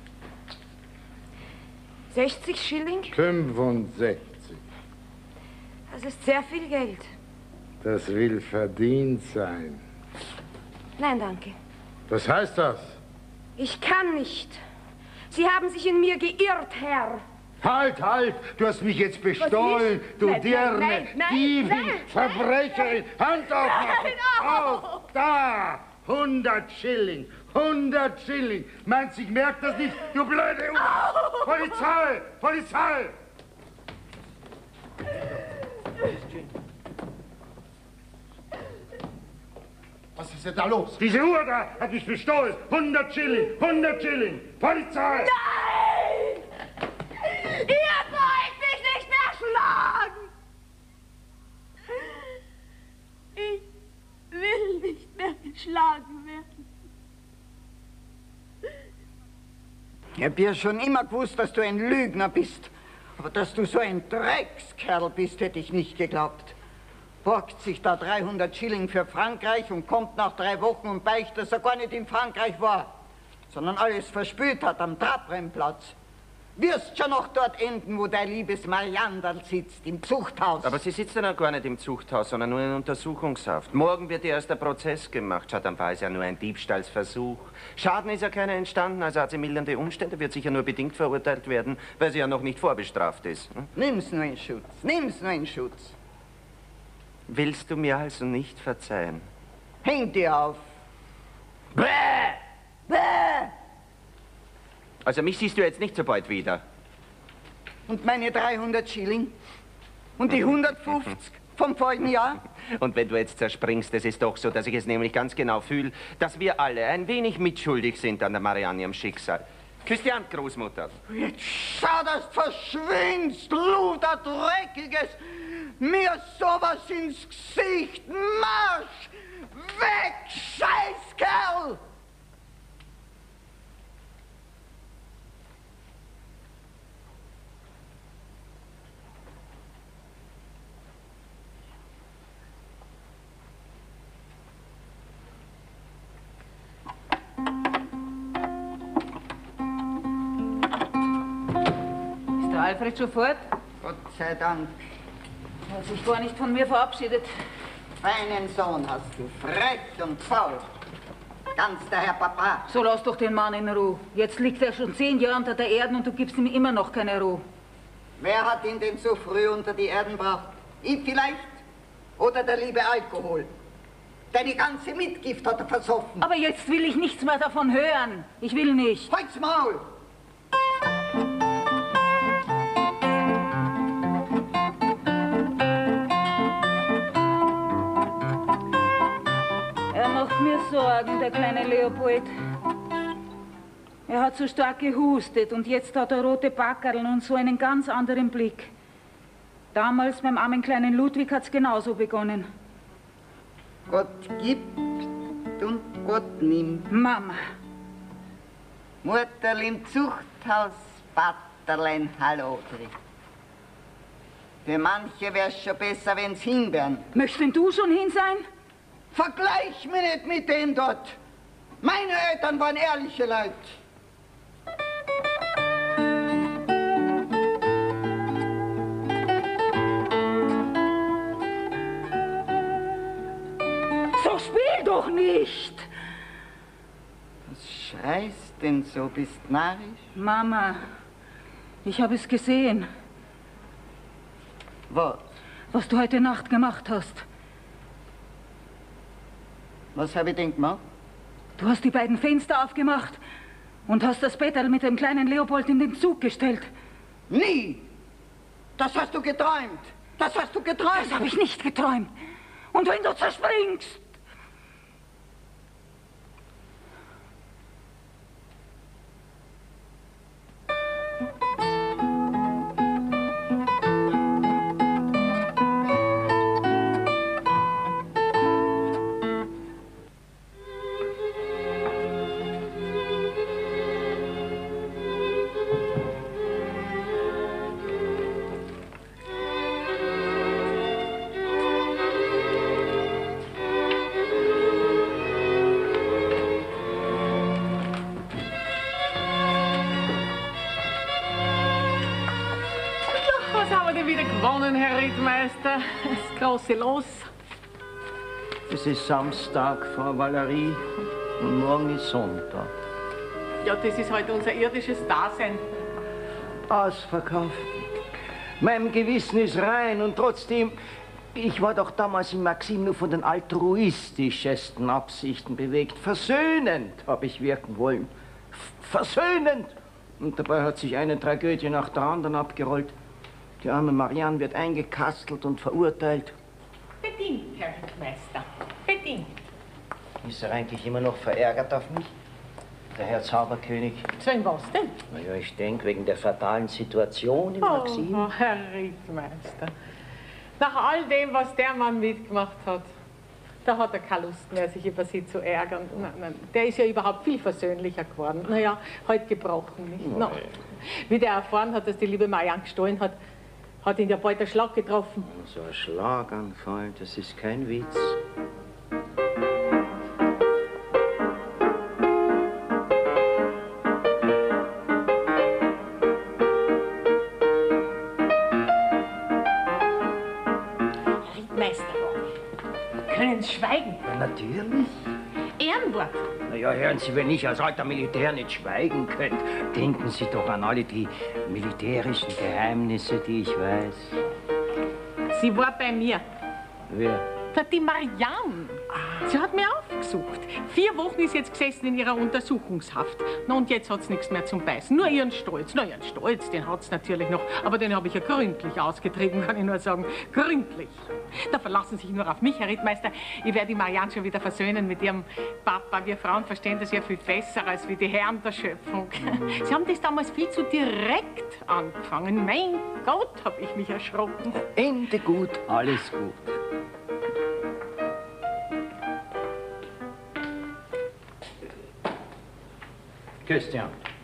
sechzig Schilling? fünfundsechzig. Das ist sehr viel Geld. Das will verdient sein. Nein, danke. Was heißt das? Ich kann nicht. Sie haben sich in mir geirrt, Herr. Halt, halt! Du hast mich jetzt bestohlen, du Nein, Dirne, nein, nein, Diebin, nein, Verbrecherin! Hand aufmachen! Auf, da! hundert Schilling, hundert Schilling! Meinst du, ich merk das nicht, du blöde Uhr! Polizei, Polizei! Was ist denn da los? Diese Uhr da hat mich bestohlen! hundert Schilling, hundert Schilling! Polizei! Nein! Ihr sollt mich nicht mehr schlagen! Ich will nicht mehr geschlagen werden. Ich hab ja schon immer gewusst, dass du ein Lügner bist. Aber dass du so ein Dreckskerl bist, hätte ich nicht geglaubt. Borgt sich da dreihundert Schilling für Frankreich und kommt nach drei Wochen und beicht, dass er gar nicht in Frankreich war, sondern alles verspült hat am Trabrennplatz. Wirst schon noch dort enden, wo dein liebes Mariandal sitzt, im Zuchthaus. Aber sie sitzt ja noch gar nicht im Zuchthaus, sondern nur in Untersuchungshaft. Morgen wird ihr erst der Prozess gemacht. Schau, dann war es ja nur ein Diebstahlsversuch. Schaden ist ja keiner entstanden, also hat sie mildernde Umstände, wird sicher nur bedingt verurteilt werden, weil sie ja noch nicht vorbestraft ist. Hm? Nimm's nur in Schutz, nimm's nur in Schutz. Willst du mir also nicht verzeihen? Häng dir auf. Bäh! Bäh! Also mich siehst du jetzt nicht so bald wieder. Und meine dreihundert Schilling? Und die hundertfünfzig vom vorigen Jahr? Und wenn du jetzt zerspringst, es ist doch so, dass ich es nämlich ganz genau fühle, dass wir alle ein wenig mitschuldig sind an der Marianne am Schicksal. Küss die Hand, Großmutter. Jetzt schau, dass du verschwindst, Luder Dreckiges! Mir sowas ins Gesicht! Marsch! Weg, Scheißkerl! Ist der Alfred schon fort? Gott sei Dank. Er hat sich gar nicht von mir verabschiedet. Einen Sohn hast du, frech und faul. Ganz der Herr Papa. So lass doch den Mann in Ruhe. Jetzt liegt er schon zehn Jahre unter der Erde und du gibst ihm immer noch keine Ruhe. Wer hat ihn denn so früh unter die Erden gebracht? Ich vielleicht? Oder der liebe Alkohol? Deine ganze Mitgift hat er versoffen. Aber jetzt will ich nichts mehr davon hören. Ich will nicht. Halt's Maul! Er macht mir Sorgen, der kleine Leopold. Er hat so stark gehustet und jetzt hat er rote Backerln und so einen ganz anderen Blick. Damals beim armen kleinen Ludwig hat's genauso begonnen. Gott gibt und Gott nimmt. Mama. Mutterl im Zuchthaus, Vaterlein, Hallodri. Für manche wär's schon besser, wenn's hinwären. Möchtest denn du schon hin sein? Vergleich mich nicht mit dem dort. Meine Eltern waren ehrliche Leute. So spiel doch nicht! Was schreist denn so, bist narrisch? Mama, ich habe es gesehen. Was? Was du heute Nacht gemacht hast. Was habe ich denn gemacht? Du hast die beiden Fenster aufgemacht und hast das Bettel mit dem kleinen Leopold in den Zug gestellt. Nie! Das hast du geträumt! Das hast du geträumt! Das habe ich nicht geträumt. Und wenn du zerspringst... Herr Rittmeister, das große Los. Es ist Samstag, Frau Valerie, und morgen ist Sonntag. Ja, das ist heute unser irdisches Dasein. Ausverkauft. Mein Gewissen ist rein und trotzdem, ich war doch damals in Maxim nur von den altruistischesten Absichten bewegt. Versöhnend habe ich wirken wollen. F- Versöhnend! Und dabei hat sich eine Tragödie nach der anderen abgerollt. Die arme Marianne wird eingekastelt und verurteilt. Bedingt, Herr Rittmeister, bedingt. Ist er eigentlich immer noch verärgert auf mich? Der Herr Zauberkönig? So in was denn? Naja, ich denke, wegen der fatalen Situation im Oh, Maxim. oh, Herr Rittmeister. Nach all dem, was der Mann mitgemacht hat, da hat er keine Lust mehr, sich über Sie zu ärgern. Nein, nein, der ist ja überhaupt viel versöhnlicher geworden. Naja, heute gebrochen, nicht? No. Wie der erfahren hat, dass die liebe Marianne gestohlen hat, hat ihn ja bald der Schlag getroffen. So ein Schlaganfall, das ist kein Witz. Rittmeister, können Sie schweigen? Ja, natürlich. Ehrenwort. Na ja, hören Sie, wenn ich als alter Militär nicht schweigen könnte, denken Sie doch an alle die militärischen Geheimnisse, die ich weiß. Sie war bei mir. Wer? Die Marianne. Sie hat mich aufgesucht. Vier Wochen ist jetzt gesessen in ihrer Untersuchungshaft. Na, und jetzt hat sie nichts mehr zum Beißen. Nur ihren Stolz. Na, ihren Stolz, den hat sie natürlich noch. Aber den habe ich ja gründlich ausgetrieben, kann ich nur sagen. Gründlich. Da verlassen Sie sich nur auf mich, Herr Rittmeister. Ich werde die Marianne schon wieder versöhnen mit ihrem Papa. Wir Frauen verstehen das ja viel besser als wie die Herren der Schöpfung. Mhm. Sie haben das damals viel zu direkt angefangen. Mein Gott, habe ich mich erschrocken. Ende gut, alles gut. Christian.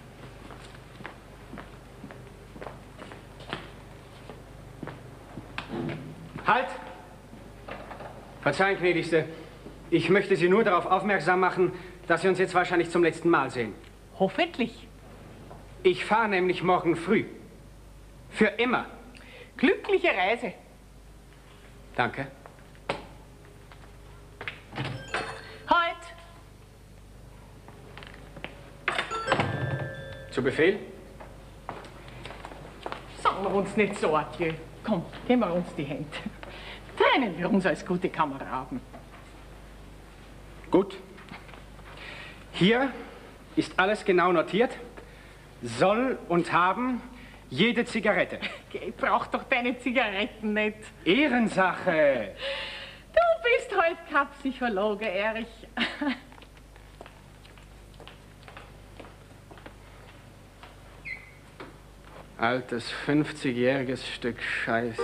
Halt! Verzeihen, gnädigste. Ich möchte Sie nur darauf aufmerksam machen, dass wir uns jetzt wahrscheinlich zum letzten Mal sehen. Hoffentlich. Ich fahre nämlich morgen früh. Für immer. Glückliche Reise. Danke. Halt! Zu Befehl? Sagen wir uns nicht so, Adieu. Komm, geben wir uns die Hände. Trennen wir uns als gute Kameraden. Gut. Hier ist alles genau notiert. Soll und haben jede Zigarette. Ich brauch doch deine Zigaretten nicht. Ehrensache. Du bist halt kein Psychologe, Erich. Altes, fünfzigjähriges Stück Scheiße.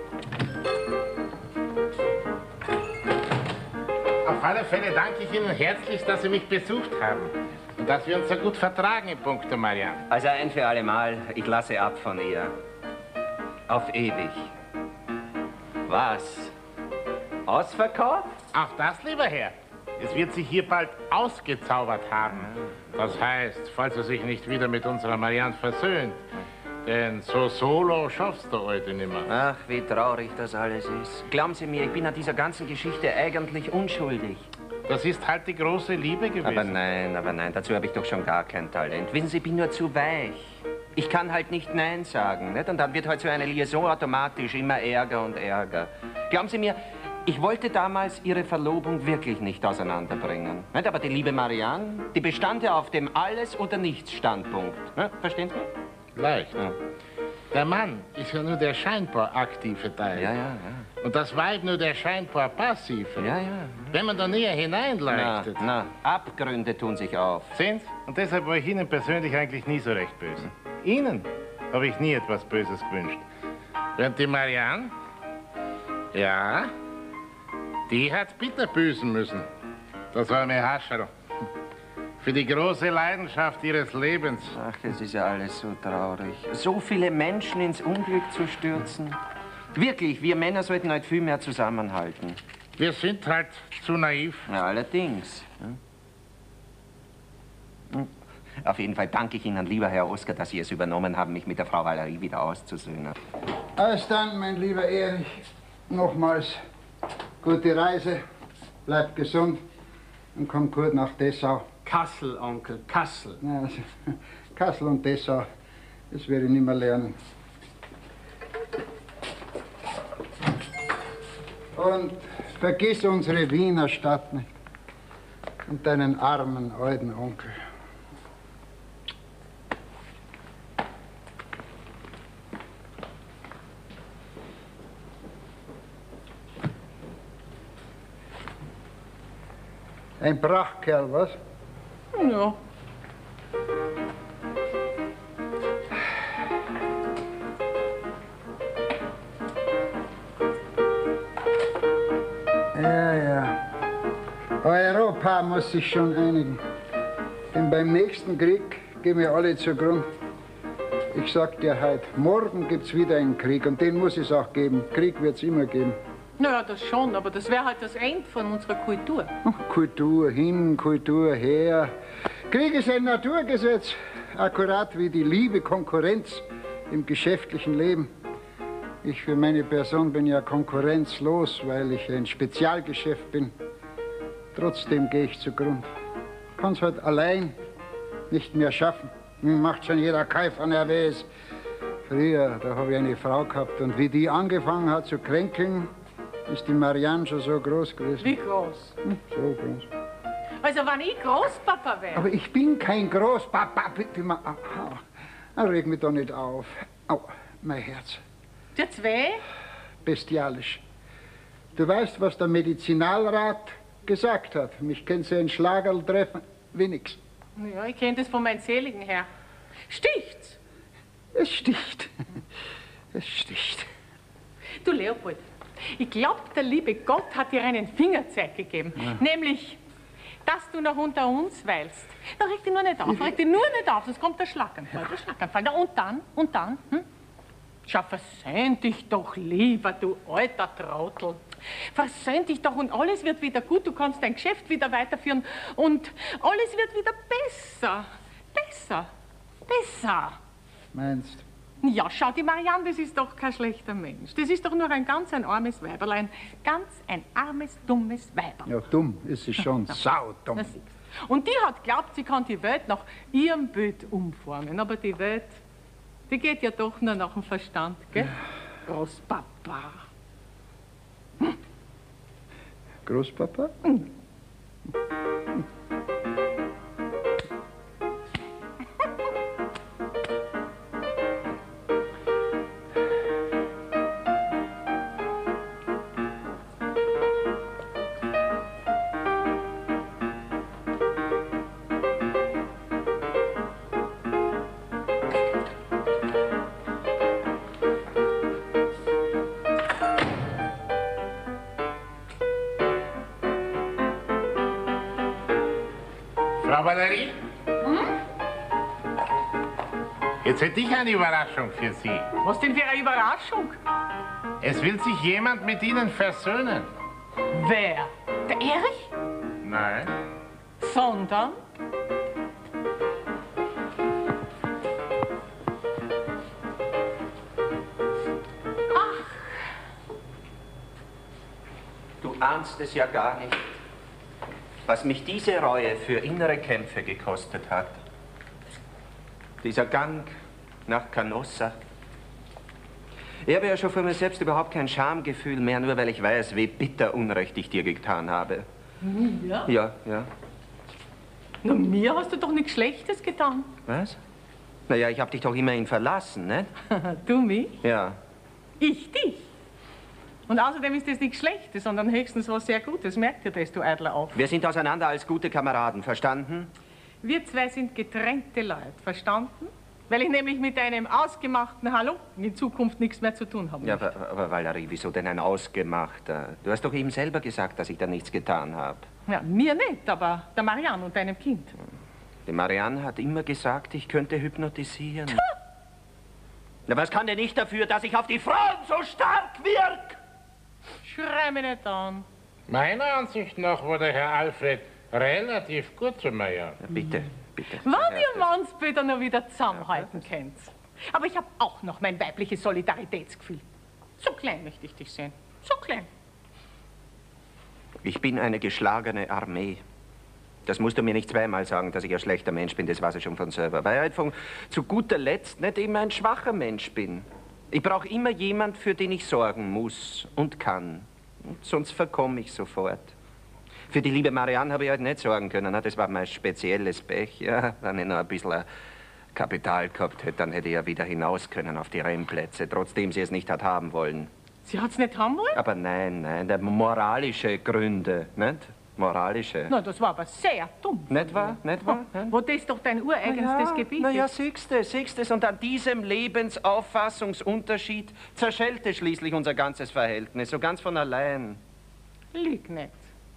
Auf alle Fälle danke ich Ihnen herzlichst, dass Sie mich besucht haben. Und dass wir uns so gut vertragen in puncto Marianne. Also ein für alle Mal, ich lasse ab von ihr. Auf ewig. Was? Ausverkauft? Auch das, lieber Herr. Es wird sich hier bald ausgezaubert haben. Das heißt, falls er sich nicht wieder mit unserer Marianne versöhnt. Denn so solo schaffst du heute nimmer. Ach, wie traurig das alles ist. Glauben Sie mir, ich bin an dieser ganzen Geschichte eigentlich unschuldig. Das ist halt die große Liebe gewesen. Aber nein, aber nein, dazu habe ich doch schon gar kein Talent. Wissen Sie, ich bin nur zu weich. Ich kann halt nicht Nein sagen, nicht? Und dann wird halt so eine Liaison automatisch immer Ärger und Ärger. Glauben Sie mir, ich wollte damals Ihre Verlobung wirklich nicht auseinanderbringen. Nicht? Aber die liebe Marianne, die bestand ja auf dem Alles- oder Nichts-Standpunkt. Ne? Verstehen Sie mich? Leicht. Ja. Der Mann ist ja nur der scheinbar aktive Teil. Ja, ja, ja. Und das Weib nur der scheinbar passive. Ja, ja. Wenn man da näher hineinleuchtet. Na, na, Abgründe tun sich auf. Sehen Sie? Und deshalb war ich Ihnen persönlich eigentlich nie so recht böse. Hm. Ihnen habe ich nie etwas Böses gewünscht. Während die Marianne, ja, die hat bitter büßen müssen. Das war mir Hascherl. Für die große Leidenschaft ihres Lebens. Ach, es ist ja alles so traurig. So viele Menschen ins Unglück zu stürzen. Wirklich, wir Männer sollten halt viel mehr zusammenhalten. Wir sind halt zu naiv. Ja, allerdings. Auf jeden Fall danke ich Ihnen, lieber Herr Oskar, dass Sie es übernommen haben, mich mit der Frau Valerie wieder auszusöhnen. Alles dann, mein lieber Erich, nochmals gute Reise, bleib gesund und komm gut nach Dessau. Kassel, Onkel, Kassel. Ja, also, Kassel und Dessau, das werde ich nicht mehr lernen. Und vergiss unsere Wiener Stadt nicht. Und deinen armen alten Onkel. Ein Prachtkerl, was? Ja. Ja, ja. Europa muss sich schon einigen. Denn beim nächsten Krieg gehen wir alle zugrunde. Ich sag dir heute, morgen gibt's wieder einen Krieg und den muss es auch geben. Krieg wird's immer geben. Naja, das schon, aber das wäre halt das Ende von unserer Kultur. Kultur hin, Kultur her. Krieg ist ein Naturgesetz, akkurat wie die Liebe Konkurrenz im geschäftlichen Leben. Ich für meine Person bin ja konkurrenzlos, weil ich ein Spezialgeschäft bin. Trotzdem gehe ich zugrunde. Kann's halt allein nicht mehr schaffen. Macht schon jeder Käufer nervös. Früher, da habe ich eine Frau gehabt und wie die angefangen hat zu kränkeln, Ist die Marianne schon so groß gewesen? Wie groß? Hm, so groß. Also, wenn ich Großpapa wäre. Aber ich bin kein Großpapa, bitte mal. Ah, reg mich doch nicht auf. Au, mein Herz. Tut's weh? Bestialisch. Du weißt, was der Medizinalrat gesagt hat. Mich können sie ein Schlagerl treffen, wie nix. Ja, ich kenne das von meinem Seligen her. Sticht's? Es sticht. Es sticht. Du, Leopold, ich glaube, der liebe Gott hat dir einen Fingerzeig gegeben. Ja. Nämlich, dass du noch unter uns weilst. Da reg dich nur nicht auf, reg dich nur nicht auf, sonst kommt der Schlaganfall, der Schlaganfall. Na, und dann, und dann, hm? Schau, versöhn dich doch lieber, du alter Trottel. Versöhn dich doch und alles wird wieder gut, du kannst dein Geschäft wieder weiterführen und alles wird wieder besser. Besser, besser. Meinst? Ja, schau, die Marianne, das ist doch kein schlechter Mensch. Das ist doch nur ein ganz ein armes Weiberlein. Ganz ein armes, dummes Weiberl. Ja, dumm ist sie schon, saudumm. Und die hat glaubt, sie kann die Welt nach ihrem Bild umformen. Aber die Welt, die geht ja doch nur nach dem Verstand, gell? Großpapa. Hm. Großpapa? Hm. Frau Valerie? Hm? Jetzt hätte ich eine Überraschung für Sie. Was denn für eine Überraschung? Es will sich jemand mit Ihnen versöhnen. Wer? Der Erich? Nein. Sondern? Du ahnst es ja gar nicht, was mich diese Reue für innere Kämpfe gekostet hat. Dieser Gang nach Canossa. Ich habe ja schon für mich selbst überhaupt kein Schamgefühl mehr, nur weil ich weiß, wie bitter Unrecht ich dir getan habe. Mir? Ja, ja. Na, mir hast du doch nichts Schlechtes getan. Was? Naja, ich habe dich doch immerhin verlassen, nicht? Du mich? Ja. Ich dich? Und außerdem ist das nichts Schlechtes, sondern höchstens was sehr Gutes. Merkt ihr das, du eitler auf? Wir sind auseinander als gute Kameraden, verstanden? Wir zwei sind getrennte Leute, verstanden? Weil ich nämlich mit einem ausgemachten Hallo in Zukunft nichts mehr zu tun habe. Ja, aber, aber Valerie, wieso denn ein ausgemachter? Du hast doch eben selber gesagt, dass ich da nichts getan habe. Ja, mir nicht, aber der Marianne und deinem Kind. Die Marianne hat immer gesagt, ich könnte hypnotisieren. Na, was kann denn nicht dafür, dass ich auf die Frauen so stark wirke? Schrei mich nicht an. Meiner Ansicht nach war der Herr Alfred relativ gut zu mir. Ja, bitte, bitte. Wann ihr Mannsbilder noch wieder zusammenhalten könnt. Aber ich habe auch noch mein weibliches Solidaritätsgefühl. So klein möchte ich dich sehen. So klein. Ich bin eine geschlagene Armee. Das musst du mir nicht zweimal sagen, dass ich ein schlechter Mensch bin, das weiß ich schon von selber. Weil ich halt von zu guter Letzt nicht immer ein schwacher Mensch bin. Ich brauche immer jemand, für den ich sorgen muss und kann. Und sonst verkomme ich sofort. Für die liebe Marianne habe ich halt nicht sorgen können. Das war mein spezielles Pech. Ja, wenn ich noch ein bisschen Kapital gehabt hätte, dann hätte ich ja wieder hinaus können auf die Rennplätze, trotzdem sie es nicht hat haben wollen. Sie hat es nicht haben wollen? Aber nein, nein, der moralische Gründe, nicht? Moralische. Na, das war aber sehr dumm. Nicht wahr? Nicht wahr? Oh, wo das doch dein ureigenstes ja, Gebiet na ja, ist. siehst du, siehst du, und an diesem Lebensauffassungsunterschied zerschellte schließlich unser ganzes Verhältnis, so ganz von allein. Lüg nicht.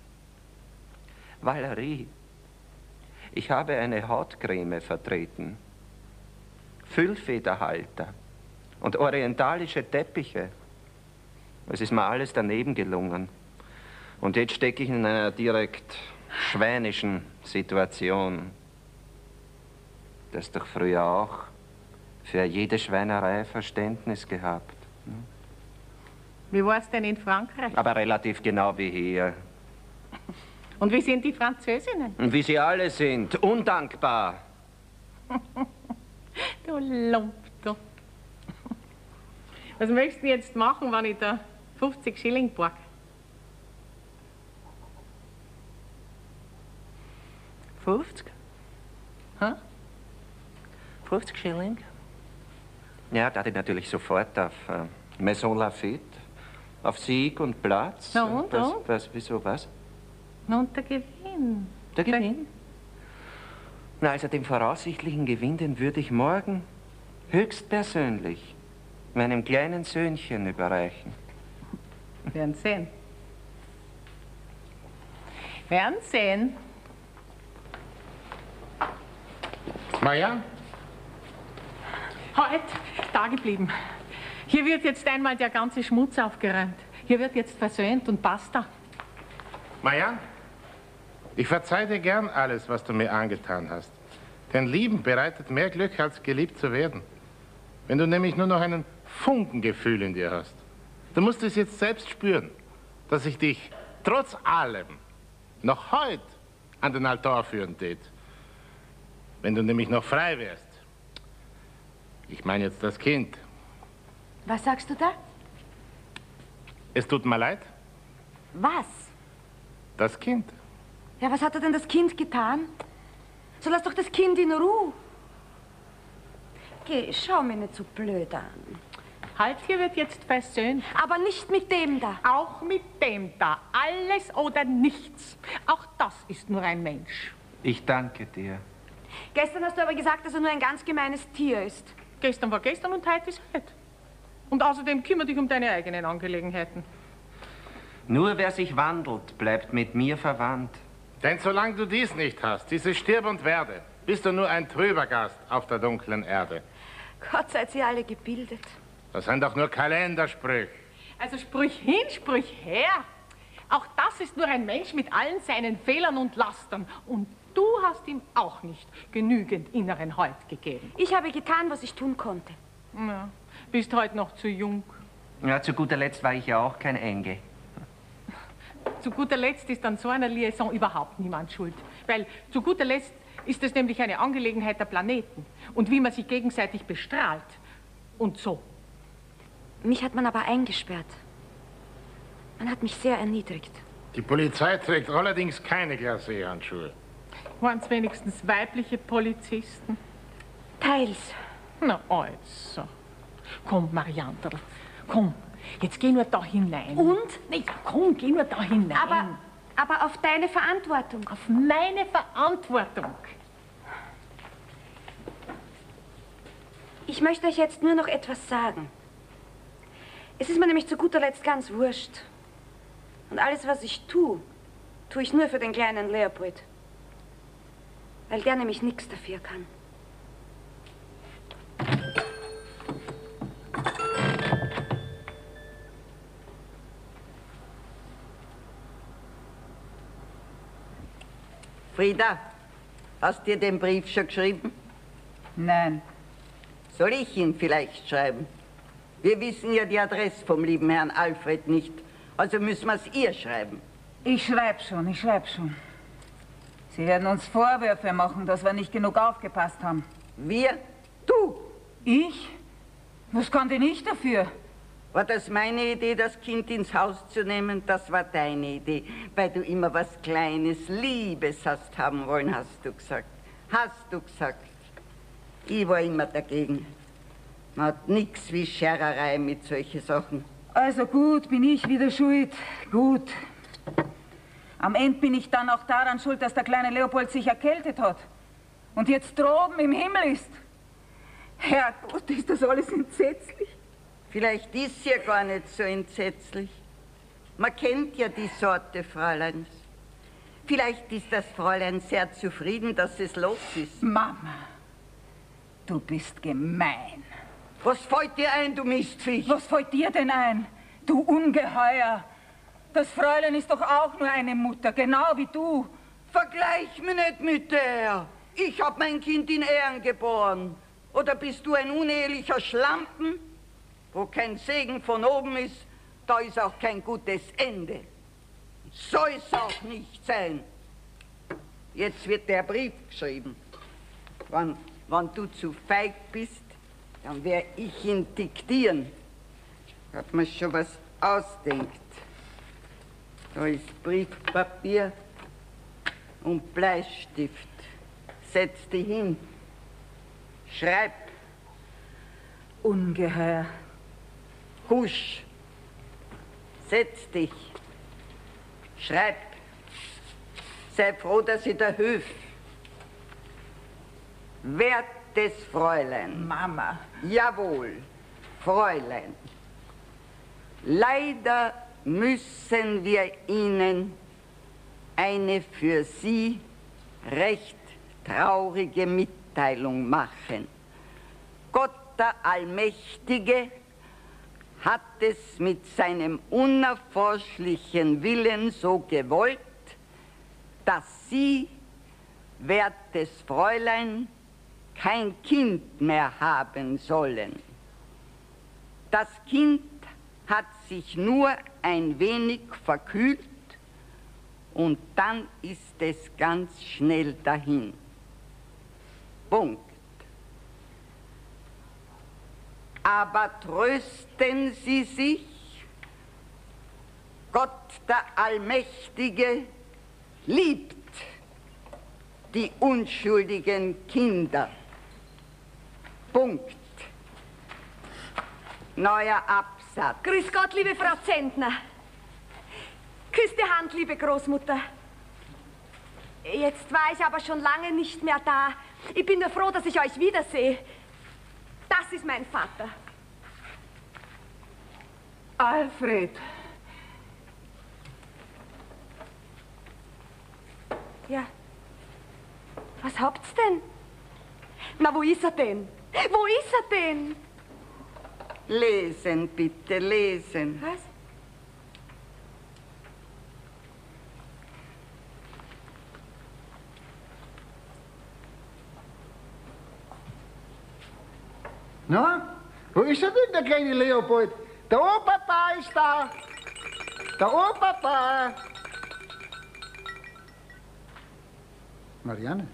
Valerie, ich habe eine Hautcreme vertreten, Füllfederhalter und orientalische Teppiche. Es ist mir alles daneben gelungen. Und jetzt stecke ich in einer direkt schweinischen Situation. Du hast doch früher auch für jede Schweinerei Verständnis gehabt. Hm? Wie war es denn in Frankreich? Aber relativ genau wie hier. Und wie sind die Französinnen? Und wie sie alle sind, undankbar. Du Lump, du. Was möchtest du jetzt machen, wenn ich da fünfzig Schilling borg? fünfzig? Hä? fünfzig Schilling? Ja, da ich natürlich sofort auf äh, Maison Lafitte, auf Sieg und Platz. Na und, was, und? was, wieso, was? Na, und der Gewinn. Der Gewinn? Na, also den voraussichtlichen Gewinn, den würde ich morgen höchstpersönlich meinem kleinen Söhnchen überreichen. Werden sehen. Werden sehen. Maja? Halt, da geblieben. Hier wird jetzt einmal der ganze Schmutz aufgeräumt. Hier wird jetzt versöhnt und basta. Maja? Ich verzeih dir gern alles, was du mir angetan hast. Denn Lieben bereitet mehr Glück, als geliebt zu werden. Wenn du nämlich nur noch einen Funkengefühl in dir hast. Du musst es jetzt selbst spüren, dass ich dich trotz allem noch heute an den Altar führen tät. Wenn du nämlich noch frei wärst. Ich meine jetzt das Kind. Was sagst du da? Es tut mir leid, Was? das Kind. Ja, was hat er denn das Kind getan? So lass doch das Kind in Ruhe. Geh, schau mir nicht so blöd an. Halt, hier wird jetzt versöhnt. Aber nicht mit dem da. Auch mit dem da. Alles oder nichts. Auch das ist nur ein Mensch. Ich danke dir. Gestern hast du aber gesagt, dass er nur ein ganz gemeines Tier ist. Gestern war gestern und heute ist heute. Und außerdem kümmere dich um deine eigenen Angelegenheiten. Nur wer sich wandelt, bleibt mit mir verwandt. Denn solange du dies nicht hast, dieses Stirb und Werde, bist du nur ein trüber Gast auf der dunklen Erde. Gott, seid ihr alle gebildet. Das sind doch nur Kalendersprüche. Also sprüch hin, sprüch her. Auch das ist nur ein Mensch mit allen seinen Fehlern und Lastern. Und du hast ihm auch nicht genügend inneren Halt gegeben. Ich habe getan, was ich tun konnte. Ja, bist heute noch zu jung. Ja, zu guter Letzt war ich ja auch kein Engel. Zu guter Letzt ist an so einer Liaison überhaupt niemand schuld. Weil zu guter Letzt ist es nämlich eine Angelegenheit der Planeten. Und wie man sich gegenseitig bestrahlt. Und so. Mich hat man aber eingesperrt. Man hat mich sehr erniedrigt. Die Polizei trägt allerdings keine Glacé-Handschuhe. Waren es wenigstens weibliche Polizisten? Teils. Na also. Komm, Marianne, komm. Jetzt geh nur da hinein. Und? Nee, komm, geh nur da hinein. Aber, aber auf deine Verantwortung. Auf meine Verantwortung. Ich möchte euch jetzt nur noch etwas sagen. Es ist mir nämlich zu guter Letzt ganz wurscht. Und alles, was ich tue, tue ich nur für den kleinen Leopold. Weil der nämlich nichts dafür kann. Frieda, hast du dir den Brief schon geschrieben? Nein. Soll ich ihn vielleicht schreiben? Wir wissen ja die Adresse vom lieben Herrn Alfred nicht, also müssen wir es ihr schreiben. Ich schreib schon, ich schreib schon. Sie werden uns Vorwürfe machen, dass wir nicht genug aufgepasst haben. Wir? Du? Ich? Was kann denn ich dafür? War das meine Idee, das Kind ins Haus zu nehmen? Das war deine Idee, weil du immer was Kleines, Liebes hast haben wollen, hast du gesagt. Hast du gesagt. Ich war immer dagegen. Man hat nichts wie Schererei mit solchen Sachen. Also gut, bin ich wieder schuld. Gut. Am Ende bin ich dann auch daran schuld, dass der kleine Leopold sich erkältet hat. Und jetzt droben im Himmel ist. Herrgott, ist das alles entsetzlich. Vielleicht ist ja gar nicht so entsetzlich. Man kennt ja die Sorte Fräuleins. Vielleicht ist das Fräulein sehr zufrieden, dass es los ist. Mama, du bist gemein. Was fällt dir ein, du Mistviech? Was fällt dir denn ein, du Ungeheuer? Das Fräulein ist doch auch nur eine Mutter, genau wie du. Vergleich mich nicht mit der. Ich hab mein Kind in Ehren geboren. Oder bist du ein unehelicher Schlampen? Wo kein Segen von oben ist, da ist auch kein gutes Ende. Soll es auch nicht sein. Jetzt wird der Brief geschrieben. Wenn, wenn du zu feig bist, dann werde ich ihn diktieren. Hat man schon was ausdenkt. Da ist Briefpapier und Bleistift. setz dich hin. Schreib. Ungeheuer. Husch. Setz dich. Schreib. Sei froh, dass ich dir hilf. Wertes Fräulein. Mama. Jawohl, Fräulein. Leider müssen wir Ihnen eine für Sie recht traurige Mitteilung machen. Gott der Allmächtige hat es mit seinem unerforschlichen Willen so gewollt, dass Sie, wertes Fräulein, kein Kind mehr haben sollen. Das Kind hat sich nur ein wenig verkühlt und dann ist es ganz schnell dahin. Punkt. Aber trösten Sie sich, Gott der Allmächtige liebt die unschuldigen Kinder. Punkt. Neuer Absatz. Grüß Gott, liebe Frau Zentner. Küss die Hand, liebe Großmutter. Jetzt war ich aber schon lange nicht mehr da. Ich bin nur froh, dass ich euch wiedersehe. Das ist mein Vater. Alfred. Ja. Was habt's denn? Na, wo ist er denn? Wo ist er denn? Lesen, bitte, lesen. Was? Na, wo ist er denn, der kleine Leopold? Der Oberpapa ist da. Der Oberpapa. Marianne.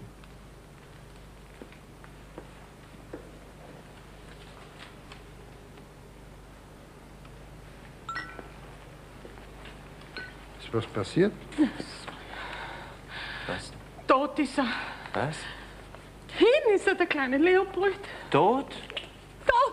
Ist was passiert? Was? Tot ist er. Was? Hin ist er, der kleine Leopold. Tot? Tot!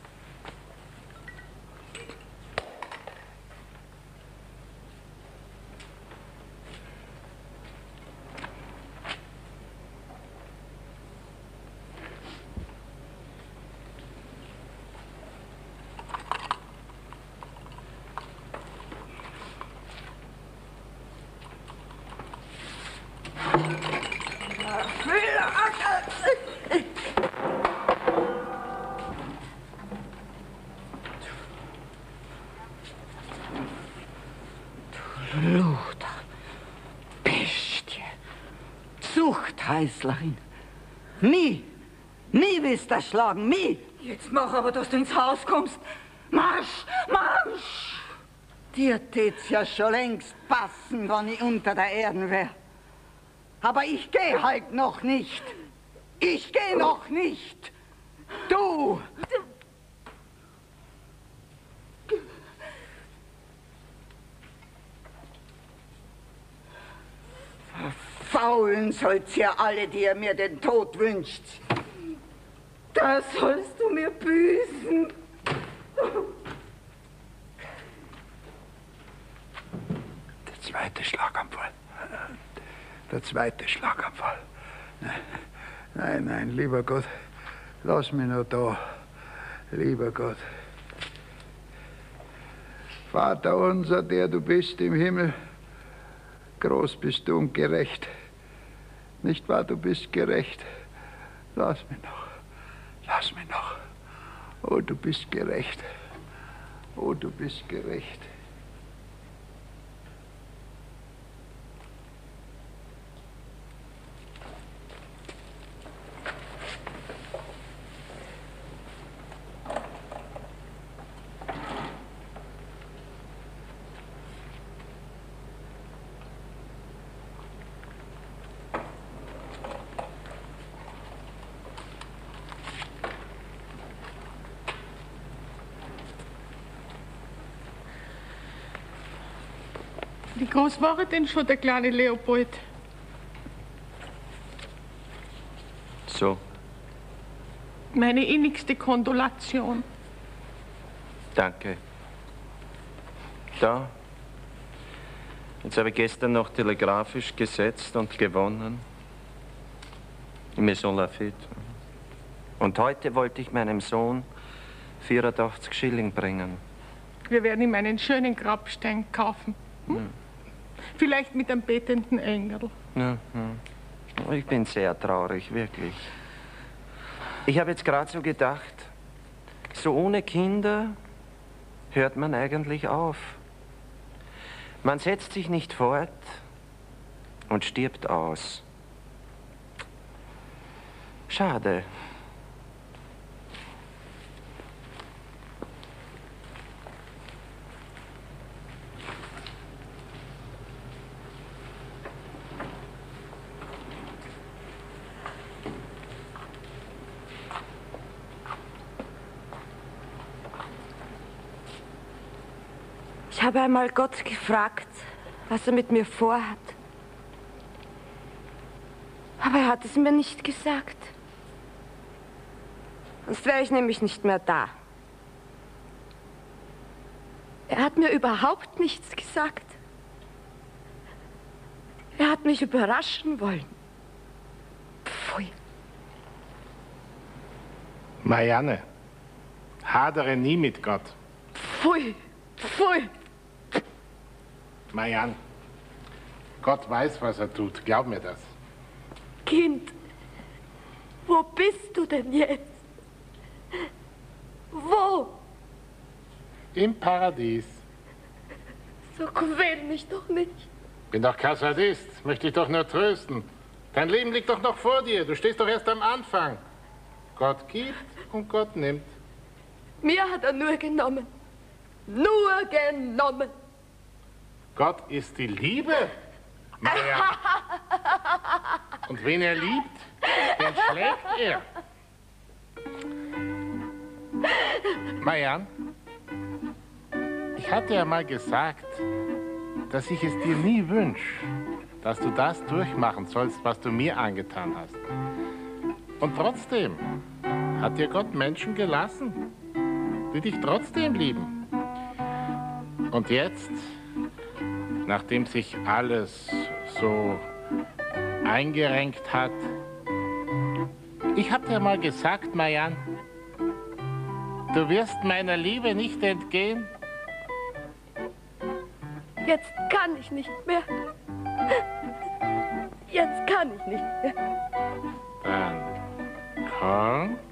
Luder, Bestie, Zuchtheißlerin. Nie, nie willst du schlagen, nie. Jetzt mach aber, dass du ins Haus kommst. Marsch, Marsch! Dir tät's ja schon längst passen, wenn ich unter der Erde wär. Aber ich geh halt noch nicht. Ich geh noch nicht. Du! Verfaulen sollt's ihr alle, die ihr mir den Tod wünscht. Da sollst du mir büßen. Der zweite Schlaganfall. Der zweite Schlaganfall. Nein, nein, lieber Gott, lass mich noch da. Lieber Gott. Vater unser, der du bist im Himmel, groß bist du und gerecht. Nicht wahr, du bist gerecht. Lass mich noch, lass mich noch. Oh, du bist gerecht. Oh, du bist gerecht. Wie groß war er denn schon, der kleine Leopold? Meine innigste Kondolation. Danke. Da. Jetzt habe ich gestern noch telegrafisch gesetzt und gewonnen. Maison Lafitte. Und heute wollte ich meinem Sohn vierundachtzig Schilling bringen. Wir werden ihm einen schönen Grabstein kaufen. Hm? Ja. Vielleicht mit einem betenden Engel. Ja, ja. Ich bin sehr traurig, wirklich. Ich habe jetzt gerade so gedacht, so ohne Kinder hört man eigentlich auf. Man setzt sich nicht fort und stirbt aus. Schade. Ich habe einmal Gott gefragt, was er mit mir vorhat. Aber er hat es mir nicht gesagt. Sonst wäre ich nämlich nicht mehr da. Er hat mir überhaupt nichts gesagt. Er hat mich überraschen wollen. Pfui. Marianne, hadere nie mit Gott. Pfui, pfui. Marianne, Gott weiß, was er tut. Glaub mir das. Kind, wo bist du denn jetzt? Wo? Im Paradies. So quäl mich doch nicht. Bin doch kein Sadist, möchte dich doch nur trösten. Dein Leben liegt doch noch vor dir, du stehst doch erst am Anfang. Gott gibt und Gott nimmt. Mir hat er nur genommen. Nur genommen. Gott ist die Liebe, Marianne. Und wen er liebt, den schlägt er. Marianne, ich hatte ja mal gesagt, dass ich es dir nie wünsche, dass du das durchmachen sollst, was du mir angetan hast. Und trotzdem hat dir Gott Menschen gelassen, die dich trotzdem lieben. Und jetzt, nachdem sich alles so eingerenkt hat, ich hab dir mal gesagt, Marianne, du wirst meiner Liebe nicht entgehen. Jetzt kann ich nicht mehr. Jetzt kann ich nicht mehr. Dann komm.